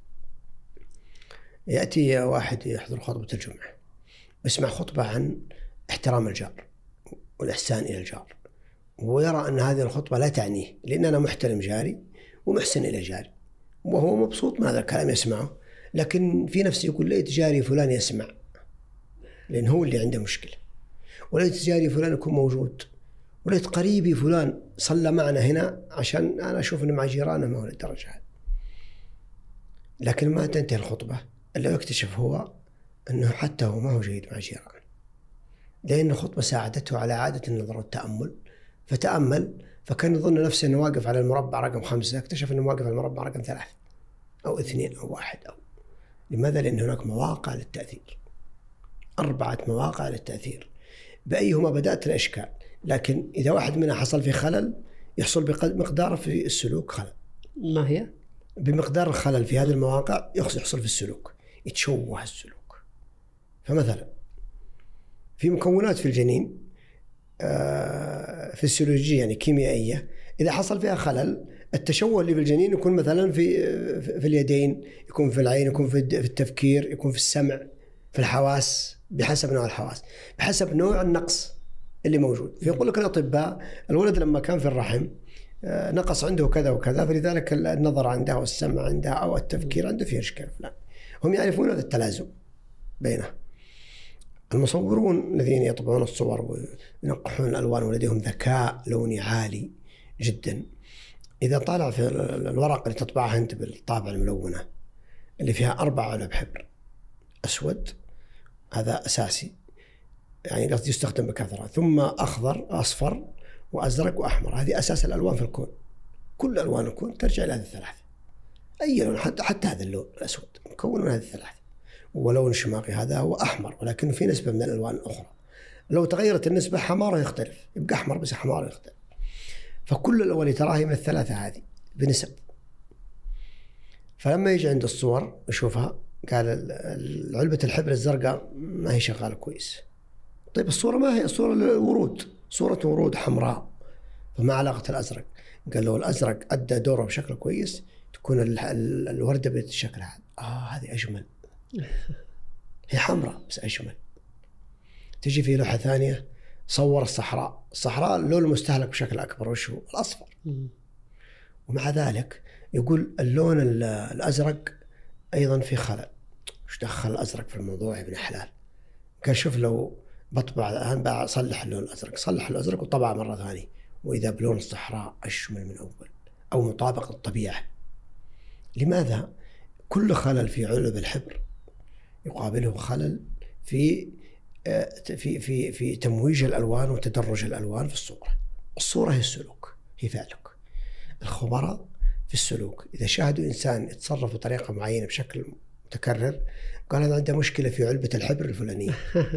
يأتي واحد يحضر خطبة الجمعة ويسمع خطبة عن احترام الجار والإحسان إلى الجار، ويرى أن هذه الخطبة لا تعنيه لأن أنا محترم جاري ومحسن إلى جاري، وهو مبسوط من هذا الكلام يسمعه، لكن في نفسه يقول ليت جاري فلان يسمع لأن هو اللي عنده مشكلة، وليت جاري فلان يكون موجود، وليت قريبي فلان صلى معنا هنا عشان أنا أشوف أنه مع جيرانه ما هو للدرجة هذه. لكن ما تنتهي الخطبة إلا يكتشف هو أنه حتى هو ما هو جيد مع جيرانه، لأن الخطبة ساعدته على إعادة النظر والتأمل. فتأمل فكان يظن نفسه أنه واقف على المربع رقم خمسة، اكتشف أنه واقف على المربع رقم ثلاثة أو اثنين أو واحد أو. لماذا؟ لأن هناك مواقع للتأثير، أربعة مواقع للتأثير، بأيهما بدأت الإشكال. لكن إذا واحد منها حصل في خلل يحصل بمقدار في السلوك خلل. ما هي؟ بمقدار الخلل في هذه المواقع يحصل في السلوك، يتشوه السلوك. فمثلا في مكونات في الجنين فسيولوجية يعني كيميائية، إذا حصل فيها خلل التشوه اللي في الجنين يكون مثلا في في اليدين، يكون في العين، يكون في التفكير، يكون في السمع، في الحواس، بحسب نوع الحواس، بحسب نوع النقص اللي موجود. فيقول لك الأطباء الولد لما كان في الرحم نقص عنده كذا وكذا، فلذلك النظر عنده والسمع عنده أو التفكير عنده فيه إشكال فلان. هم يعرفون هذا التلازم بينه. المصورون الذين يطبعون الصور وينقحون الألوان ولديهم ذكاء لوني عالي جدا، إذا طالع في الورق اللي تطبعها أنت بالطابعة الملونة اللي فيها أربع علب حبر، أسود هذا أساسي يعني قصدي يستخدم بكثرة، ثم أخضر أصفر وأزرق وأحمر، هذه أساس الألوان في الكون. كل ألوان الكون ترجع إلى هذه الثلاثة، أي لون، حتى حتى هذا اللون الأسود مكون من هذه الثلاثة. ولون شماغي هذا هو أحمر ولكن في نسبة من الألوان الأخرى، لو تغيرت النسبة حماره يختلف، يبقى أحمر بس حماره يختلف. فكل الألوان اللي تراها من الثلاثة هذه بنسب. فلما يجي عند الصور يشوفها قال علبة الحبر الزرقاء ما هي شغالة كويس. طيب الصورة ما هي؟ الصورة الورود، صورة ورود حمراء، فما علاقة الأزرق؟ قال له الأزرق أدى دوره بشكل كويس تكون الوردة بالشكل هذا. آه هذه أجمل، هي حمراء بس أجمل. تجي في لوحة ثانية صور الصحراء، الصحراء اللون المستهلك بشكل أكبر وش هو؟ الأصفر. ومع ذلك يقول اللون الأزرق أيضا في خلل، وش دخل الأزرق في الموضوع يا ابن حلال؟ قال شوف لو بطبع الآن بصلح اللون الأزرق، صلح الأزرق وطبع مرة ثانية، وإذا بلون الصحراء أشمل من أول أو مطابق للطبيعة. لماذا؟ كل خلل في علب الحبر يقابله خلل في في في في تمويج الألوان وتدرج الألوان في الصورة. الصورة هي السلوك، هي فعلك. الخبراء في السلوك إذا شاهدوا إنسان يتصرف بطريقة معينة بشكل متكرر قال هذا عنده مشكلة في علبة الحبر الفلانية.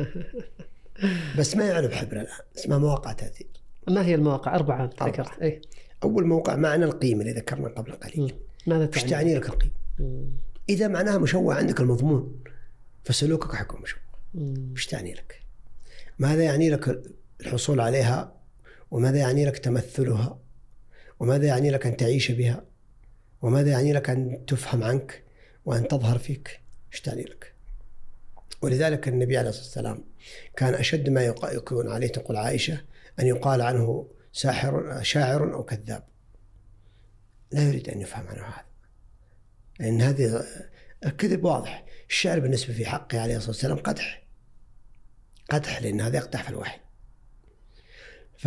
بس ما يعلب حبر الآن، اسمها مواقع تأثير. ما هي المواقع؟ أربعة ذكرت. أي. أول موقع معنى القيمة اللي ذكرنا قبل قليل. ماذا تعني؟ تعني لك القيمة. مم. إذا معناها مشوه عندك المضمون فسلوكك حيكون مشوه. مش تعني لك؟ ماذا يعني لك الحصول عليها؟ وماذا يعني لك تمثلها؟ وماذا يعني لك أن تعيش بها؟ وماذا يعني لك أن تفهم عنك وأن تظهر فيك؟ مش تعني لك؟ ولذلك النبي عليه الصلاة والسلام كان أشد ما يكون عليه تقول عائشة أن يقال عنه ساحر شاعر أو كذاب. لا يريد أن يفهم عنه هذا، لأن هذه الكذب واضح. الشعر بالنسبة في حقه عليه الصلاة والسلام قدح قدح لأن هذا يقدح في الوحي. ف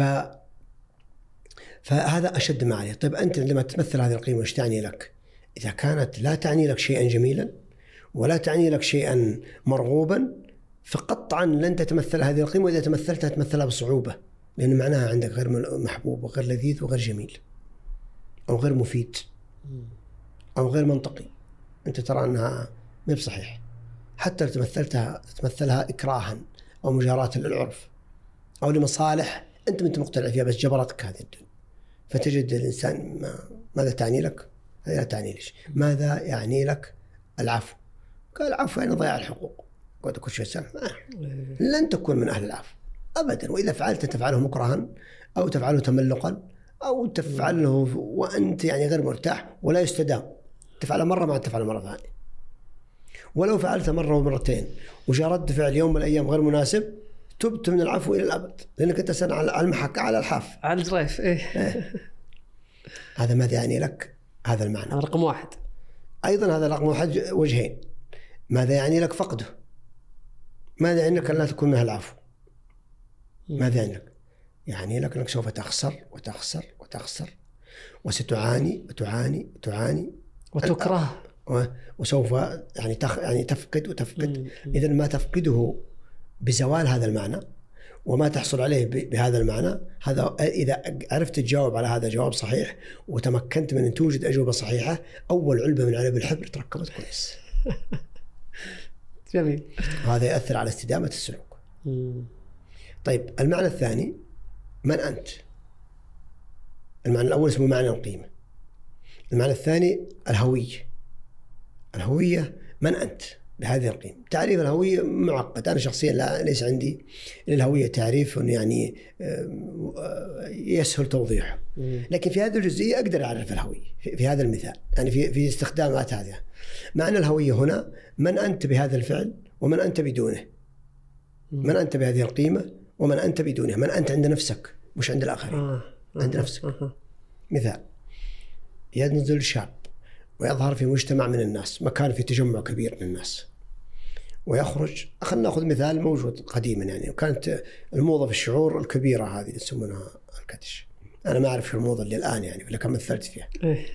فهذا أشد ما عليه. طيب أنت لما تمثل هذه القيمة وش تعني لك؟ إذا كانت لا تعني لك شيئا جميلا ولا تعني لك شيئا مرغوبا فقطعا لن تتمثل هذه القيمة، وإذا تمثلتها تمثلها بصعوبة، لأن معناها عندك غير محبوب وغير لذيذ وغير جميل أو غير مفيد أو غير منطقي. أنت ترى أنها ما بصحيح. حتى لو تمثلتها تمثلها إكراها أو مجاراة للعرف أو لمصالح أنت ما أنت مقتنع فيها بس جبرتك هذه الدنيا. فتجد الإنسان ما ماذا تعني لك؟ هذا لا تعني ليش. ماذا يعني لك العفو؟ قال العفو يعني ضياع الحقوق. قلت كل شيء سهل. لن تكون من أهل العفو أبدا. وإذا فعلت تفعله مكرها أو تفعله تملقا أو تفعله وأنت يعني غير مرتاح ولا يستدام. تفعله مرة ما تفعله مرة ثانية. ولو فعلت مرة ومرتين وجاء رد فعل يوم من الأيام غير مناسب تبت من العفو إلى الأبد، لأنك أنت سنة على المحك على الحاف على الجريف. إيه. إيه. هذا ماذا يعني لك؟ هذا المعنى رقم واحد. أيضا هذا رقم واحد وجهين. ماذا يعني لك فقده؟ ماذا يعني لك أن لا تكون منها العفو؟ ماذا يعني لك؟ يعني لك أنك سوف تخسر وتخسر وتخسر وستعاني وتعاني وتعاني وتكره وسوف يعني تخ يعني تفقد وتفقد. إذا ما تفقده بزوال هذا المعنى وما تحصل عليه بهذا المعنى، هذا إذا عرفت تجاوب على هذا جواب صحيح وتمكنت من أن توجد أجوبة صحيحة، أول علبة من علب الحبر تركبت كويس. جميل. هذا يأثر على استدامة السلوك. مم. طيب المعنى الثاني من أنت؟ المعنى الأول اسمه معنى القيمة. المعنى الثاني الهوية. الهوية من أنت بهذه القيمة. تعريف الهوية معقد. أنا شخصيا لا ليس عندي للهوية تعريف يعني يسهل توضيحه، لكن في هذه الجزئية أقدر أعرف الهوية في هذا المثال، يعني في في استخدامات هذه. معنى الهوية هنا من أنت بهذا الفعل ومن أنت بدونه. من أنت بهذه القيمة ومن أنت بدونها. من أنت عند نفسك مش عند الآخرين. آه. عند نفسك. آه. مثال: ينزل شاب ويظهر في مجتمع من الناس، مكان في تجمع كبير من الناس، ويخرج. خلنا نأخذ مثال موجود قديما، يعني وكانت الموضة في الشعور الكبيرة هذه يسمونها الكتش. أنا ما أعرف شو الموضة اللي الآن يعني، لكن مثلت فيها.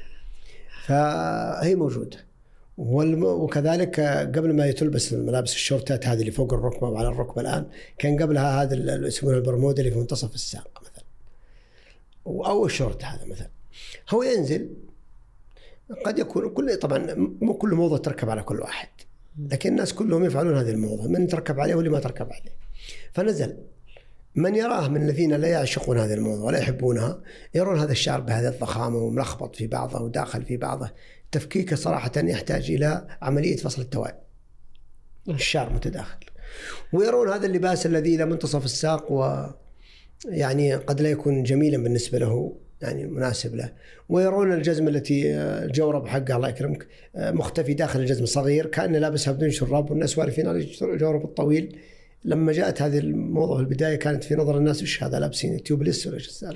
فهي موجودة. وكذلك قبل ما يتلبس الملابس الشورتات هذه اللي فوق الركبة وعلى الركبة الآن، كان قبلها هذا اللي يسمونه البرمودا اللي في منتصف الساق مثلا، أو الشورت هذا مثلا. هو ينزل، قد يكون كل طبعا مو كل موضة تركب على كل واحد، لكن الناس كلهم يفعلون هذه الموضة، من تركب عليه واللي ما تركب عليه. فنزل من يراه من الذين لا يعشقون هذه الموضة ولا يحبونها، يرون هذا الشعر بهذه الضخامة وملخبط في بعضه وداخل في بعضه. تفكيكه صراحة يحتاج إلى عملية فصل التوائم، الشعر متداخل. ويرون هذا اللباس الذي إلى منتصف الساق ويعني قد لا يكون جميلا بالنسبة له، يعني مناسب له. ويرون الجزم التي الجورب حقه الله يكرمك مختفي داخل الجزم صغير، كأنه لابسها بدون شراب والناس وارفين على الجورب الطويل. لما جاءت هذه الموضة في البداية كانت في نظر الناس وش هذا لابسين تيوبلس ولا شو،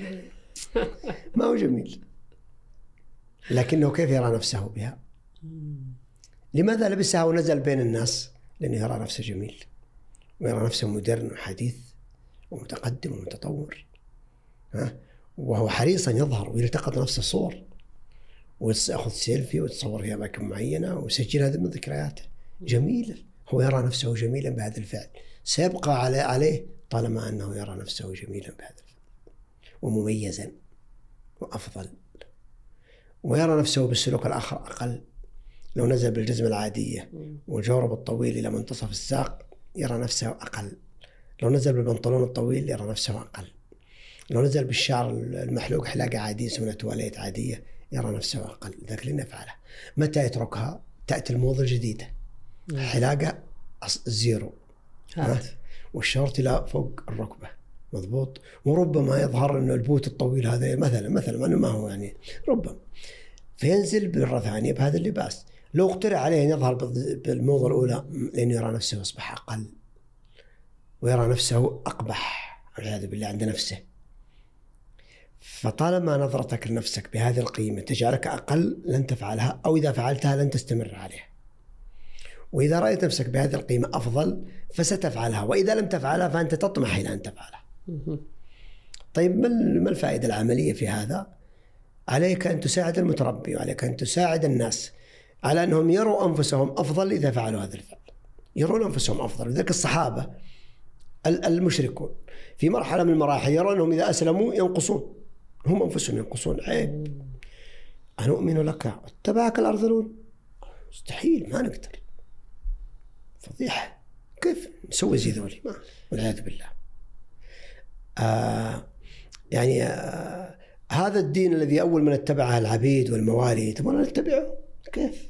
ما هو جميل، لكنه كيف يرى نفسه بها؟ لماذا لبسها ونزل بين الناس؟ لأنه يرى نفسه جميل ويرى نفسه مودرن وحديث ومتقدم ومتطور، ها؟ وهو حريص أن يظهر ويلتقط نفسه صور ويأخذ سيلفي ويتصور في أماكن معينة ويسجل هذه من ذكرياته. جميلا، هو يرى نفسه جميلا بهذا الفعل، سيبقى عليه طالما أنه يرى نفسه جميلا بهذا الفعل ومميزا وأفضل، ويرى نفسه بالسلوك الآخر أقل. لو نزل بالجزمة العادية والجورب الطويل إلى منتصف الساق يرى نفسه أقل، لو نزل بالبنطلون الطويل يرى نفسه أقل، لو نزل بالشعر المحلوق حلاقة عادية سمنة تواليت عادية يرى نفسه أقل. ذاك لن يفعله. متى يتركها؟ تأتي الموضة الجديدة، حلاقة زيرو والشورت إلى فوق الركبة مضبوط، وربما يظهر أنه البوت الطويل هذا مثلا مثلا ما هو يعني ربما، فينزل بالمرة ثانية بهذا اللباس. لو اقترح عليه أن يظهر بالموضة الأولى لأنه يرى نفسه أصبح أقل ويرى نفسه أقبح والعياذ بالله عند نفسه. فطالما نظرتك لنفسك بهذه القيمة تجعلك أقل لن تفعلها، أو إذا فعلتها لن تستمر عليها. وإذا رأيت نفسك بهذه القيمة أفضل فستفعلها، وإذا لم تفعلها فأنت تطمح إلى أن تفعلها. طيب ما الفائدة العملية في هذا؟ عليك أن تساعد المتربي وعليك أن تساعد الناس على أنهم يروا أنفسهم أفضل إذا فعلوا هذا الفعل، يرون أنفسهم أفضل. لذلك الصحابة المشركون في مرحلة من المراحل يرون أنهم إذا أسلموا ينقصون، هم أنفسهم ينقصون. عيب، أنؤمن لك اتبعك الأرذلون، مستحيل، ما نقدر، فضيحة، كيف نسوي زي ذولي؟ ما والعياذ بالله. آه يعني آه هذا الدين الذي أول من اتبعه العبيد والموالي تبغى نتبعه؟ كيف؟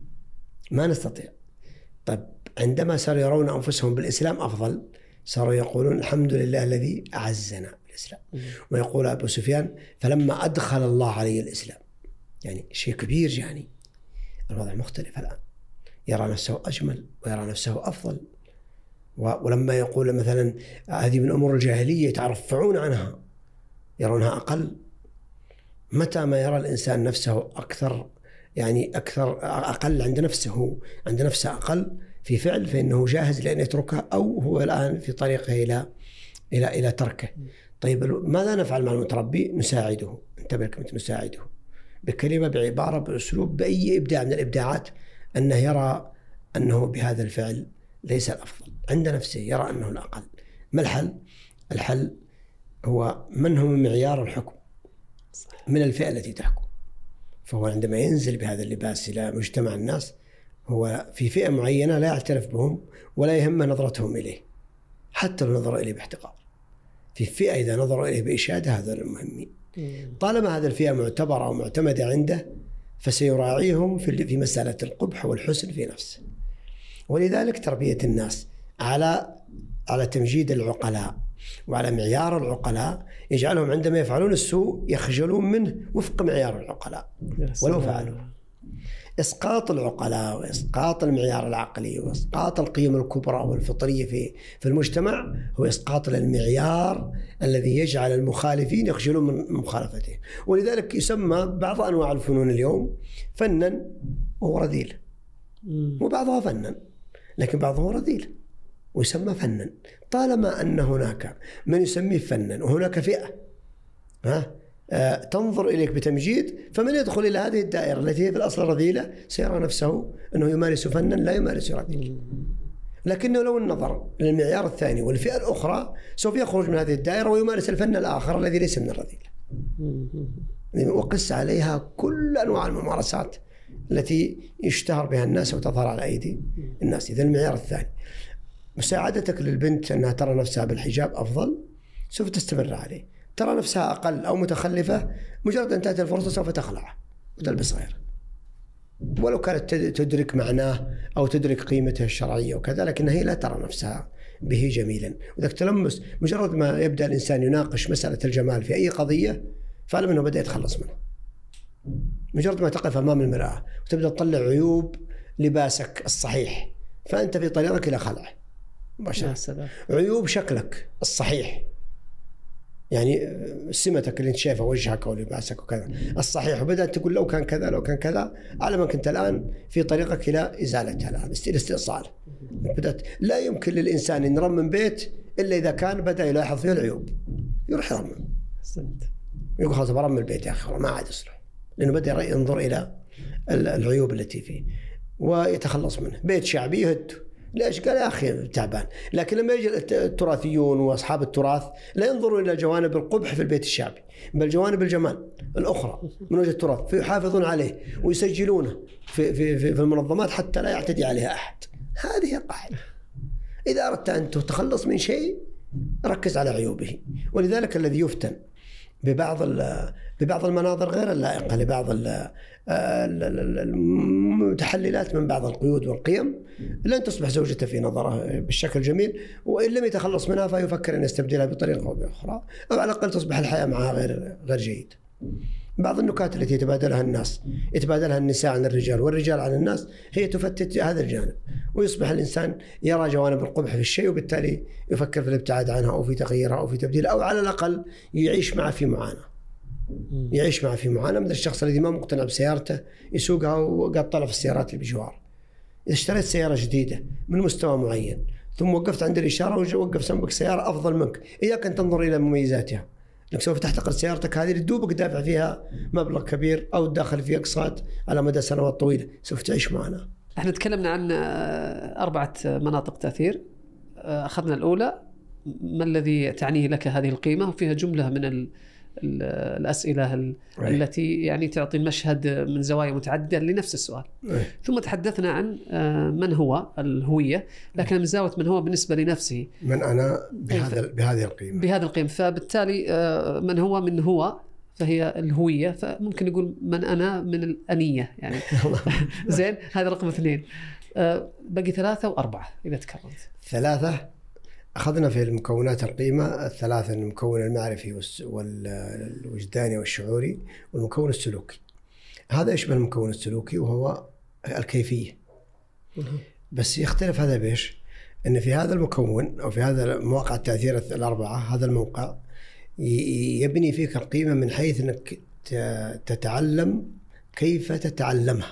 ما نستطيع. طيب عندما صاروا يرون أنفسهم بالإسلام أفضل صاروا يقولون الحمد لله الذي أعزنا بالإسلام. ويقول أبو سفيان فلما أدخل الله علي الإسلام، يعني شيء كبير، يعني الوضع مختلف الآن، يرى نفسه أجمل ويرى نفسه أفضل. ولما يقول مثلا هذه من أمور الجاهلية يترفعون عنها يرونها أقل. متى ما يرى الإنسان نفسه أكثر، يعني أكثر أقل عند نفسه، عند نفسه أقل في فعل، فإنه جاهز لأن يتركها، أو هو الآن في طريقه إلى إلى إلى تركه. طيب ماذا نفعل مع المتربي؟ نساعده. انتبه كلمة نساعده، بكلمة، بعبارة، بأسلوب، بأي إبداع من الإبداعات، أنه يرى أنه بهذا الفعل ليس الأفضل عند نفسه، يرى أنه الأقل. ما الحل؟ الحل هو من هم معيار الحكم من الفئة التي تحكم. فهو عندما ينزل بهذا اللباس إلى مجتمع الناس هو في فئة معينة لا يعترف بهم ولا يهم نظرتهم إليه، حتى لو نظروا إليه باحتقار. في فئة إذا نظروا إليه بإشادة هذا المهمين، طالما هذا الفئة معتبرة ومعتمدة عنده فسيراعيهم في في مسألة القبح والحسن في نفسه. ولذلك تربية الناس على على تمجيد العقلاء وعلى معيار العقلاء يجعلهم عندما يفعلون السوء يخجلون منه وفق معيار العقلاء ولو فعلوا. إسقاط العقلاء وإسقاط المعيار العقلي وإسقاط القيم الكبرى والفطرية في في المجتمع هو إسقاط المعيار الذي يجعل المخالفين يخجلون من مخالفته. ولذلك يسمى بعض أنواع الفنون اليوم فنا وهو رذيل، وبعضها فنا لكن بعضه رذيل ويسمى فنا. طالما أن هناك من يسميه فنا وهناك فئة ها آه تنظر إليك بتمجيد، فمن يدخل إلى هذه الدائرة التي هي في الأصل رذيلة سيرى نفسه أنه يمارس فنا لا يمارس رذيل. لكنه لو النظر للمعيار الثاني والفئة الأخرى سوف يخرج من هذه الدائرة ويمارس الفن الآخر الذي ليس من الرذيلة. وقس عليها كل أنواع الممارسات التي يشتهر بها الناس وتظهر على أيدي الناس. إذا المعيار الثاني مساعدتك للبنت أنها ترى نفسها بالحجاب أفضل سوف تستمر عليه، ترى نفسها أقل أو متخلفة مجرد أن تأتي الفرصة سوف تخلعه وتلبس غيره ولو كانت تدرك معناه أو تدرك قيمته الشرعية وكذا، لكن هي لا ترى نفسها به جميلا. وذلك تلمس مجرد ما يبدأ الإنسان يناقش مسألة الجمال في أي قضية فعلم أنه بدأ يتخلص منه. مجرد ما تقف أمام المرآة وتبدأ تطلع عيوب لباسك الصحيح فأنت في طريقك إلى خلعه مباشرة. عيوب شكلك الصحيح يعني سمتك اللي انت شايفها وجهك او لباسك وكذا الصحيح، وبدأت تقول لو كان كذا لو كان كذا، على ما كنت الآن في طريقك إلى إزالتها الآن الاستئصال. بدأت لا يمكن للإنسان أن يرمم بيت إلا إذا كان بدأ يلاحظ فيه العيوب، يروح يرمم، يقول خلاص برمم البيت يا أخي ما عاد يصلح، لأنه بدأ ينظر إلى العيوب التي فيه ويتخلص منه. بيت شعبي يهد، ليش؟ قال يا أخي تعبان. لكن لما يجي التراثيون وأصحاب التراث لا ينظرون إلى جوانب القبح في البيت الشعبي، بل جوانب الجمال الأخرى من وجه التراث، فيحافظون عليه ويسجلونه في, في, في, في المنظمات حتى لا يعتدي عليها أحد. هذه قاعدة. إذا أردت أن تتخلص من شيء ركز على عيوبه. ولذلك الذي يفتن ببعض ببعض المناظر غير اللائقة لبعض المتحللات من بعض القيود والقيم لن تصبح زوجته في نظره بالشكل الجميل، وإن لم يتخلص منها فيفكر أن يستبدلها بطريقة أو بأخرى، أو على الأقل تصبح الحياة معها غير غير جيد. بعض النكات التي يتبادلها الناس يتبادلها النساء عن الرجال والرجال عن الناس هي تفتت هذا الجانب، ويصبح الإنسان يرى جوانب القبح في الشيء وبالتالي يفكر في الابتعاد عنها أو في تغييرها أو في تبديلها، أو على الأقل يعيش معه في معاناة. يعيش معه في معاناة مثل الشخص الذي ما مقتنع بسيارته يسوقها وقاعد طلع في السيارات اللي بجوار. إذا اشتريت سيارة جديدة من مستوى معين ثم وقفت عند الإشارة ووقف سنبك سيارة أفضل منك، إياك أن تنظر إلى مميزاتها، لأنك سوف تحتقر سيارتك هذه اللي دوبك دافع فيها مبلغ كبير أو تدخل فيها أقساط على مدى سنوات طويلة، سوف تعيش معنا. احنا تكلمنا عن أربعة مناطق تأثير. أخذنا الأولى، ما الذي تعنيه لك هذه القيمة، وفيها جملة من ال الأسئلة التي يعني تعطي المشهد من زوايا متعددة لنفس السؤال. ثم تحدثنا عن من هو الهوية، لكن من زاوية من هو بالنسبة لنفسه، من أنا بهذا بهذه القيمة بهذا القيمة. فبالتالي من هو من هو فهي الهوية، فممكن نقول من أنا من الأنية يعني. زين، هذا رقم اثنين. بقي ثلاثة وأربعة إذا تكررت. ثلاثة أخذنا في المكونات القيمة الثلاثة، المكون المعرفي والوجداني والشعوري والمكون السلوكي. هذا يشبه المكون السلوكي وهو الكيفية، بس يختلف هذا بيش أن في هذا المكون أو في هذا مواقع التأثير الأربعة، هذا الموقع يبني فيك القيمة من حيث أنك تتعلم كيف تتعلمها،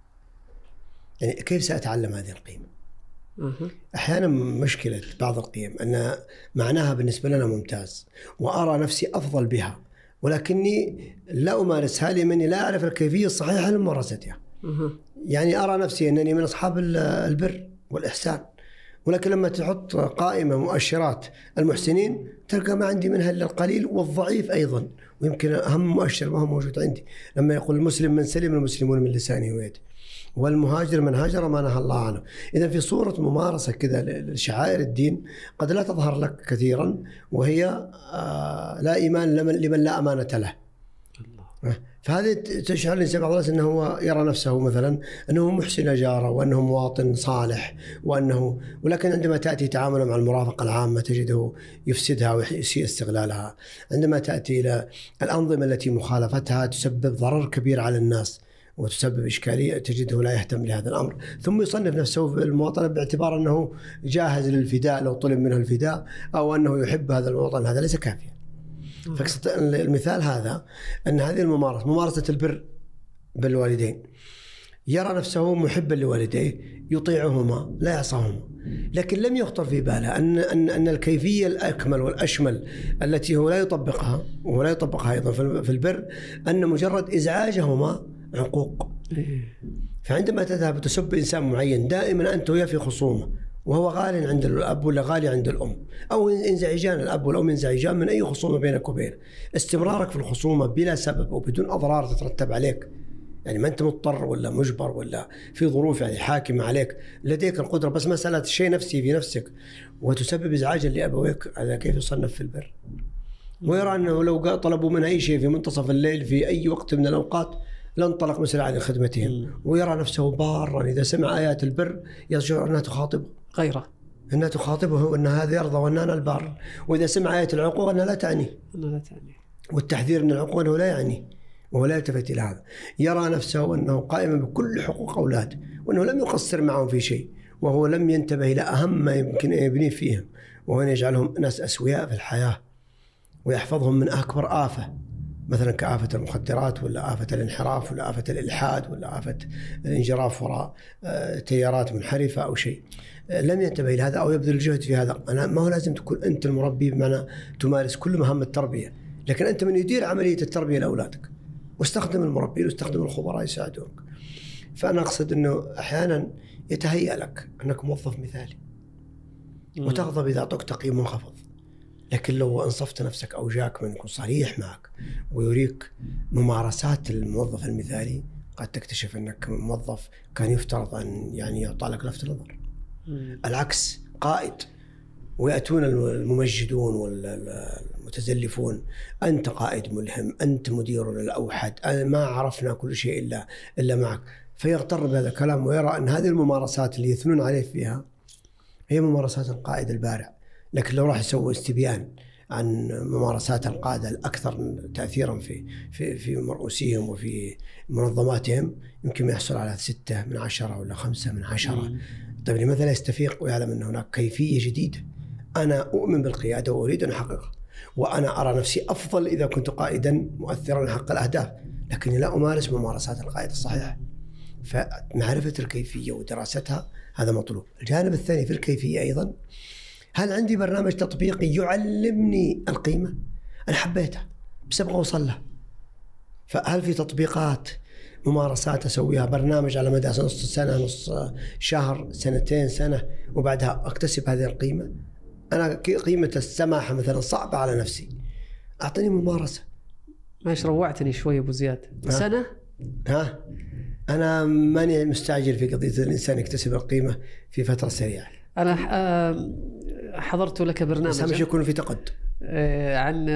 يعني كيف سأتعلم هذه القيمة. أحيانا مشكلة بعض القيم أن معناها بالنسبة لنا ممتاز وأرى نفسي أفضل بها، ولكني لا أمارسها لأنني لا أعرف الكيفية الصحيحة لممارستها. يعني أرى نفسي أنني من أصحاب البر والإحسان، ولكن لما تحط قائمة مؤشرات المحسنين تلقى ما عندي منها إلا القليل والضعيف أيضا، ويمكن أهم مؤشر ما هو موجود عندي لما يقول المسلم من سلم المسلمون من لسانه ويده، والمهاجر من هاجر ما نهى الله عنه. إذا في صورة ممارسة كذا لشعائر الدين قد لا تظهر لك كثيرا، وهي لا إيمان لمن لا أمانة له. فهذه تشعر الإنسان بعض الناس أنه يرى نفسه مثلا أنه محسن جاره وأنه مواطن صالح وأنه، ولكن عندما تأتي تعامله مع المرافقة العامة تجده يفسدها ويسيء استغلالها. عندما تأتي إلى الأنظمة التي مخالفتها تسبب ضرر كبير على الناس وتسبب إشكالية تجده لا يهتم لهذا الأمر، ثم يصنف نفسه في المواطنة باعتبار أنه جاهز للفداء لو طلب منه الفداء، أو أنه يحب هذا المواطن. هذا ليس كافيا. فقصد المثال هذا أن هذه الممارسة، ممارسة البر بالوالدين، يرى نفسه محبا لوالديه يطيعهما لا يعصاهما، لكن لم يخطر في باله أن أن أن الكيفية الأكمل والأشمل التي هو لا يطبقها وهو لا يطبقها أيضا في البر أن مجرد إزعاجهما عقوق. فعندما تذهب وتسب إنسان معين دائما أنت وياه في خصومة وهو غالي عند الأب ولا غالي عند الأم، أو ينزعجان الأب والأم ينزعجان من أي خصومة بينك وبينه، استمرارك في الخصومة بلا سبب وبدون أضرار تترتب عليك، يعني ما أنت مضطر ولا مجبر ولا في ظروف يعني حاكمة عليك، لديك القدرة، بس مسألة شيء نفسي في نفسك وتسبب إزعاجا لأبويك، هذا كيف يصنف في البر؟ ويرى أنه لو طلبوا منها أي شيء في منتصف الليل في أي وقت من الأوقات لانطلق مسرعا لخدمتهم، ويرى نفسه بارا. إذا سمع آيات البر يشعر أنها تخاطبه غيره، أنها تخاطبه أن هذا يرضى وأن أنا البار. وإذا سمع آية العقوق أنها لا تعني، لا تعني، والتحذير من العقوق أنه لا يعني، وهو لا يلتفت إلى هذا. يرى نفسه أنه قائم بكل حقوق أولاده وأنه لم يقصر معهم في شيء، وهو لم ينتبه إلى أهم ما يمكن أن يبني فيهم، وهو أن يجعلهم ناس أسوياء في الحياة ويحفظهم من أكبر آفة، مثلا كآفة المخدرات ولا آفة الانحراف ولا آفة الإلحاد ولا آفة الانجراف وراء تيارات منحرفة أو شيء. لم ينتبه لهذا أو يبذل الجهد في هذا. أنا ما هو لازم تكون أنت المربي بمعنى تمارس كل مهام التربية، لكن أنت من يدير عملية التربية لأولادك، واستخدم المربين واستخدم الخبراء يساعدونك. فأنا أقصد أنه أحيانا يتهيأ لك أنك موظف مثالي وتغضب إذا أعطوك تقييم منخفض، لكن لو أنصفت نفسك أو جاك من يكون صريح معك ويريك ممارسات الموظف المثالي، قد تكتشف أنك موظف كان يفترض أن يعني يعطى لك لفت نظر. العكس، قائد ويأتون الممجدون والمتزلفون، أنت قائد ملهم، أنت مدير الأوحد، ما عرفنا كل شيء إلا إلا معك، فيغتر بهذا الكلام ويرى أن هذه الممارسات اللي يثنون عليه فيها هي ممارسات القائد البارع. لكن لو راح يسوي استبيان عن ممارسات القادة الأكثر تأثيرا في في في مرؤوسيهم وفي منظماتهم، يمكن يحصل على ستة من عشرة ولا خمسة من عشرة. طيب لماذا لا يستفيق ويعلم أن هناك كيفية جديدة؟ أنا أؤمن بالقيادة وأريد أن أحققها، وأنا أرى نفسي أفضل إذا كنت قائدا مؤثرا لحق الأهداف، لكني لا أمارس ممارسات القائد الصحيح. فمعرفة الكيفية ودراستها هذا مطلوب. الجانب الثاني في الكيفية أيضا، هل عندي برنامج تطبيقي يعلمني القيمة؟ أنا حبيته بس أبغى أوصل له، فهل في تطبيقات ممارسات أسويها برنامج على مدى نص سنة، نص شهر، سنتين، سنة، وبعدها أكتسب هذه القيمة؟ أنا قيمة السماحة مثلا صعبة على نفسي، أعطني ممارسة. ماش روعتني شوي أبو زياد. ها؟ سنة؟ ها أنا ماني مستعجل في قضية الإنسان يكتسب القيمة في فترة سريعة. أنا حضرت لك برنامج بس مش يكون في تقدم عن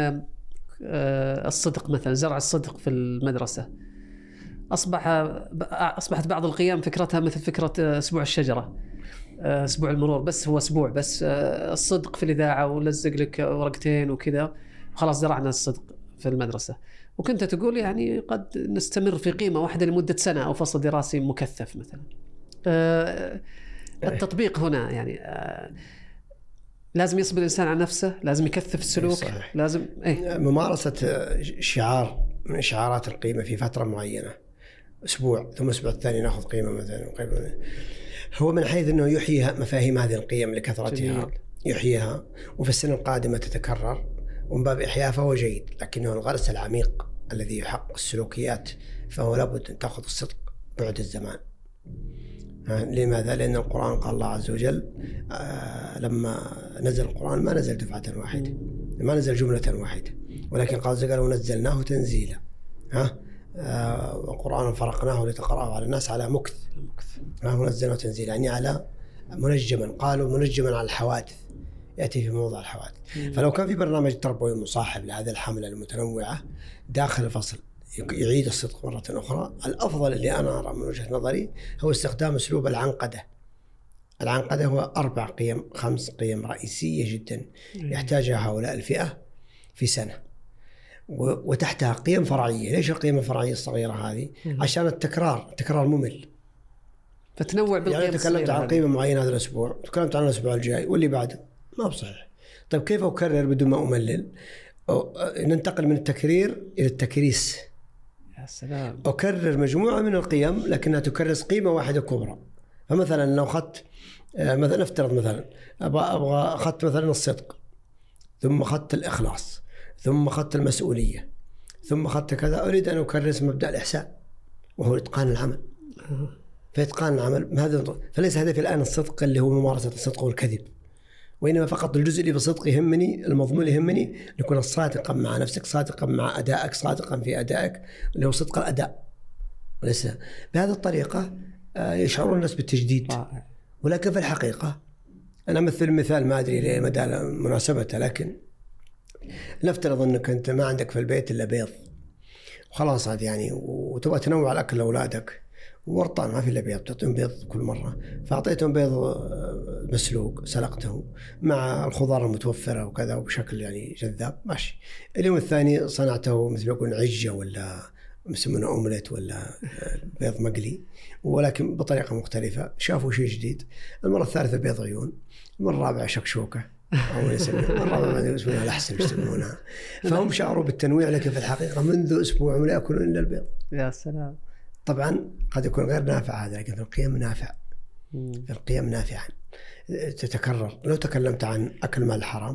الصدق مثلا، زرع الصدق في المدرسة. أصبح أصبحت بعض القيم فكرتها مثل فكرة أسبوع الشجرة، أسبوع المرور، بس هو أسبوع بس الصدق في الإذاعة ولزق لك ورقتين وكذا، خلاص زرعنا الصدق في المدرسة. وكنت تقول يعني قد نستمر في قيمة واحدة لمدة سنة أو فصل دراسي مكثف مثلا. التطبيق هنا يعني لازم يصبر الإنسان على نفسه، لازم يكثف السلوك. صحيح. لازم إيه؟ ممارسة شعار من شعارات القيمة في فترة معينة، أسبوع، ثم الأسبوع الثاني نأخذ قيمة مثلا قيمة. هو من حيث أنه يحيي مفاهيم هذه القيم لكثرتها، يحييها، وفي السنة القادمة تتكرر، ومن باب إحياء فهو جيد. لكنه الغرس العميق الذي يحقق السلوكيات فهو لابد أن تأخذ الصدق بعد الزمان. لماذا؟ لأن القرآن قال الله عز وجل آه لما نزل القرآن ما نزل دفعة واحدة، ما نزل جملة واحدة، ولكن قال ونزلناه تنزيلا. ها آه وقرآن فرقناه لتقرأه على الناس على مكث. ها ونزلناه تنزيلا يعني على منجما، قالوا منجما على الحوادث، يأتي في موضع الحوادث. فلو كان في برنامج تربوي مصاحب لهذه الحملة المتنوعة داخل الفصل يعيد الصدق مرة أخرى، الأفضل اللي أنا أرى من وجهة نظري هو استخدام أسلوب العنقدة. العنقدة هو أربع قيم، خمس قيم رئيسية جدا يحتاجها هؤلاء الفئة في سنة، وتحتها قيم فرعية. ليش القيم الفرعية الصغيرة هذه؟ عشان التكرار، التكرار ممل، فتنوع بالقيم. يعني تكلمت عن قيمة معينة هذا الأسبوع، تكلمت عن الأسبوع الجاي واللي بعده، ما بصحيح. طيب كيف أكرر بدون ما أملل؟ ننتقل من التكرير إلى التكريس. يا سلام. أكرر مجموعة من القيم لكنها تكرس قيمة واحدة كبرى. فمثلا لو أخذت مثلا، نفترض مثلا أبغى أبغى أخذت مثلا الصدق، ثم أخذت الإخلاص، ثم أخذت المسؤولية، ثم أخذت كذا، أريد أن أكرس مبدأ الإحسان وهو إتقان العمل. فإتقان العمل هذا، فليس هدفي الآن الصدق اللي هو ممارسة الصدق والكذب، وإنما فقط الجزء اللي بصدق يهمني، المضمون يهمني نكون صادقا مع نفسك، صادقا مع أدائك، صادقا في أدائك اللي هو صدق الأداء. وليس بهذه الطريقة يشعرون الناس بالتجديد. ولكن في الحقيقة أنا مثل مثال ما أدري ليه مدى مناسبته، لكن نفترض أنك أنت ما عندك في البيت إلا بيض وخلاص هذا يعني، وتبغى تنوع الأكل لأولادك، ورطان ما في إلا بيض، تعطيهم بيض كل مرة، فأعطيتهم بيض مسلوق سلقته مع الخضار المتوفرة وكذا وبشكل يعني جذاب، ماشي. اليوم الثاني صنعته مثل ما يقولون عجة ولا مسمونه أومليت ولا بيض مقلي، ولكن بطريقة مختلفة، شافوا شيء جديد. المرة الثالثة بيض عيون، المرة الرابعة شكشوكة، أول يسمونها مرة بعد يسمونها الأحسن يسمونها. فهم شعروا بالتنويع، لكن في الحقيقة منذ أسبوع لا يأكلون إلا البيض. يا سلام. طبعا قد يكون غير نافع هذا، لكن في القيم نافع. في القيم نافعا تتكرر. لو تكلمت عن أكل مال الحرام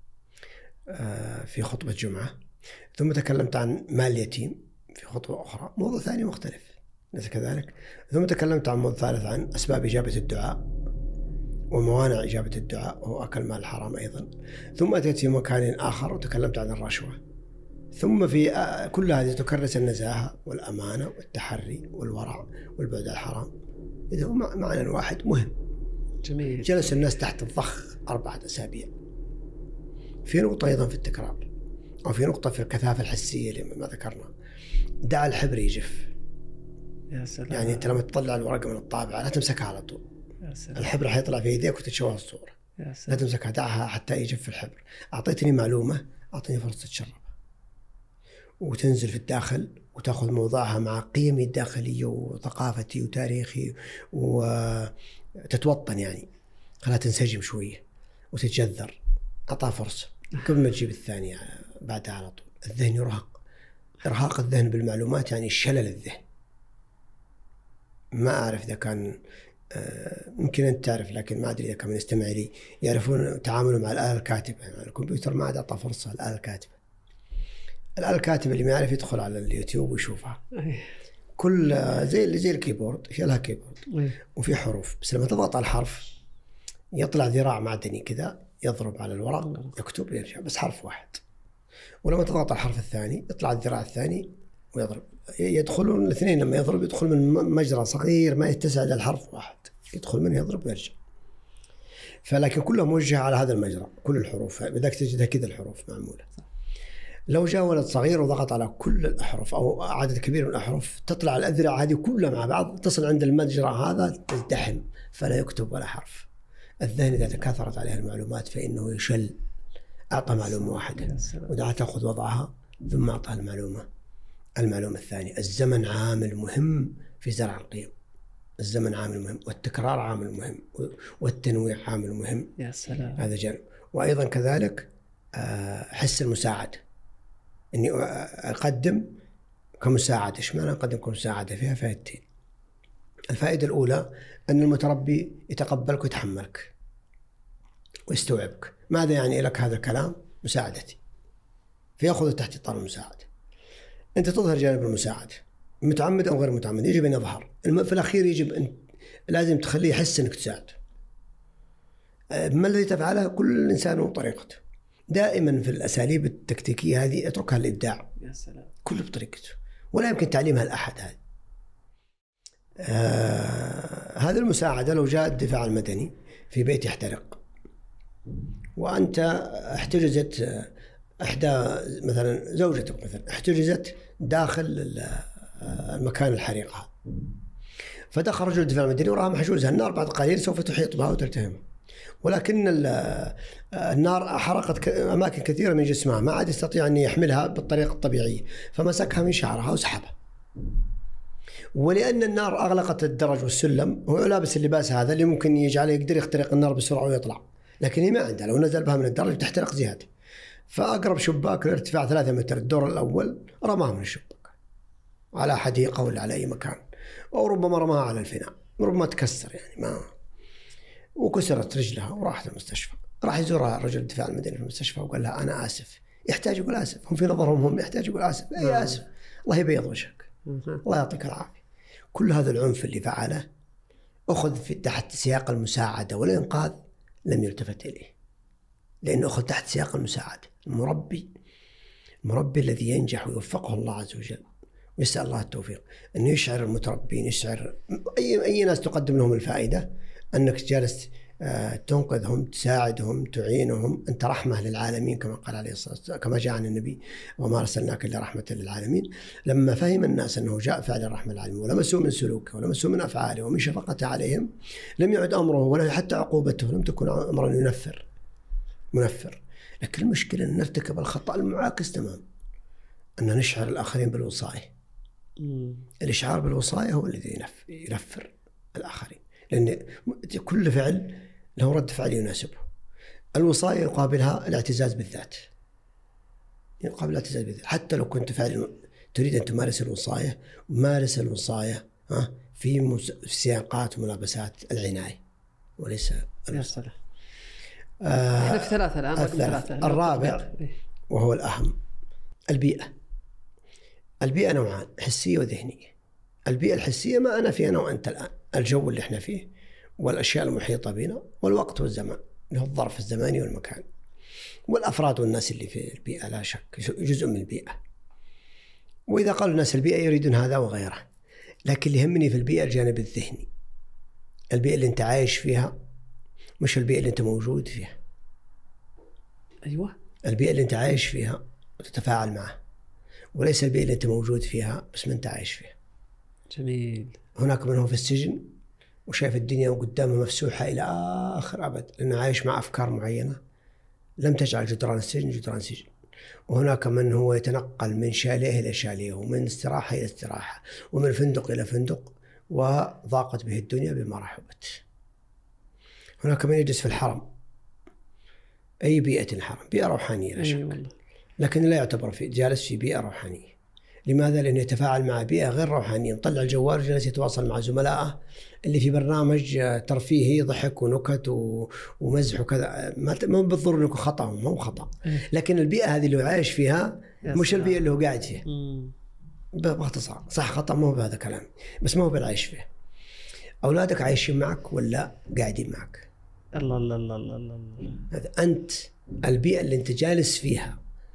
في خطبة جمعة، ثم تكلمت عن مال اليتيم في خطبة أخرى، موضوع ثاني مختلف ليس كذلك. ثم تكلمت عن موضوع ثالث عن أسباب إجابة الدعاء وموانع إجابة الدعاء، وهو أكل مال الحرام أيضا. ثم أتيت في مكان آخر وتكلمت عن الرشوة. ثم في كل هذه تكرس النزاهة والأمانة والتحري والورع والبعد عن الحرام. إذا هو معنى واحد مهم. جميل. جلس الناس تحت الضخ أربعة أسابيع. في نقطة أيضا في التكرار، أو في نقطة في الكثافة الحسية اللي ما ذكرنا. دع الحبر يجف. يا سلام. يعني أنت لما تطلع الورقة من الطابعة لا تمسكها على طول. يا سلام. الحبر حيطلع في يديك وتتشوه الصورة. يا سلام. لا تمسكها، دعها حتى يجف الحبر. أعطيتني معلومة، أعطيني فرصة تشربها وتنزل في الداخل وتأخذ موضعها مع قيمي الداخلية وثقافتي وتاريخي وتتوطن، يعني خلها تنسجم شوية وتتجذر. أعطاها فرصة قبل ما تجيب الثانية بعدها على طول. الذهن يرهق. إرهاق الذهن بالمعلومات يعني شلل الذهن. ما أعرف إذا كان ممكن أنت تعرف، لكن ما أدري إذا كان يستمع لي يعرفون تعاملوا مع الآلة الكاتبة. يعني الكمبيوتر ما عاد أعطى فرصة الآلة الكاتبة. الآلة الكاتبة اللي ما يعرف يدخل على اليوتيوب ويشوفها. كل زي اللي زي الكيبورد، هي لها كيبورد وفي حروف، بس لما تضغط على الحرف يطلع ذراع معدني كذا يضرب على الورق يكتب يرجع، بس حرف واحد. ولما تضغط على الحرف الثاني يطلع الذراع الثاني ويضرب. يدخلون الاثنين، لما يضرب يدخل من مجرى صغير ما يتسع إلى الحرف واحد، يدخل منه يضرب ويرجع. فلكن كلها موجهة على هذا المجرى، كل الحروف بذلك تجدها كذا الحروف معمولة. لو جاء ولد صغير وضغط على كل الأحرف أو عدد كبير من الأحرف تطلع الأذرع هذه كلها مع بعض، تصل عند المجرى هذا تزدحم فلا يكتب ولا حرف. الذهن إذا تكاثرت عليه المعلومات فإنه يشل. أعطى معلومة واحدة ودعا تأخذ وضعها ثم أعطى المعلومة المعلومة الثانية. الزمن عامل مهم في زرع القيم. الزمن عامل مهم، والتكرار عامل مهم، والتنويع عامل مهم. يا سلام. هذا جانب. وأيضا كذلك حس المساعدة، إني أقدم كمساعدة. إيش معنى أقدم كمساعدة؟ فيها فائدتين. الفائدة الأولى أن المتربي يتقبلك ويتحملك ويستوعبك. ماذا يعني لك هذا الكلام؟ مساعدتي، فيأخذ تحت إطار المساعدة. أنت تظهر جانب المساعدة متعمد أو غير متعمد، يجب أن يظهر. في الأخير يجب أن لازم تخليه يحس أنك تساعد. ما الذي تفعله؟ كل إنسان وطريقته. دائما في الأساليب التكتيكية هذه اتركها للإبداع. يا سلام. كله بطريقته، ولا يمكن تعليمها لأحد. هذه آه هذه المساعدة لو جاء الدفاع المدني في بيت يحترق وأنت احتجزت إحدى مثلا زوجتك مثلا احتجزت داخل المكان الحريق هذا، فدخل رجل الدفاع المدني وراها محجوزة. النار بعد قليل سوف تحيط بها وتلتهم، ولكن النار حرقت أماكن كثيرة من جسمها، ما عاد يستطيع أن يحملها بالطريقة الطبيعية، فمسكها من شعرها وسحبها. ولأن النار أغلقت الدرج والسلم، هو لابس اللباس هذا اللي ممكن يجعله يقدر يخترق النار بسرعة ويطلع، لكن هي ما عندها. لو نزل بها من الدرج تحترق زيادة. فأقرب شباك لارتفاع ثلاثة متر الدور الأول رماها من الشباك على حديقة ولا على أي مكان، أو ربما رماها على الفناء، ربما تكسر يعني ما وكسرت رجلها وراحت المستشفى. راح يزورها رجل الدفاع المدني في المستشفى وقال لها أنا آسف. يحتاج يقول آسف، هم في نظرهم هم يحتاج يقول آسف. أي آسف، الله يبيض وجهك، الله يعطيك العافية. كل هذا العنف اللي فعله أخذ في تحت سياق المساعدة والإنقاذ، لم يلتفت إليه لأنه أخذ تحت سياق المساعدة. المربي المربي الذي ينجح ويوفقه الله عز وجل ويسأل الله التوفيق أنه يشعر المتربين، يشعر أي أي ناس تقدم لهم الفائدة أنك جالس تنقذهم، تساعدهم، تعينهم، أنت رحمة للعالمين كما قال عليه الصلاة والسلام، كما جاء عن النبي وما أرسلناك إلا رحمة للعالمين. لما فهم الناس أنه جاء فعل الرحمة للعالمين ولمسوا من سلوكه ولمسوا من أفعاله ومن شفقته عليهم، لم يعد أمره ولا حتى عقوبته لم تكن أمرا ينفر منفر. لكن المشكلة أن نرتكب الخطأ المعاكس تمام، أن نشعر الآخرين بالوصاية. الإشعار بالوصاية هو الذي ينفر الآخرين، لأن كل فعل له رد فعل يناسبه. الوصاية يقابلها الاعتزاز بالذات، يقابل الاعتزاز بالذات. حتى لو كنت فعلا تريد أن تمارس الوصاية، مارس الوصاية ها في, مس... في سياقات وملابسات العناية وليس الوصاية. آه احنا في ثلاثة الآن. ثلاثة. الرابع وهو الأهم البيئة. البيئة نوعان، حسية وذهنية. البيئة الحسية ما أنا فيه أنا وأنت الآن، الجو اللي احنا فيه والأشياء المحيطة بنا والوقت والزمان اللي هو الظرف الزماني والمكان والأفراد والناس اللي في البيئة، لا شك جزء من البيئة. وإذا قالوا الناس البيئة يريدون هذا وغيره، لكن اللي يهمني في البيئة الجانب الذهني، البيئة اللي أنت عايش فيها مش البيئة اللي أنت موجود فيها. أيوة، البيئة اللي أنت عايش فيها وتتفاعل معها، وليس البيئة اللي أنت موجود فيها بس ما أنت عايش فيها. جميل. هناك من هو في السجن وشايف الدنيا وقدامه مفسوحة إلى آخر أبد، لأنه عايش مع أفكار معينة لم تجعل جدران السجن جدران سجن. وهناك من هو يتنقل من شاليه إلى شاليه، ومن استراحة إلى استراحة، ومن فندق إلى فندق، وضاقت به الدنيا بما رحبت. هناك من يجلس في الحرم، أي بيئة الحرم بيئة روحانية لا شك، لكن لا يعتبر في جالس في بيئة روحانية. لماذا؟ لأنه يتفاعل مع بيئة غير روحانية، مطلع الجوال وجالس يتواصل مع زملائه اللي في برنامج ترفيهي ضحك ونكت ومزح وكذا. ما بالضرورة انه خطأ، ما هو خطأ، لكن البيئة هذه اللي عايش فيها مش البيئة اللي هو قاعد فيها. باختصار صح خطأ ما هو بهذا كلام، بس ما هو بالعيش فيه. أولادك عايشين معك ولا قاعدين معك؟ الله الله الله الله الله. هذا أنت البيئة اللي أنت جالس فيها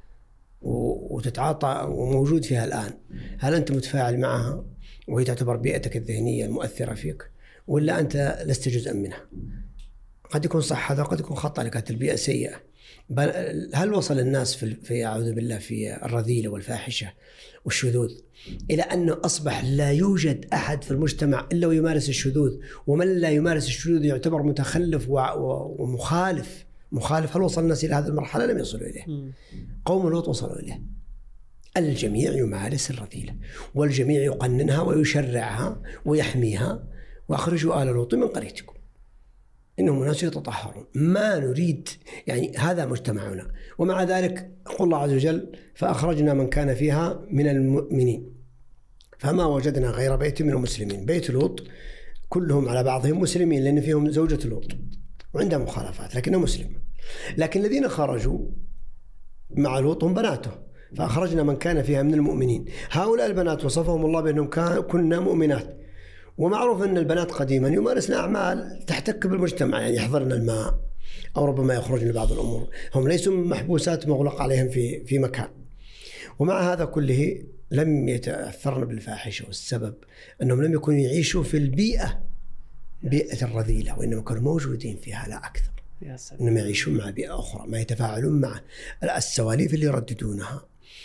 وتتعاطى وموجود فيها الآن، هل أنت متفاعل معها وهي تعتبر بيئتك الذهنية المؤثرة فيك، ولا أنت لست جزءا منها؟ قد يكون صح هذا، قد يكون خطأ، لكانت البيئة سيئة. هل وصل الناس في, في أعوذ بالله في الرذيلة والفاحشة والشذوذ إلى أنه أصبح لا يوجد أحد في المجتمع إلا ويمارس الشذوذ، ومن لا يمارس الشذوذ يعتبر متخلف ومخالف مخالف؟ هل وصل الناس إلى هذه المرحلة؟ لم يصلوا إليه. قوم لوط وصلوا إليه. الجميع يمارس الرذيلة، والجميع يقننها ويشرعها ويحميها. وأخرجوا آل لوط من قريتكم إنهم ناس يتطهرون. ما نريد، يعني هذا مجتمعنا. ومع ذلك قل الله عز وجل فأخرجنا من كان فيها من المؤمنين فما وجدنا غير بيت من المسلمين. بيت لوط كلهم على بعضهم مسلمين، لأن فيهم زوجة لوط وعندها مخالفات لكنه مسلم. لكن الذين خرجوا مع لوط هم بناته، فأخرجنا من كان فيها من المؤمنين. هؤلاء البنات وصفهم الله بأنهم كنا مؤمنات. ومعروف أن البنات قديما يمارسن أعمال تحتك بالمجتمع، يعني يحضرن الماء أو ربما يخرجن لبعض الأمور. هم ليسوا محبوسات مغلق عليهم في في مكان. ومع هذا كله لم يتأثرن بالفاحشة، والسبب أنهم لم يكونوا يعيشوا في البيئة بيئة الرذيلة، وإنما كانوا موجودين فيها لا أكثر. إنما يعيشون مع بيئة أخرى، ما يتفاعلون مع السواليف اللي يرددونها،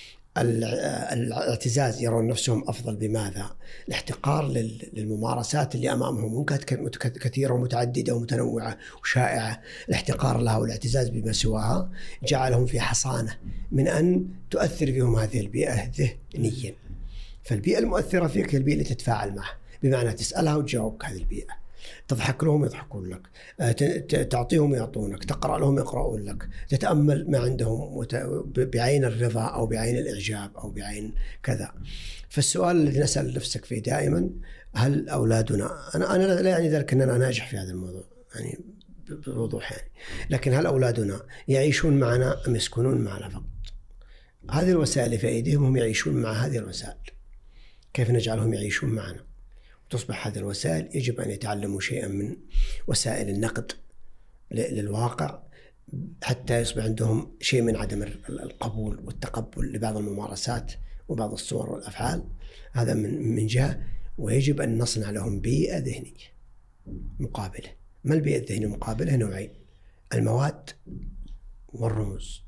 الاعتزاز، يرون نفسهم أفضل. بماذا؟ الاحتقار للممارسات اللي أمامهم ممكن كثيرة ومتعددة ومتنوعة وشائعة. الاحتقار لها والاعتزاز بما سواها جعلهم في حصانة من أن تؤثر فيهم هذه البيئة ذهنيا. فالبيئة المؤثرة فيك هي البيئة اللي تتفاعل معها، بمعنى تسألها وتجاوبك هذه البيئة، تضحك لهم يضحكون لك، تعطيهم يعطونك، تقرأ لهم يقرؤون لك، تتأمل ما عندهم بعين الرضا أو بعين الإعجاب أو بعين كذا. فالسؤال الذي نسأل نفسك فيه دائما، هل أولادنا، أنا أنا لا يعني ذلك أننا ناجح في هذا الموضوع يعني بوضوح يعني، لكن هل أولادنا يعيشون معنا أم يسكنون معنا فقط؟ هذه الوسائل في أيديهم، هم يعيشون مع هذه الوسائل. كيف نجعلهم يعيشون معنا؟ تصبح هذه الوسائل يجب أن يتعلموا شيئا من وسائل النقد للواقع، حتى يصبح عندهم شيء من عدم القبول والتقبل لبعض الممارسات وبعض الصور والأفعال. هذا من من جهة. ويجب أن نصنع لهم بيئة ذهنية مقابلة. ما البيئة الذهنية المقابلة؟ نوعين: المواد والرموز.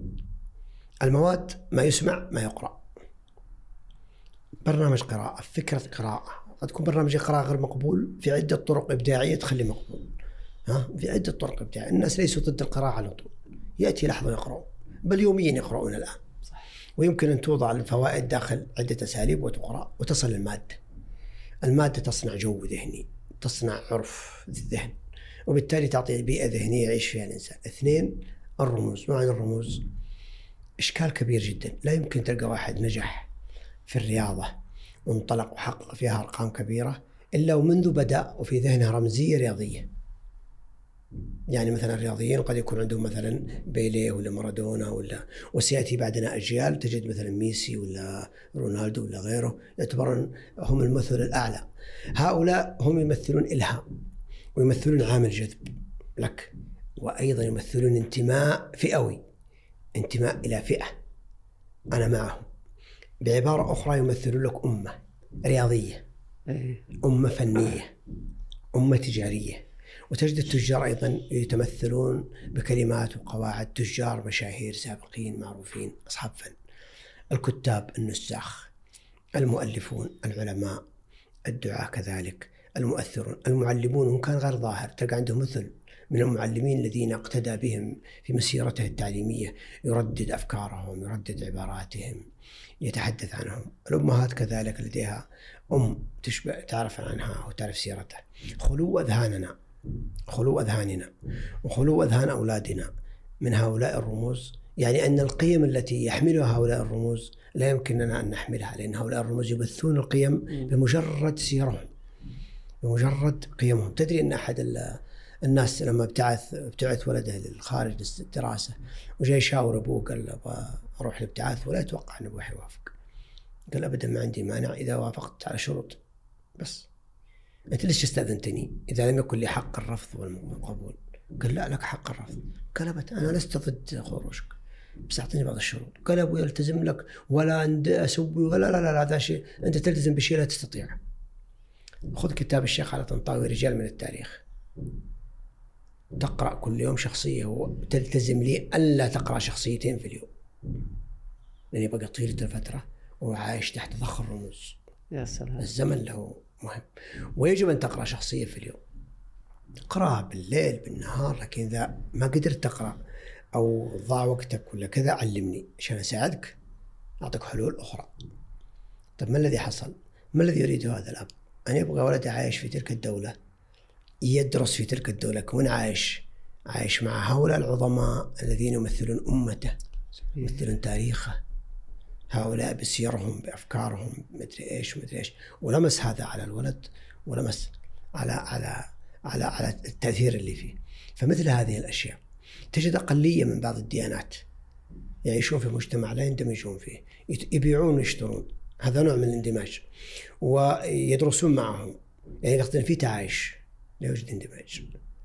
المواد ما يسمع ما يقرأ، برنامج قراءة، فكرة قراءة، قد تكون برنامج قراءة غير مقبول، في عدة طرق إبداعية تخلي مقبول. ها في عدة طرق إبداعية. الناس ليسوا ضد القراءة على طول، يأتي لحظة يقرأون، بل يوميا يقرؤون الآن. صح. ويمكن أن توضع الفوائد داخل عدة أساليب وتقرأ وتصل المادة. المادة تصنع جو ذهني، تصنع عرف الذهن، وبالتالي تعطي بيئة ذهنية يعيش فيها الإنسان. اثنين، الرموز. ما معنى الرموز؟ إشكال كبير جدا. لا يمكن تلقى واحد نجح في الرياضة وانطلق وحقق فيها أرقام كبيرة إلا ومنذ بدأ وفي ذهنه رمزية رياضية. يعني مثلا الرياضيين قد يكون عندهم مثلا بيليه ولا مارادونا ولا، وسيأتي بعدنا أجيال تجد مثلا ميسي ولا رونالدو ولا غيره يعتبرون هم المثل الأعلى. هؤلاء هم يمثلون إلهام ويمثلون عامل جذب لك، وأيضا يمثلون انتماء فئوي، انتماء إلى فئة أنا معهم. بعبارة أخرى يمثلون لك أمة رياضية، أمة فنية، أمة تجارية. وتجد التجار أيضا يتمثلون بكلمات وقواعد، تجار مشاهير سابقين معروفين أصحاب فن. الكتاب، النساخ، المؤلفون، العلماء، الدعاة كذلك، المؤثرون، المعلمون. وإن كان غير ظاهر تلقى عندهم مثل من المعلمين الذين اقتدى بهم في مسيرته التعليمية، يردد أفكارهم، يردد عباراتهم، يتحدث عنهم. الأمهات كذلك لديها أم تشبه تعرف عنها وتعرف سيرتها. خلو أذهاننا خلو أذهاننا وخلو أذهان أولادنا من هؤلاء الرموز، يعني أن القيم التي يحملها هؤلاء الرموز لا يمكننا أن نحملها، لأن هؤلاء الرموز يبثون القيم بمجرد سيرهم، بمجرد قيمهم. تدري أن أحد الناس لما ابتعث ابتعث ولده للخارج للدراسة وجاي يشاور أبوه قال له أروح الابتعاث ولا يتوقع أن أبوه يوافق. قال أبدا ما عندي مانع إذا وافقت على شروط بس. أنت ليش استأذنتني إذا لم يكن لي حق الرفض والقبول؟ قال لا لك حق الرفض. قال أبدا أنا لست ضد خروجك بس أعطيني بعض الشروط. قال أبوي ألتزم لك ولا عند أسوي ولا لا لا هذا شيء أنت تلتزم بشيء لا تستطيع. خذ كتاب الشيخ على طنطاوي رجال من التاريخ، تقرأ كل يوم شخصية وتلتزم لي ألا تقرأ شخصيتين في اليوم، لأني بقى طيلة الفترة وعايش تحت ضخ الرموز. يا سلام. الزمن له مهم، ويجب أن تقرأ شخصية في اليوم. اقرأ بالليل بالنهار، لكن إذا ما قدرت تقرأ أو ضاع وقتك ولا كذا علمني عشان أساعدك، أعطيك حلول أخرى. طب ما الذي حصل؟ ما الذي يريده هذا الأب؟ أن يبغى ولده عايش في تلك الدولة، يدرس في تلك الدولة، كون عايش عايش مع هؤلاء العظماء الذين يمثلون أمته، يمثلون تاريخه، هؤلاء بسيرهم بأفكارهم مدري إيش مدري إيش. ولمس هذا على الولد ولمس على على على على التأثير اللي فيه. فمثل هذه الأشياء تجد أقلية من بعض الديانات يعيشون في مجتمع لا يندمجون فيه، يبيعون ويشترون، هذا نوع من الاندماج، ويدرسون معهم، يعني قصدنا في تعايش لا يوجد اندماج.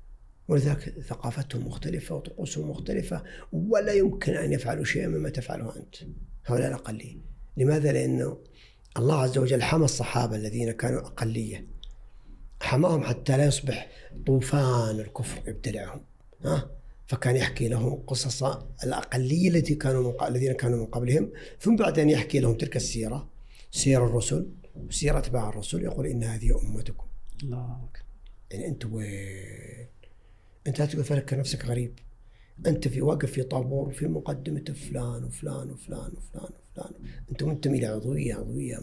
ولذلك ثقافتهم مختلفة وطقوسهم مختلفة، ولا يمكن أن يفعلوا شيئا مما تفعله أنت. هؤلاء الأقلية. لماذا؟ لأنه الله عز وجل حمى الصحابة الذين كانوا أقلية، حماهم حتى لا يصبح طوفان الكفر يبتلعهم. ها؟ فكان يحكي لهم قصص الأقلية التي كانوا الذين كانوا من قبلهم، ثم بعدين يحكي لهم تلك السيرة، سير الرسل وسيرة أتباع الرسل، يقول إن هذه أمتكم. الله أكبر. يعني أنت وين؟ أنت لا تقول فلك نفسك غريب، أنت في واقف في طابور في مقدمة فلان وفلان وفلان وفلان وفلان، أنت منتمي لعضوية عضوية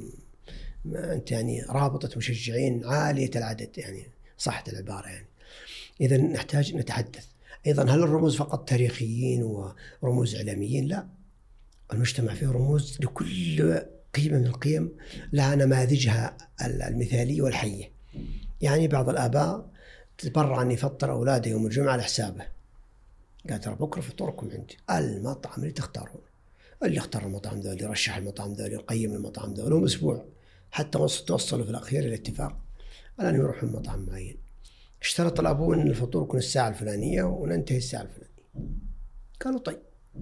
ما أنت يعني رابطة مشجعين عالية العدد، يعني صحت العبارة يعني. إذا نحتاج نتحدث أيضا. هل الرموز فقط تاريخيين ورموز إعلاميين؟ لا، المجتمع فيه رموز لكل قيمة من القيم لها نماذجها المثالية والحية. يعني بعض الآباء تبرع أن يفطر أولاده يوم الجمعة على حسابه، قال ترى بكرة فطوركم عندي، المطعم اللي تختارون، اللي اختار المطعم ذا، اللي رشح المطعم ذا، اللي يقيم المطعم ذا، لهم أسبوع حتى توصلوا في الأخير إلى اتفاق الآن يروحون مطعم معين. اشترط الأبو أن الفطور يكون الساعة الفلانية وننتهي الساعة الفلانية، قالوا طيب.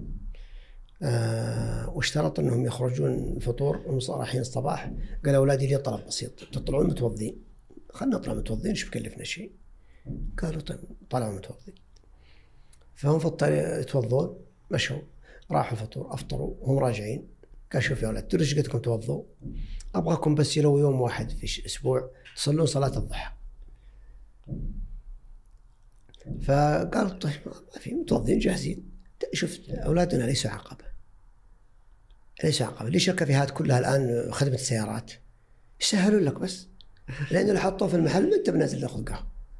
آه واشترط أنهم يخرجون الفطور وهم رايحين الصباح، قال أولادي لي طلب بسيط، تطلعون متوضين، خلنا نطلع متوضين، ايش بكلفنا شيء؟ قالوا طيب طلعوا متوضين. فهم فطر يتوضون، مشوا راحوا الفطور، أفطروا وهم راجعين، قال شوف يا أولاد تدروا ايش قدكم توضوا؟ أبغاكم بس لو يوم واحد في أسبوع تصلون صلاة الضحى. فقالوا طيب ما في، متوضين جاهزين. شفت أولادنا ليسوا عقبة، ليسوا عقبة. ليش الكافيهات كلها الآن خدمة السيارات؟ يسهلون لك بس، لأنه اللي حطوه في المحل ما أنت بنازل تاخذ قهوة،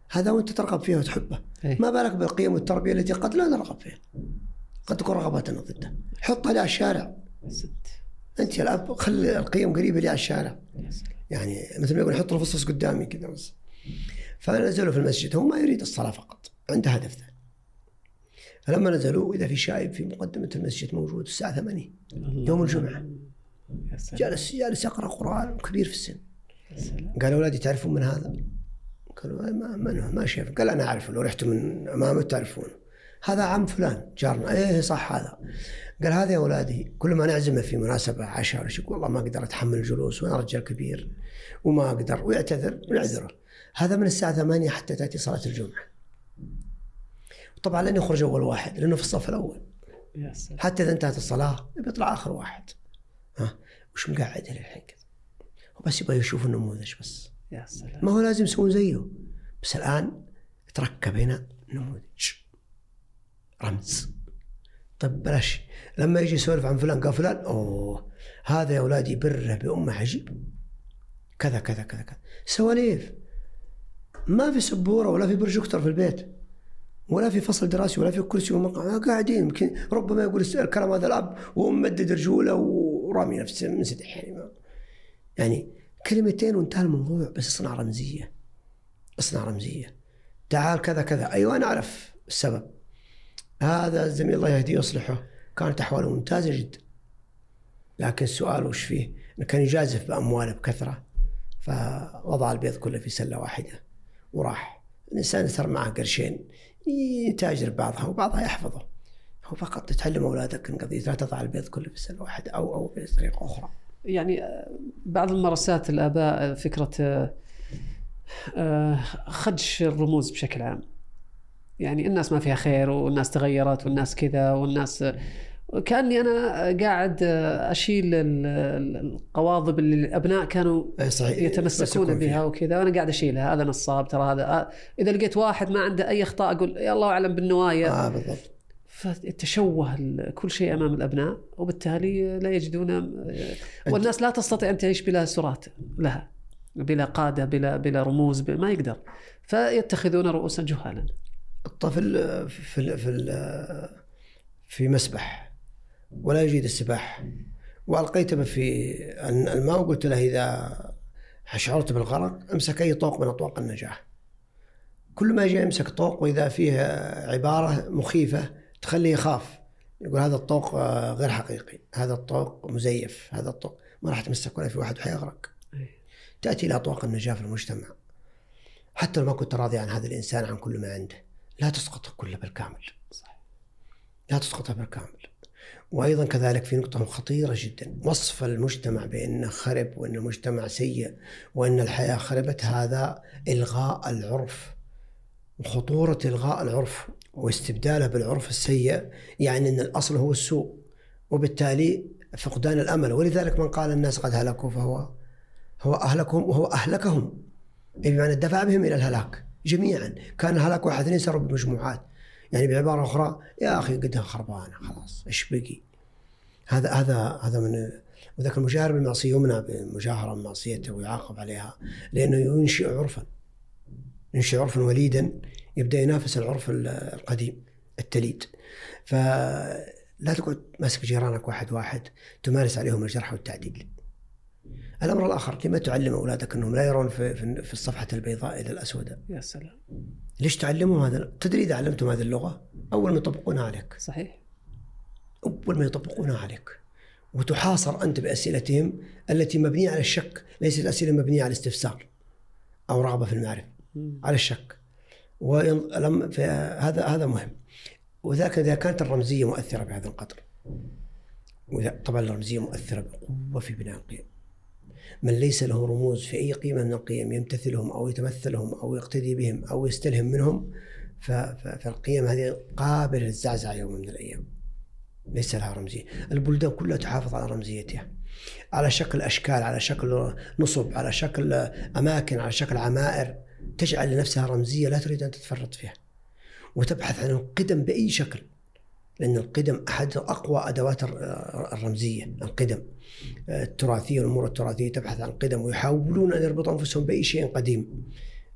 هذا وأنت ترغب فيها وتحبه. ما بالك بالقيم والتربية التي قد لا نرغب فيها، قد تكون رغباتنا ضدها. حطها لي على الشارع. أنت يا الأب خلي القيم قريبة لي على الشارع. يعني مثل ما يقول حط الفصوص قدامي كذا بس. فنزلوا في المسجد، هو ما يريد الصلاة فقط، عنده هدف ثاني. فلما نزلوا إذا في شايب في مقدمة المسجد موجود الساعة ثمانية يوم الجمعة، جالس جالس يقرأ قرآن كبير في السن. قال أولادي تعرفون من هذا؟ قالوا ما ما ما شايف. قال أنا أعرفه، لو رحتوا من أمامه تعرفونه، هذا عم فلان جارنا. إيه صح هذا. قال هذا يا أولادي كل ما نعزمه في مناسبة عشاء ولا شيء والله ما أقدر أتحمل الجلوس وأنا رجال كبير وما أقدر، ويعتذر ويعذره. هذا من الساعة ثمانية حتى تأتي صلاة الجمعة. طبعا لن يخرج أول واحد لأنه في الصف الأول، حتى إذا انتهت الصلاة بيطلع آخر واحد. ها وش مقعد الحين كذا؟ وبس يبغى يشوف النموذج بس. يا سلام. ما هو لازم يسوون زيه، بس الآن تركب هنا نموذج رمز. طيب بلاش لما يجي يسولف عن فلان قال فلان أوه هذا يا أولادي بره بأمه عجيب كذا كذا كذا كذا. سواليف، ما في سبورة ولا في بروجيكتور في البيت ولا في فصل دراسي ولا في كرسي ومقعد، قاعدين يمكن ربما يقول الكلام هذا الأب وممدد رجوله ورامي نفسه منسدح. يعني يعني كلمتين وانتهى الموضوع. بس اصنع رمزية، اصنع رمزية. تعال كذا كذا. أيوة أنا أعرف السبب. هذا الزميل الله يهديه ويصلحه كانت أحواله ممتازة جدا، لكن السؤال وش فيه؟ إنه كان يجازف بأمواله بكثرة، فوضع البيض كله في سلة واحدة وراح. الإنسان يصير معه قرشين يتاجر بعضها وبعضها يحفظه. هو فقط تتعلم أولادك إن قضية لا تضع البيض كله في سلة واحدة أو أو بطريقة أخرى. يعني بعض الممارسات الآباء فكرة خدش الرموز بشكل عام. يعني الناس ما فيها خير والناس تغيرت والناس كذا والناس، كأني أنا قاعد أشيل القواضب اللي الأبناء كانوا يتمسكون بها وكذا، وأنا قاعد أشيلها. هذا نصاب ترى، هذا إذا لقيت واحد ما عنده أي أخطاء أقول يا الله أعلم بالنوايا. آه بالضبط. فتشوه كل شيء أمام الأبناء، وبالتالي لا يجدون، والناس لا تستطيع أن تعيش بلا سرات لها، بلا قادة، بلا بلا رموز، ما يقدر، فيتخذون رؤوسا جهالا. الطفل في في في مسبح ولا يجيد السباحة، وألقيته في الماء وقلت له إذا شعرت بالغرق امسك أي طوق من أطواق النجاة. كل ما يجي يمسك طوق وإذا فيه عبارة مخيفة تخليه يخاف، يقول هذا الطوق غير حقيقي، هذا الطوق مزيف، هذا الطوق ما راح تمسك ولا في واحد وحيغرق. تأتي إلى أطواق النجاة في المجتمع، حتى لو ما كنت راضي عن هذا الإنسان عن كل ما عنده، لا تسقطه كله بالكامل. صح. لا تسقطه بالكامل. وأيضا كذلك في نقطة خطيرة جدا، وصف المجتمع بأنه خرب وأن المجتمع سيء وأن الحياة خربت، هذا إلغاء العرف، وخطورة إلغاء العرف واستبداله بالعرف السيء، يعني أن الأصل هو السوء، وبالتالي فقدان الأمل. ولذلك من قال الناس قد هلكوا فهو هو أهلكهم وهو أهلكهم، بمعنى دفع بهم إلى الهلاك جميعا. كان الهلاك واحد اثنين صاروا بمجموعات. يعني بعبارة أخرى يا أخي قدها خربانة خلاص إيش بقي. هذا هذا هذا من وذاك المجاهر بالمعصية يمنع بالمجاهرة بمعصيته ويعاقب عليها، لأنه ينشئ عرفا ينشئ عرفا وليدا يبدأ ينافس العرف القديم التليد. فلا تقعد ماسك جيرانك واحد واحد تمارس عليهم الجرح والتعديل. الأمر الآخر، لما تعلم أولادك أنهم لا يرون في في الصفحة البيضاء إلى الأسوداء؟ يا سلام. ليش تعلمهم هذا؟ تدري إذا علمتهم هذه اللغة أول ما يطبقونها عليك. صحيح. أول ما يطبقونها عليك، وتحاصر أنت بأسئلتهم التي مبنية على الشك، ليست الأسئلة مبنية على الاستفسار أو رغبة في المعرفة، على الشك. ولم هذا هذا مهم. وذاك إذا كانت الرمزية مؤثرة بهذا القدر، وذا طبعا الرمزية مؤثرة بقوة في بناء القيم. من ليس له رموز في أي قيمة من القيم يمتثلهم أو يتمثلهم أو يقتدي بهم أو يستلهم منهم، فالقيم هذه قابلة للزعزعة يوم من الأيام، ليس لها رمزية. البلدان كلها تحافظ على رمزيتها، على شكل أشكال، على شكل نصب، على شكل أماكن، على شكل عمائر، تجعل لنفسها رمزية لا تريد أن تتفرط فيها، وتبحث عن القدم بأي شكل، لأن القدم أحد أقوى أدوات الرمزية. القدم التراثية، الأمور التراثية تبحث عن القدم، ويحاولون أن يربطوا أنفسهم بأي شيء قديم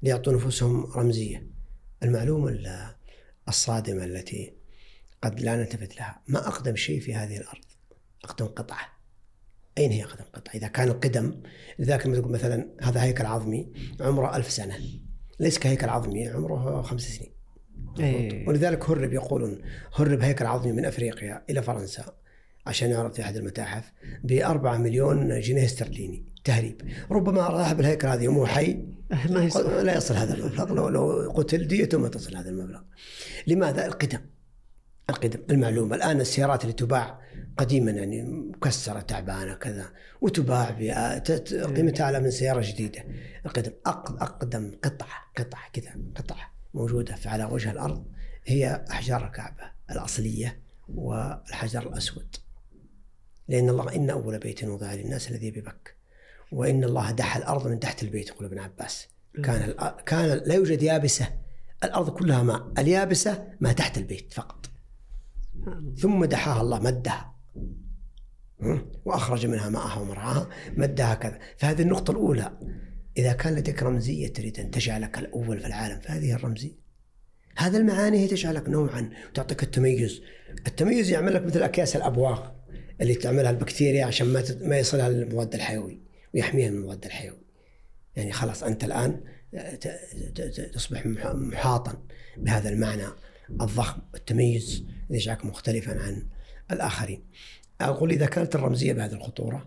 ليعطوا نفوسهم رمزية. المعلومة الصادمة التي قد لا نلتفت لها، ما أقدم شيء في هذه الأرض؟ أقدم قطعة. أين هي أقدم قطعة؟ إذا كان القدم، لذلك لما تقول مثلا هذا هيكل عظمي عمره ألف سنة، ليس كهيكل عظمي عمره خمس سنين. أيه. ولذلك هرب، يقولون هرب هيكل عظمي من أفريقيا إلى فرنسا عشان يعرض في أحد المتاحف بأربعة مليون جنيه استرليني تهريب. ربما صاحب الهيكل هذا يوم حي ما يصل. لا يصل هذا المبلغ، لو لو قتل ديته ما تصل هذا المبلغ. لماذا؟ القدم. القدم المعلومة. الآن السيارات اللي تباع قديما يعني مكسرة تعبانة كذا وتباع بقيمتها أعلى من سيارة جديدة. القدم أقدم قطعة قطعة كذا قطعة موجودة على وجه الأرض هي أحجار الكعبة الأصلية والحجر الأسود. لأن الله إن أول بيت وضع للناس الذي ببك، وإن الله دحى الأرض من تحت البيت. يقول ابن عباس كان كان لا يوجد يابسة، الأرض كلها ماء، اليابسة ما تحت البيت فقط، ثم دحاها الله مدها وأخرج منها ماءها ومرعاها مدها كذا. فهذه النقطة الأولى. إذا كان لديك رمزية تريد أن تجعلك الأول في العالم فهذه الرمزية. هذا المعاني هي تجعلك نوعا، وتعطيك التميز. التميز يعمل لك مثل أكياس الأبواق اللي تعملها البكتيريا عشان ما ما يصلها المضاد الحيوي ويحميها من المضاد الحيوي. يعني خلاص أنت الآن تصبح محاطا بهذا المعنى الضخم، التميز يجعلك مختلفا عن الآخرين. أقول إذا كانت الرمزية بهذه الخطورة،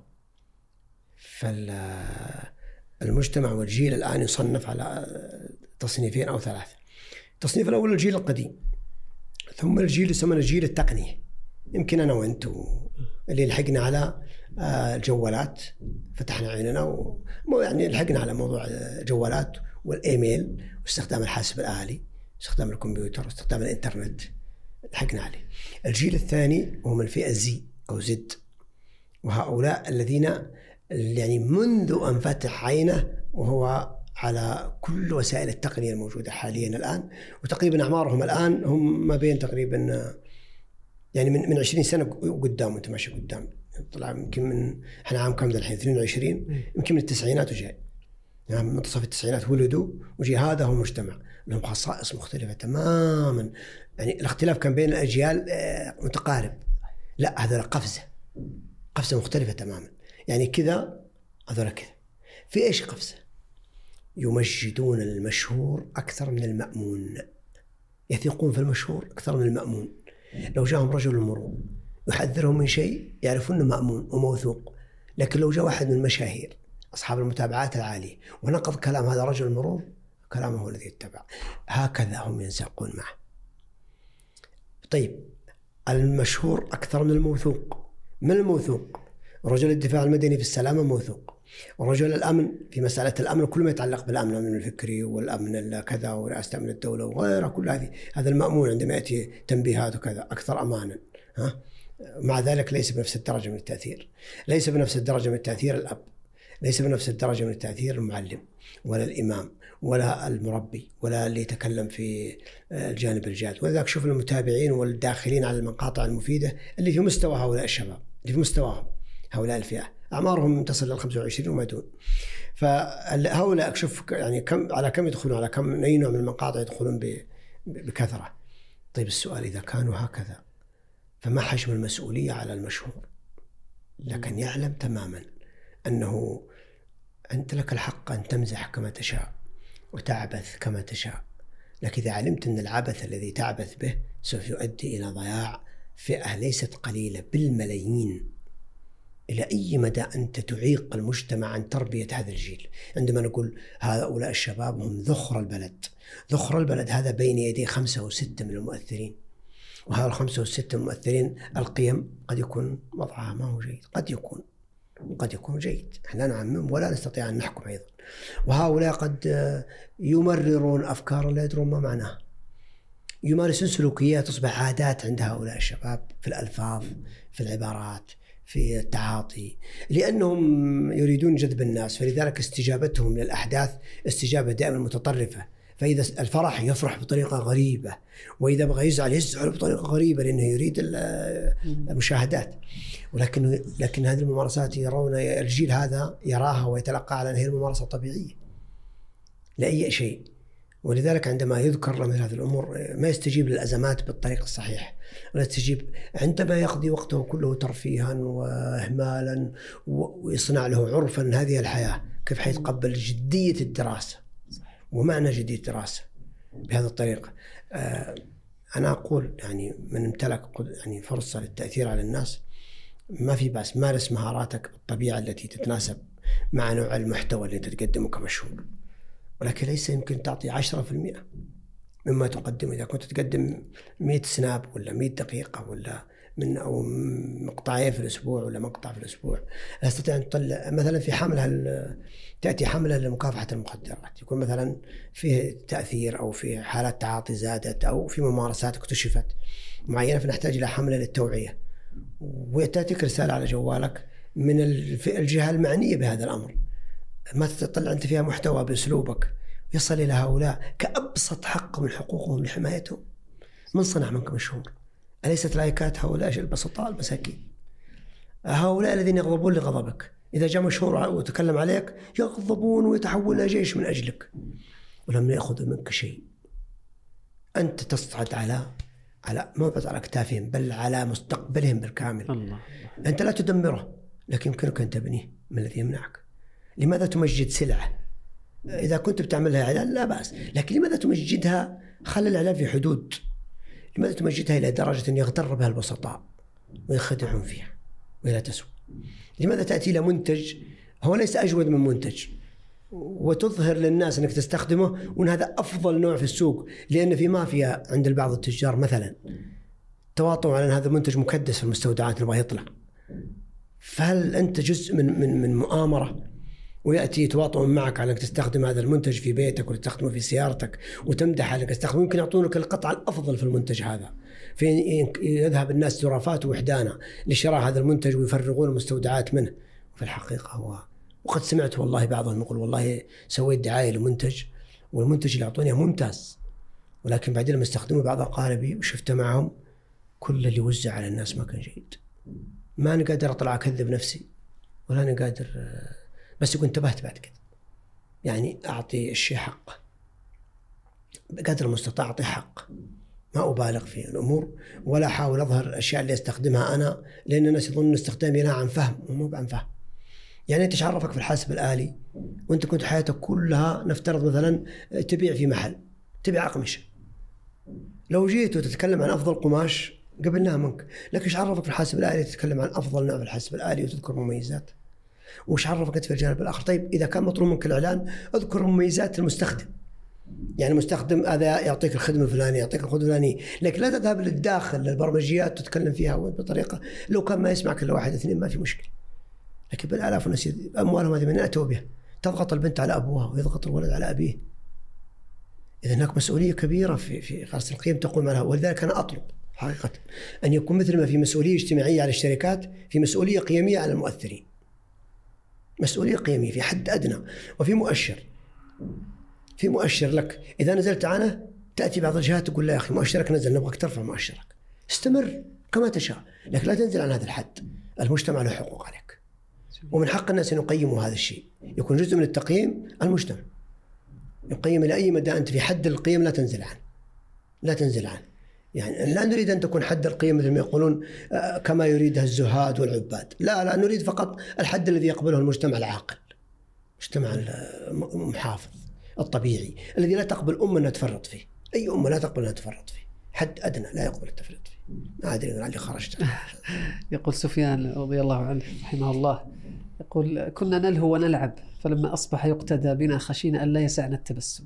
فالمجتمع والجيل الآن يصنف على تصنيفين أو ثلاثة. التصنيف الأول الجيل القديم، ثم الجيل يسمى الجيل التقني، يمكن أنا وأنت اللي لحقنا على الجوالات، فتحنا عيننا و... يعني لحقنا على موضوع الجوالات والإيميل واستخدام الحاسب الآلي، استخدام الكمبيوتر واستخدام الإنترنت، لحقنا عليه. الجيل الثاني هم الفئة زي أو زد، وهؤلاء الذين يعني منذ أن فتح عينه وهو على كل وسائل التقنية الموجودة حاليا الآن، وتقريبا أعمارهم الآن هم ما بين تقريبا يعني من من عشرين سنة قدام، وانت ماشي قدام طلع يمكن من احنا عام كم الحين اثنين وعشرين، يمكن من التسعينات وجاي، يعني منتصف التسعينات ولدوا وجي. هذا هو مجتمع لهم خصائص مختلفة تماما. يعني الاختلاف كان بين الأجيال متقارب، لا هذا قفزة قفزة مختلفة تماما. يعني كذا هذول كذا. في ايش قفزة؟ يمجدون المشهور أكثر من المأمون، يثقون في المشهور أكثر من المأمون. لو جاءهم رجل المرور يحذرهم من شيء يعرفون أنه مأمون وموثوق، لكن لو جاء واحد من المشاهير أصحاب المتابعات العالية ونقض كلام هذا رجل المرور، كلامه هو الذي يتبع. هكذا هم ينساقون معه. طيب المشهور أكثر من الموثوق. من الموثوق؟ رجل الدفاع المدني في السلامة موثوق، ورجل الأمن في مسألة الأمن كل ما يتعلق بالأمن، الأمن الفكري والأمن كذا ورئاسة أمن الدولة وغيرها، كل هذه هذا المأمون عندما يأتي تنبيهات وكذا أكثر أمانا. ها؟ مع ذلك ليس بنفس الدرجة من التأثير، ليس بنفس الدرجة من التأثير الأب، ليس بنفس الدرجة من التأثير المعلم ولا الإمام ولا المربي ولا اللي يتكلم في الجانب الجاد. ولذلك شوف المتابعين والداخلين على المقاطع المفيدة اللي في مستوى هؤلاء الشباب، اللي في مستواهم هؤلاء الفئة أعمارهم تصل إلى خمسة وعشرين وما دون. فهؤلاء شوف يعني كم على كم يدخلون، على كم أي نوع من المقاطع يدخلون بكثرة. طيب السؤال إذا كانوا هكذا فما حجم المسؤولية على المشهور؟ لكن يعلم تماما أنه أنت لك الحق أن تمزح كما تشاء وتعبث كما تشاء، لكن إذا علمت أن العبث الذي تعبث به سوف يؤدي إلى ضياع فئة ليست قليلة بالملايين، إلى أي مدى أنت تعيق المجتمع عن تربية هذا الجيل. عندما نقول هؤلاء الشباب هم ذخر البلد، ذخر البلد هذا بين يدي خمسة وستة من المؤثرين، وهذا الخمسة وستة المؤثرين القيم قد يكون وضعها ما هو جيد، قد يكون قد يكون جيد، احنا لا نعمم ولا نستطيع أن نحكم أيضا. وهؤلاء قد يمررون أفكار لا يدرون ما معناها، يمارسون سلوكيات تصبح عادات عند هؤلاء الشباب في الألفاظ، في العبارات، في التعاطي، لأنهم يريدون جذب الناس، فلذلك استجابتهم للأحداث استجابة دائما متطرفة. فإذا الفرح يفرح بطريقة غريبة، وإذا بغى يزعل يزعل بطريقة غريبة لأنه يريد المشاهدات. ولكن لكن هذه الممارسات يرون الجيل هذا يراها ويتلقى على أنها الممارسة طبيعية لأي شيء. ولذلك عندما يذكر له من هذه الأمور ما يستجيب للأزمات بالطريق الصحيح، ولا يستجيب عندما يقضي وقته كله ترفيها وإهمالا ويصنع له عرفا هذه الحياة، كيف حيتقبل جدية الدراسة ومعنى جدية الدراسة بهذه الطريقة. أنا أقول يعني من امتلك يعني فرصة للتأثير على الناس ما في بأس، مارس مهاراتك بالطبيعة التي تتناسب مع نوع المحتوى اللي تقدمه كمشهور، ولكن ليس يمكن تعطي عشرة في المئة مما تقدم. إذا كنت تقدم مئة سناب ولا مئة دقيقة ولا من أو مقطعين في الأسبوع ولا مقطع في الأسبوع، لا تستطيع أن تطلع مثلا في حملة تأتي حملة لمكافحة المخدرات، يكون مثلا فيه تأثير أو في حالات تعاطي زادت أو في ممارسات اكتشفت معينة، فنحتاج إلى حملة للتوعية، وتأتيك رسالة على جوالك من الجهة المعنية بهذا الأمر، ما تطلع أنت فيها محتوى بأسلوبك يصل إلى هؤلاء كأبسط حق من حقوقهم لحمايتهم. من صنع منك مشهور؟ أليست لايكات هؤلاء البسطاء المساكين؟ هؤلاء الذين يغضبون لغضبك، إذا جاء مشهور وتكلم عليك يغضبون ويتحول إلى جيش من أجلك ولم يأخذوا منك شيء. أنت تصعد على على ما بس على أكتافهم بل على مستقبلهم بالكامل. الله. أنت لا تدمره، لكن يمكنك أن تبنيه. ما الذي يمنعك؟ لماذا تمجد سلعة؟ إذا كنت بتعملها إعلان لا بأس، لكن لماذا تمجدها؟ خلي الإعلان في حدود. لماذا تمجدها إلى درجة أن يغتر بها البسطاء ويخدعون فيها ولا تسوى؟ لماذا تأتي إلى منتج هو ليس أجود من منتج وتظهر للناس أنك تستخدمه وأن هذا أفضل نوع في السوق؟ لأن في مافيا عند بعض التجار مثلا تواطؤوا على أن هذا منتج مكدس في المستودعات نبغى يطلع. فهل أنت جزء من من من مؤامرة ويأتي يتواطؤون معك على أنك تستخدم هذا المنتج في بيتك وتستخدمه في سيارتك وتمدح على أنك تستخدمه؟ يمكن يعطونك القطعة الأفضل في المنتج هذا، في يذهب الناس زرافات ووحدانا لشراء هذا المنتج ويفرغون المستودعات منه. وفي الحقيقة هو، وقد سمعت والله بعضهم يقول والله سويت دعاية لمنتج والمنتج اللي أعطوني ممتاز، ولكن بعدين لما استخدموا بعض أقاربي وشفت معهم كل اللي وزع على الناس ما كان جيد. ما أنا قادر أطلع أكذب نفسي ولا أنا قادر، بس يكون انتبهت بعد كده، يعني أعطي الشيء حقه بقدر المستطاع، أعطي حق، ما أبالغ في الأمور ولا أحاول أظهر الأشياء اللي أستخدمها أنا، لأن الناس يظنون استخدامي لا عن فهم ومو عن فهم. يعني أنت تعرفك في الحاسب الآلي وأنت كنت حياتك كلها نفترض مثلا تبيع في محل تبيع أقمشة، لو جيت وتتكلم عن أفضل قماش قبلناها منك، لكن إيش عرفك في الحاسب الآلي تتكلم عن أفضل نوع في الحاسب الآلي وتذكر مميزات؟ وش عرفك في الجانب الآخر؟ طيب إذا كان مطلوب منك الإعلان اذكر مميزات المستخدم، يعني المستخدم هذا يعطيك الخدمة الفلانية يعطيك الخدمة الفلانية، لكن لا تذهب للداخل للبرمجيات تتكلم فيها بطريقة لو كان ما يسمعك إلا واحد اثنين ما في مشكلة، لكن بالآلاف الناس أموالهم هذه من أتوا بها، تضغط البنت على أبوها ويضغط الولد على أبيه. إذا هناك مسؤولية كبيرة في في غرس القيم تقوم عليها، ولذلك أنا أطلب حقيقة أن يكون مثل ما في مسؤولية اجتماعية على الشركات في مسؤولية قيمية على المؤثرين، مسؤولية قيمية في حد أدنى، وفي مؤشر في مؤشر لك. إذا نزلت عنه تأتي بعض الجهات تقول لا يا أخي مؤشرك نزل نبغاك ترفع مؤشرك، استمر كما تشاء لكن لا تنزل عن هذا الحد. المجتمع له حقوق عليك ومن حق الناس أن يقيموا هذا الشيء، يكون جزء من التقييم. المجتمع يقيم إلى أي مدى أنت في حد القيم لا تنزل عنه لا تنزل عنه يعني لا نريد أن تكون حد القيم مثل ما يقولون كما يريدها الزهاد والعباد، لا لا نريد فقط الحد الذي يقبله المجتمع العاقل، المجتمع المحافظ الطبيعي الذي لا تقبل أمة أنها تفرط فيه. أي أمة لا تقبل أنها تفرط فيه، حد أدنى لا يقبل التفريط فيه. ما أدري من اللي خرجت. يقول سفيان رضي الله عنه رحمه الله يقول كنا نلهو ونلعب فلما أصبح يقتدى بنا خشينا أن لا يسعنا التبسم.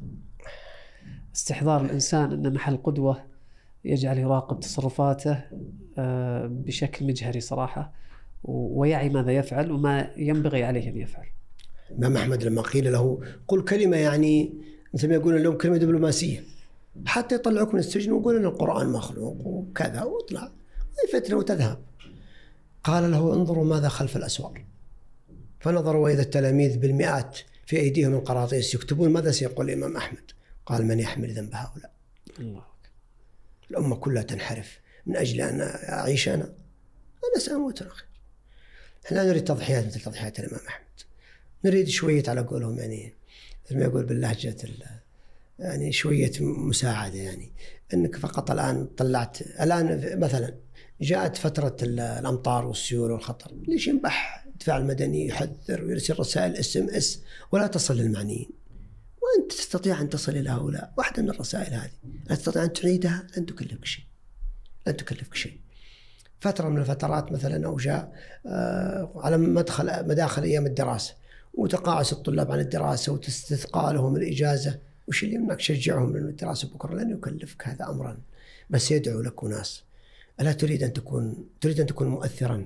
استحضار الإنسان أن محل قدوة يجعل يراقب تصرفاته بشكل مجهري صراحة ويعي ماذا يفعل وما ينبغي عليه أن يفعل. الإمام أحمد لما قيل له قل كلمة يعني مثل ما يقولون اليوم كلمة دبلوماسية حتى يطلعوك من السجن ويقول أن القرآن مخلوق وكذا واطلع فتنة وتذهب، قال له انظروا ماذا خلف الأسوار، فنظروا وإذا التلاميذ بالمئات في أيديهم القراطيس يكتبون ماذا سيقول الإمام أحمد؟ قال من يحمل ذنب هؤلاء؟ الله. الأمة كلها تنحرف من أجل أن أعيش أنا أنا سأموت أخي. احنا نريد تضحيات مثل تضحيات الإمام أحمد، نريد شوية على قولهم يعني مثل ما يقول باللهجة يعني شوية مساعدة، يعني أنك فقط الآن طلعت الآن مثلا جاءت فترة الأمطار والسيول والخطر، ليش ينبح الدفاع المدني يحذر ويرسل رسائل اس ام اس ولا تصل للمعنيين، وأنت تستطيع أن تصل إلى هؤلاء. واحدة من الرسائل هذه لا تستطيع أن تعيدها، لن تكلفك شيء، لن تكلفك شيء. فترة من الفترات مثلا أو جاء على مدخل مداخل أيام الدراسة وتقاعس الطلاب عن الدراسة وتستثقى لهم الإجازة، وش اللي يمنعك تشجعهم للدراسة بكرة؟ لن يكلفك هذا أمرا، بس يدعو لك ناس. ألا تريد أن تكون تريد أن تكون مؤثرا؟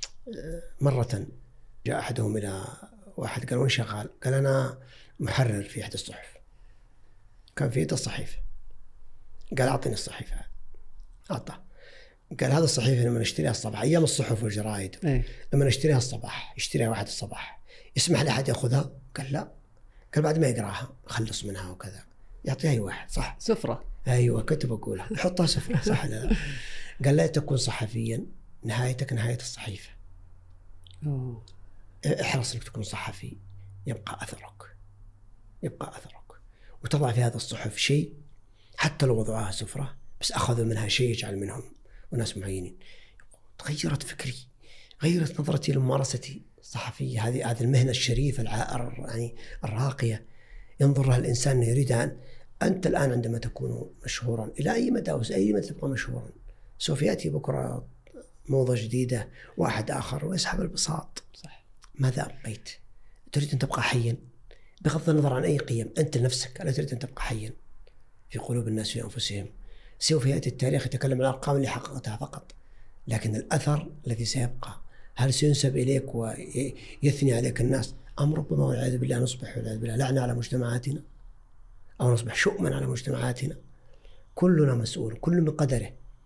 مرة جاء أحدهم إلى واحد قال وين شغال؟ قال أنا محرر في إحدى الصحف. كان في يده الصحيفة، قال أعطني الصحيفة. أعطاه، قال هذا الصحيفة لما نشتريها الصباح، أيام الصحف والجرائد إيه؟ لما نشتريها الصباح، يشتريها واحد الصباح، يسمح لأحد يأخذها؟ قال لا. قال بعد ما يقرأها خلص منها وكذا، يعطيها أي واحد. صح، سفرة. أيوة كنت بقولها، حطها سفرة. صح لا, لا. قال لا تكون صحفيا، نهايتك نهاية الصحيفة. أوه. احرص انك تكون صحفي، يبقى أثرك، يبقى أثرك، وتضع في هذا الصحف شيء حتى لو وضعها سفرة، بس أخذوا منها شيء يجعل منهم وناس معينين. تغيرت فكري، غيرت نظرتي لممارستي الصحفية، هذه هذه المهنة الشريفة العائر يعني الراقية، ينظر لها الإنسان أنه يريد أن أنت الآن عندما تكون مشهورا إلى أي مدى أي مدى تبقى مشهورا، سوف يأتي بكرة موضة جديدة واحد آخر ويسحب البساط. صح. ماذا أبقيت؟ تريد أن تبقى حيا بغض النظر عن أي قيم، أنت نفسك ألا تريد أن تبقى حيا في قلوب الناس في أنفسهم. سوف يأتي التاريخ يتكلم عن الأرقام اللي حققتها فقط، لكن الأثر الذي سيبقى هل سينسب إليك ويثني عليك الناس، أم ربما والعياذ بالله نصبح والعياذ بالله لعنة على مجتمعاتنا، أو نصبح شؤما على مجتمعاتنا. كلنا مسؤول، كل من قدره.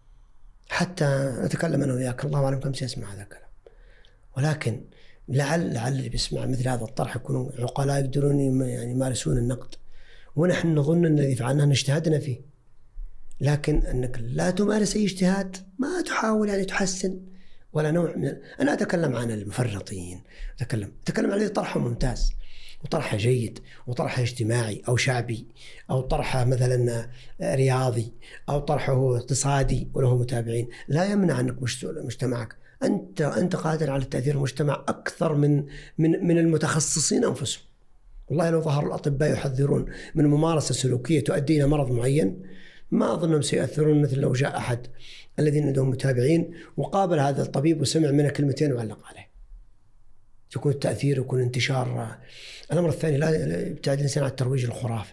حتى نتكلم أنا وياك الله أعلم كم سيسمع هذا الكلام، ولكن لعل لعل اللي بيسمع مثل هذا الطرح يكونوا عقلاء يقدرون يعني يمارسون النقد، ونحن نظن أن الذي فعلناه نجتهدنا فيه، لكن أنك لا تمارس أي اجتهاد، ما تحاول يعني تحسن ولا نوع من. أنا أتكلم عن المفرطين، أتكلم أتكلم عن طرحه ممتاز وطرحه جيد وطرحه اجتماعي أو شعبي أو طرحه مثلا رياضي أو طرحه اقتصادي وله متابعين، لا يمنع أنك مجتمعك أنت أنت قادر على تأثير المجتمع أكثر من من من المتخصصين أنفسهم. والله لو ظهر الأطباء يحذرون من ممارسة سلوكية تؤدي إلى مرض معين، ما أظنهم سيأثرون مثل لو جاء أحد الذين عندهم متابعين وقابل هذا الطبيب وسمع منه كلمتين وعلق عليه، يكون التأثير ويكون انتشار. الأمر الثاني لا يبتعد الإنسان عن الترويج الخرافة.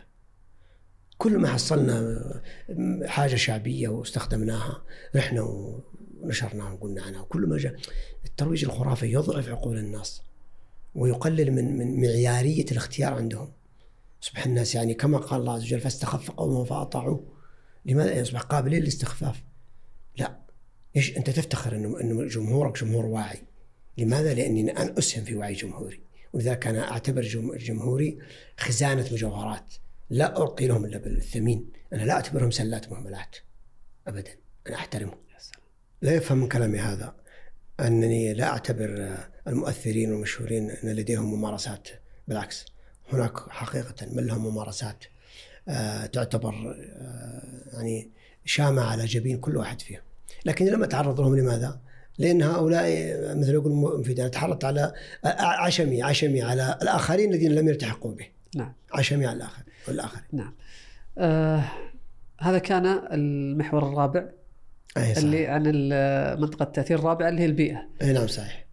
كل ما حصلنا حاجة شعبية واستخدمناها رحنا ونشرناها وقلنا عنها، وكل ما جاء الترويج الخرافة يضعف عقول الناس ويقلل من من معيارية الاختيار عندهم. يصبح الناس يعني كما قال الله عز وجل فاستخف قومه فأطاعوه، لماذا يصبح قابلين للاستخفاف؟ لا، إيش أنت تفتخر إنه إنه جمهورك جمهور واعي. لماذا؟ لأني أنا أسهم في وعي جمهوري، ولذلك أنا أعتبر جمهوري خزانة مجوهرات لا ألقي لهم إلا بالثمين. أنا لا أعتبرهم سلات مهملات أبدا، أنا أحترمهم. لا يفهم من كلامي هذا أنني لا أعتبر المؤثرين والمشهورين أن لديهم ممارسات، بالعكس هناك حقيقة من لهم ممارسات آه تعتبر آه يعني شامة على جبين كل واحد فيهم، لكن لما تعرض لهم لماذا؟ لأن هؤلاء مثل يقول في تعرضت على عشمي عشمي على الآخرين الذين لم يلتحقوا به. نعم. عشمي على الآخر والآخرين. نعم. آه هذا كان المحور الرابع اللي عن منطقة التأثير الرابعة اللي هي البيئة. أي نعم صحيح.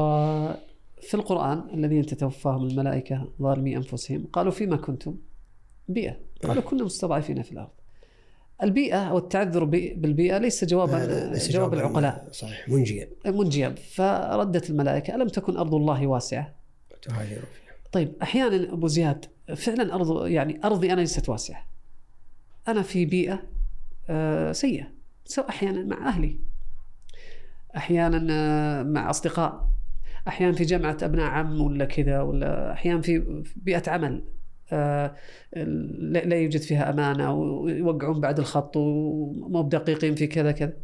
وفي القرآن الذين تتوفاهم الملائكة ظالمي أنفسهم قالوا فيما كنتم بيئة، قالوا كنا مستضعفين في الأرض. البيئة أو التعذر بالبيئة ليس جوابا ليس جواب جواب العقلاء. صحيح، منجيا منجيا. فردت الملائكة ألم تكن أرض الله واسعة تهاجروا فيها. طيب أحيانا أبو زياد فعلا أرض يعني أرضي أنا ليست واسعة، أنا في بيئة آه سيئة، سواء أحيانا مع أهلي، أحيانا آه مع أصدقاء، أحيانا في جامعة أبناء عم ولا كذا، ولا أحيانا في بيئة عمل آه لا يوجد فيها أمانة ويوقعون بعد الخط ومو بدقيقين في كذا كذا.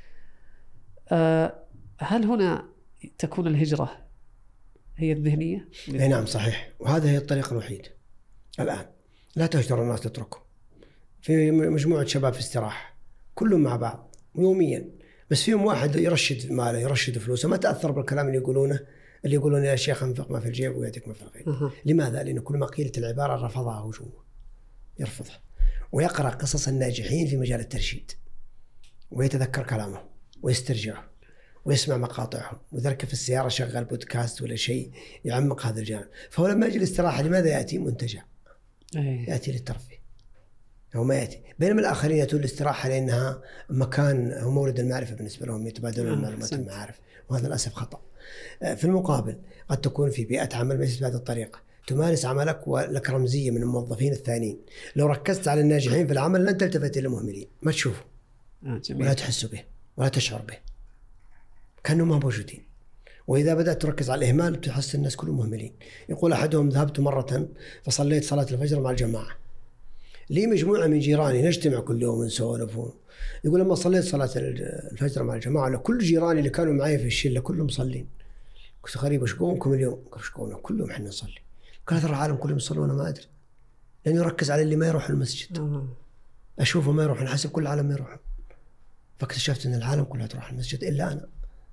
آه هل هنا تكون الهجرة هي الذهنية؟ أي نعم صحيح، وهذا هي الطريقة الوحيدة الآن. لا تهجر الناس تتركهم، في مجموعة شباب في استراحة كلهم مع بعض يوميا، بس فيهم واحد يرشد ماله يرشد فلوسه، ما تأثر بالكلام اللي يقولونه اللي يقولون يا شيخ انفق ما في الجيب ويأتيك ما في الغيب. أه. لماذا؟ لأن كل ما قيلت العبارة رفضها هو جوا، يرفضها ويقرأ قصص الناجحين في مجال الترشيد ويتذكر كلامه ويسترجعه ويسمع مقاطعهم، وذلك في السيارة شغل بودكاست ولا شيء يعمق هذا الجانب. فهو لما يجي الاستراحة لماذا يأتي؟ منتجع، يأتي للترفيه، هو ما يأتي. بينما الآخرين يأتون للاستراحة لأنها مكان هو مورد المعرفة بالنسبة لهم، يتبادلون المعلومات والمعارف، وهذا للأسف خطأ. في المقابل قد تكون في بيئة عمل ليست بهذه الطريقة، تمارس عملك ولك رمزية من الموظفين الثانيين. لو ركزت على الناجحين في العمل لن تلتفت إلى المهملين، ما تشوفه ولا تحس به ولا تشعر به، كانوا ما موجودين. وإذا بدأت تركز على الإهمال بتحس الناس كلهم مهملين. يقول أحدهم ذهبت مرة فصليت صلاة الفجر مع الجماعة، لي مجموعة من جيراني نجتمع كل يوم ونسولف. يقول لما صليت صلاة الفجر مع الجماعة كل جيراني اللي كانوا معي في الشلة كلهم مصلين. كنت غريب وش قومكم اليوم؟ قالوا قومنا كلهم احنا نصلي. قال ترى العالم كلهم يصلون وأنا ما أدري، لأنه يركز على اللي ما يروح المسجد. أشوفه ما يروح، نحسب كل العالم ما يروح، فاكتشفت أن العالم كلها تروح المسجد إلا أنا.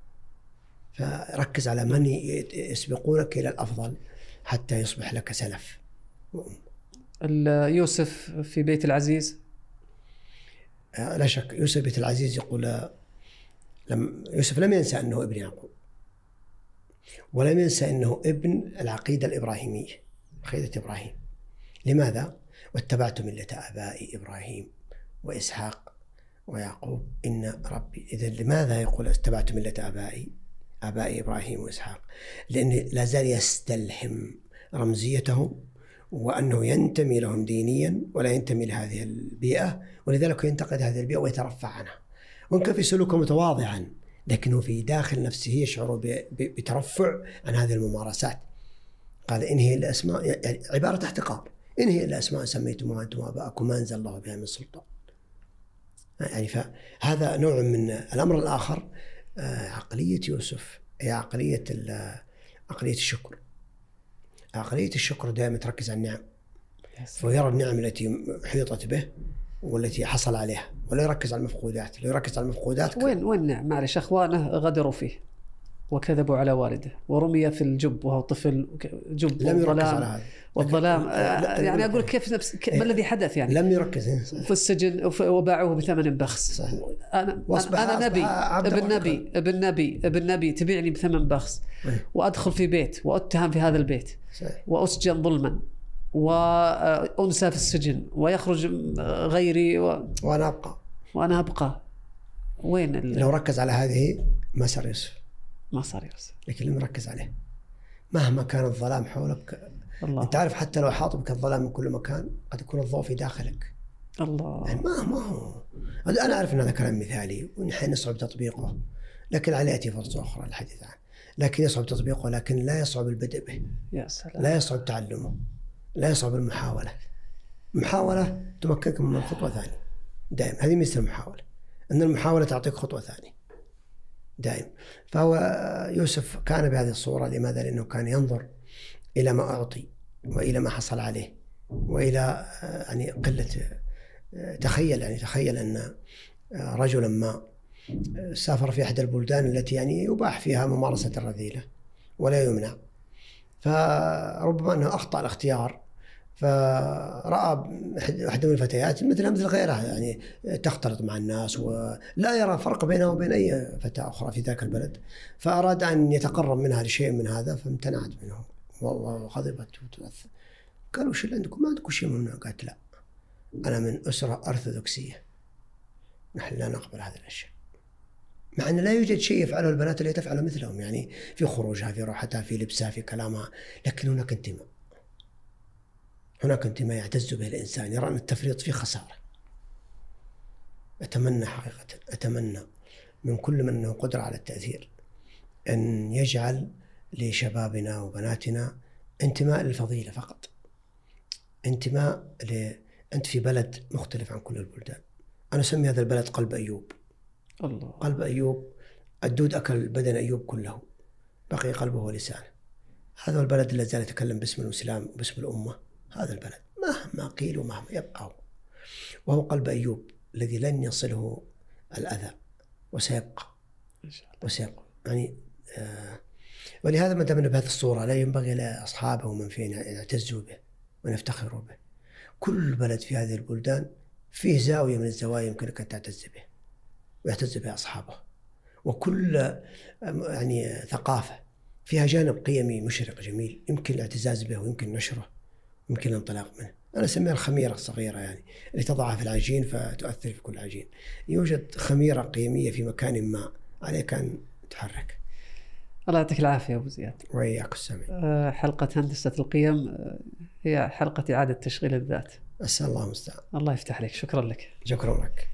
فركز على من يسبقونك إلى الأفضل حتى يصبح لك سلف. يوسف في بيت العزيز، لا شك يوسف بيت العزيز يقول لم يوسف لم ينسى أنه ابن يعقوب، ولم ينسى أنه ابن العقيدة الإبراهيمية، عقيدة إبراهيم. لماذا؟ واتبعت ملة آبائي إبراهيم وإسحاق ويعقوب إن ربي. إذا لماذا يقول اتبعت ملة آبائي آبائي إبراهيم وإسحاق؟ لأن لا زال يستلهم رمزيتهم وأنه ينتمي لهم دينيا ولا ينتمي لهذه البيئة، ولذلك ينتقد هذه البيئة ويترفع عنها. وإن كان في سلوكه متواضعا لكنه في داخل نفسه يشعر بترفع عن هذه الممارسات. قال إن هي الأسماء، يعني عبارة احتقار، إن هي الأسماء سميتموها أنتم وآباءكم ما أنزل الله بها من سلطان. يعني فهذا نوع من الأمر. الآخر عقلية يوسف هي عقلية عقلية الشكر. عقلية الشكر دائما تركز على النعم، ويرى النعم التي حيطت به والتي حصل عليها، ولا يركز على المفقودات. لو يركز على المفقودات وين وين نعم معلش أخوانه غدروا فيه وكذبوا على والده ورمي في الجب وهو طفل جب لم يركز على هذا والظلام. يعني أقول كيف نفس ما الذي حدث يعني لم يركز في السجن وباعوه بثمن بخس. أنا أنا نبي ابن نبي ابن نبي ابن نبي تبيعني بثمن بخس وأدخل في بيت وأتهم في هذا البيت وأسجن ظلما وأنسى في السجن ويخرج غيري و... وأنا أبقى وأنا أبقى. وين ال... لو ركز على هذه ما صار يوسف، ما صار يوسف، لكن لم يركز عليه. مهما كان الظلام حولك الله. أنت عارف حتى لو حاط بك الظلام من كل مكان قد يكون الضوء في داخلك. الله يعني ما ما هو أنا أعرف أن هذا كلام مثالي ونحن يصعب تطبيقه، لكن عليه يأتي فرصة أخرى الحديث عنه. لكن يصعب تطبيقه، لكن لا يصعب البدء به. يا سلام. لا يصعب تعلمه، لا يصعب المحاولة. محاولة تمكنك من خطوة ثانية دائما. هذه مثل المحاولة، أن المحاولة تعطيك خطوة ثانية دائما. فهو يوسف كان بهذه الصورة. لماذا؟ لأنه كان ينظر إلى ما أعطي وإلى ما حصل عليه وإلى يعني قلة. تخيل يعني تخيل أن رجلا ما سافر في أحد البلدان التي يعني يباح فيها ممارسة الرذيلة ولا يمنع، فربما أنه أخطأ الاختيار، فرأى أحد من الفتيات مثلها مثل غيرها يعني تختلط مع الناس ولا يرى فرق بينها وبين أي فتاة أخرى في ذاك البلد، فأراد أن يتقرب منها لشيء من هذا فامتنعت منه وغضبت وتأثر. قالوا شو اللي عندكم؟ ما عندكم شيء ممنوع. قالت لا، أنا من أسرة أرثوذكسية، نحن لا نقبل هذه الأشياء، مع أن لا يوجد شيء يفعله البنات اللي تفعله مثلهم، يعني في خروجها في روحتها في لبسها في كلامها، لكن هناك انتماء، هناك انتماء يعتز به الإنسان، يرى أن التفريط فيه خسارة. أتمنى حقيقة أتمنى من كل من له قدرة على التأثير أن يجعل لشبابنا وبناتنا انتماء للفضيلة فقط، انتماء ل... أنت في بلد مختلف عن كل البلدان. أنا أسمي هذا البلد قلب أيوب. الله. قلب أيوب، الدود أكل بدن أيوب كله، بقي قلبه ولسانه. هذا البلد الذي زال يتكلم باسم الإسلام وباسم الأمة. هذا البلد مهما قيل ومهما يبقى، وهو قلب أيوب الذي لن يصله الأذى وسيبقى إن شاء الله. وسيبقى يعني آه ولهذا ما دامنا بهذه الصورة لا ينبغي لأصحابه ومن فينا أن يعتزوا به ونفتخروا به. كل بلد في هذه البلدان فيه زاوية من الزوايا يمكنك أن تعتز به ويعتز بها أصحابه، وكل يعني ثقافة فيها جانب قيمي مشرق جميل يمكن الاعتزاز به ويمكن نشره ويمكن الانطلاق منه. أنا أسميها الخميرة الصغيرة يعني اللي تضعها في العجين فتؤثر في كل عجين. يوجد خميرة قيمية في مكان ما عليك أن تحرك. الله يعطيك العافية أبو زياد. وإياك السامع. حلقة هندسة القيم هي حلقة إعادة تشغيل الذات. أسأل الله المستعان. الله يفتح عليك. شكرا لك. شكرا لك.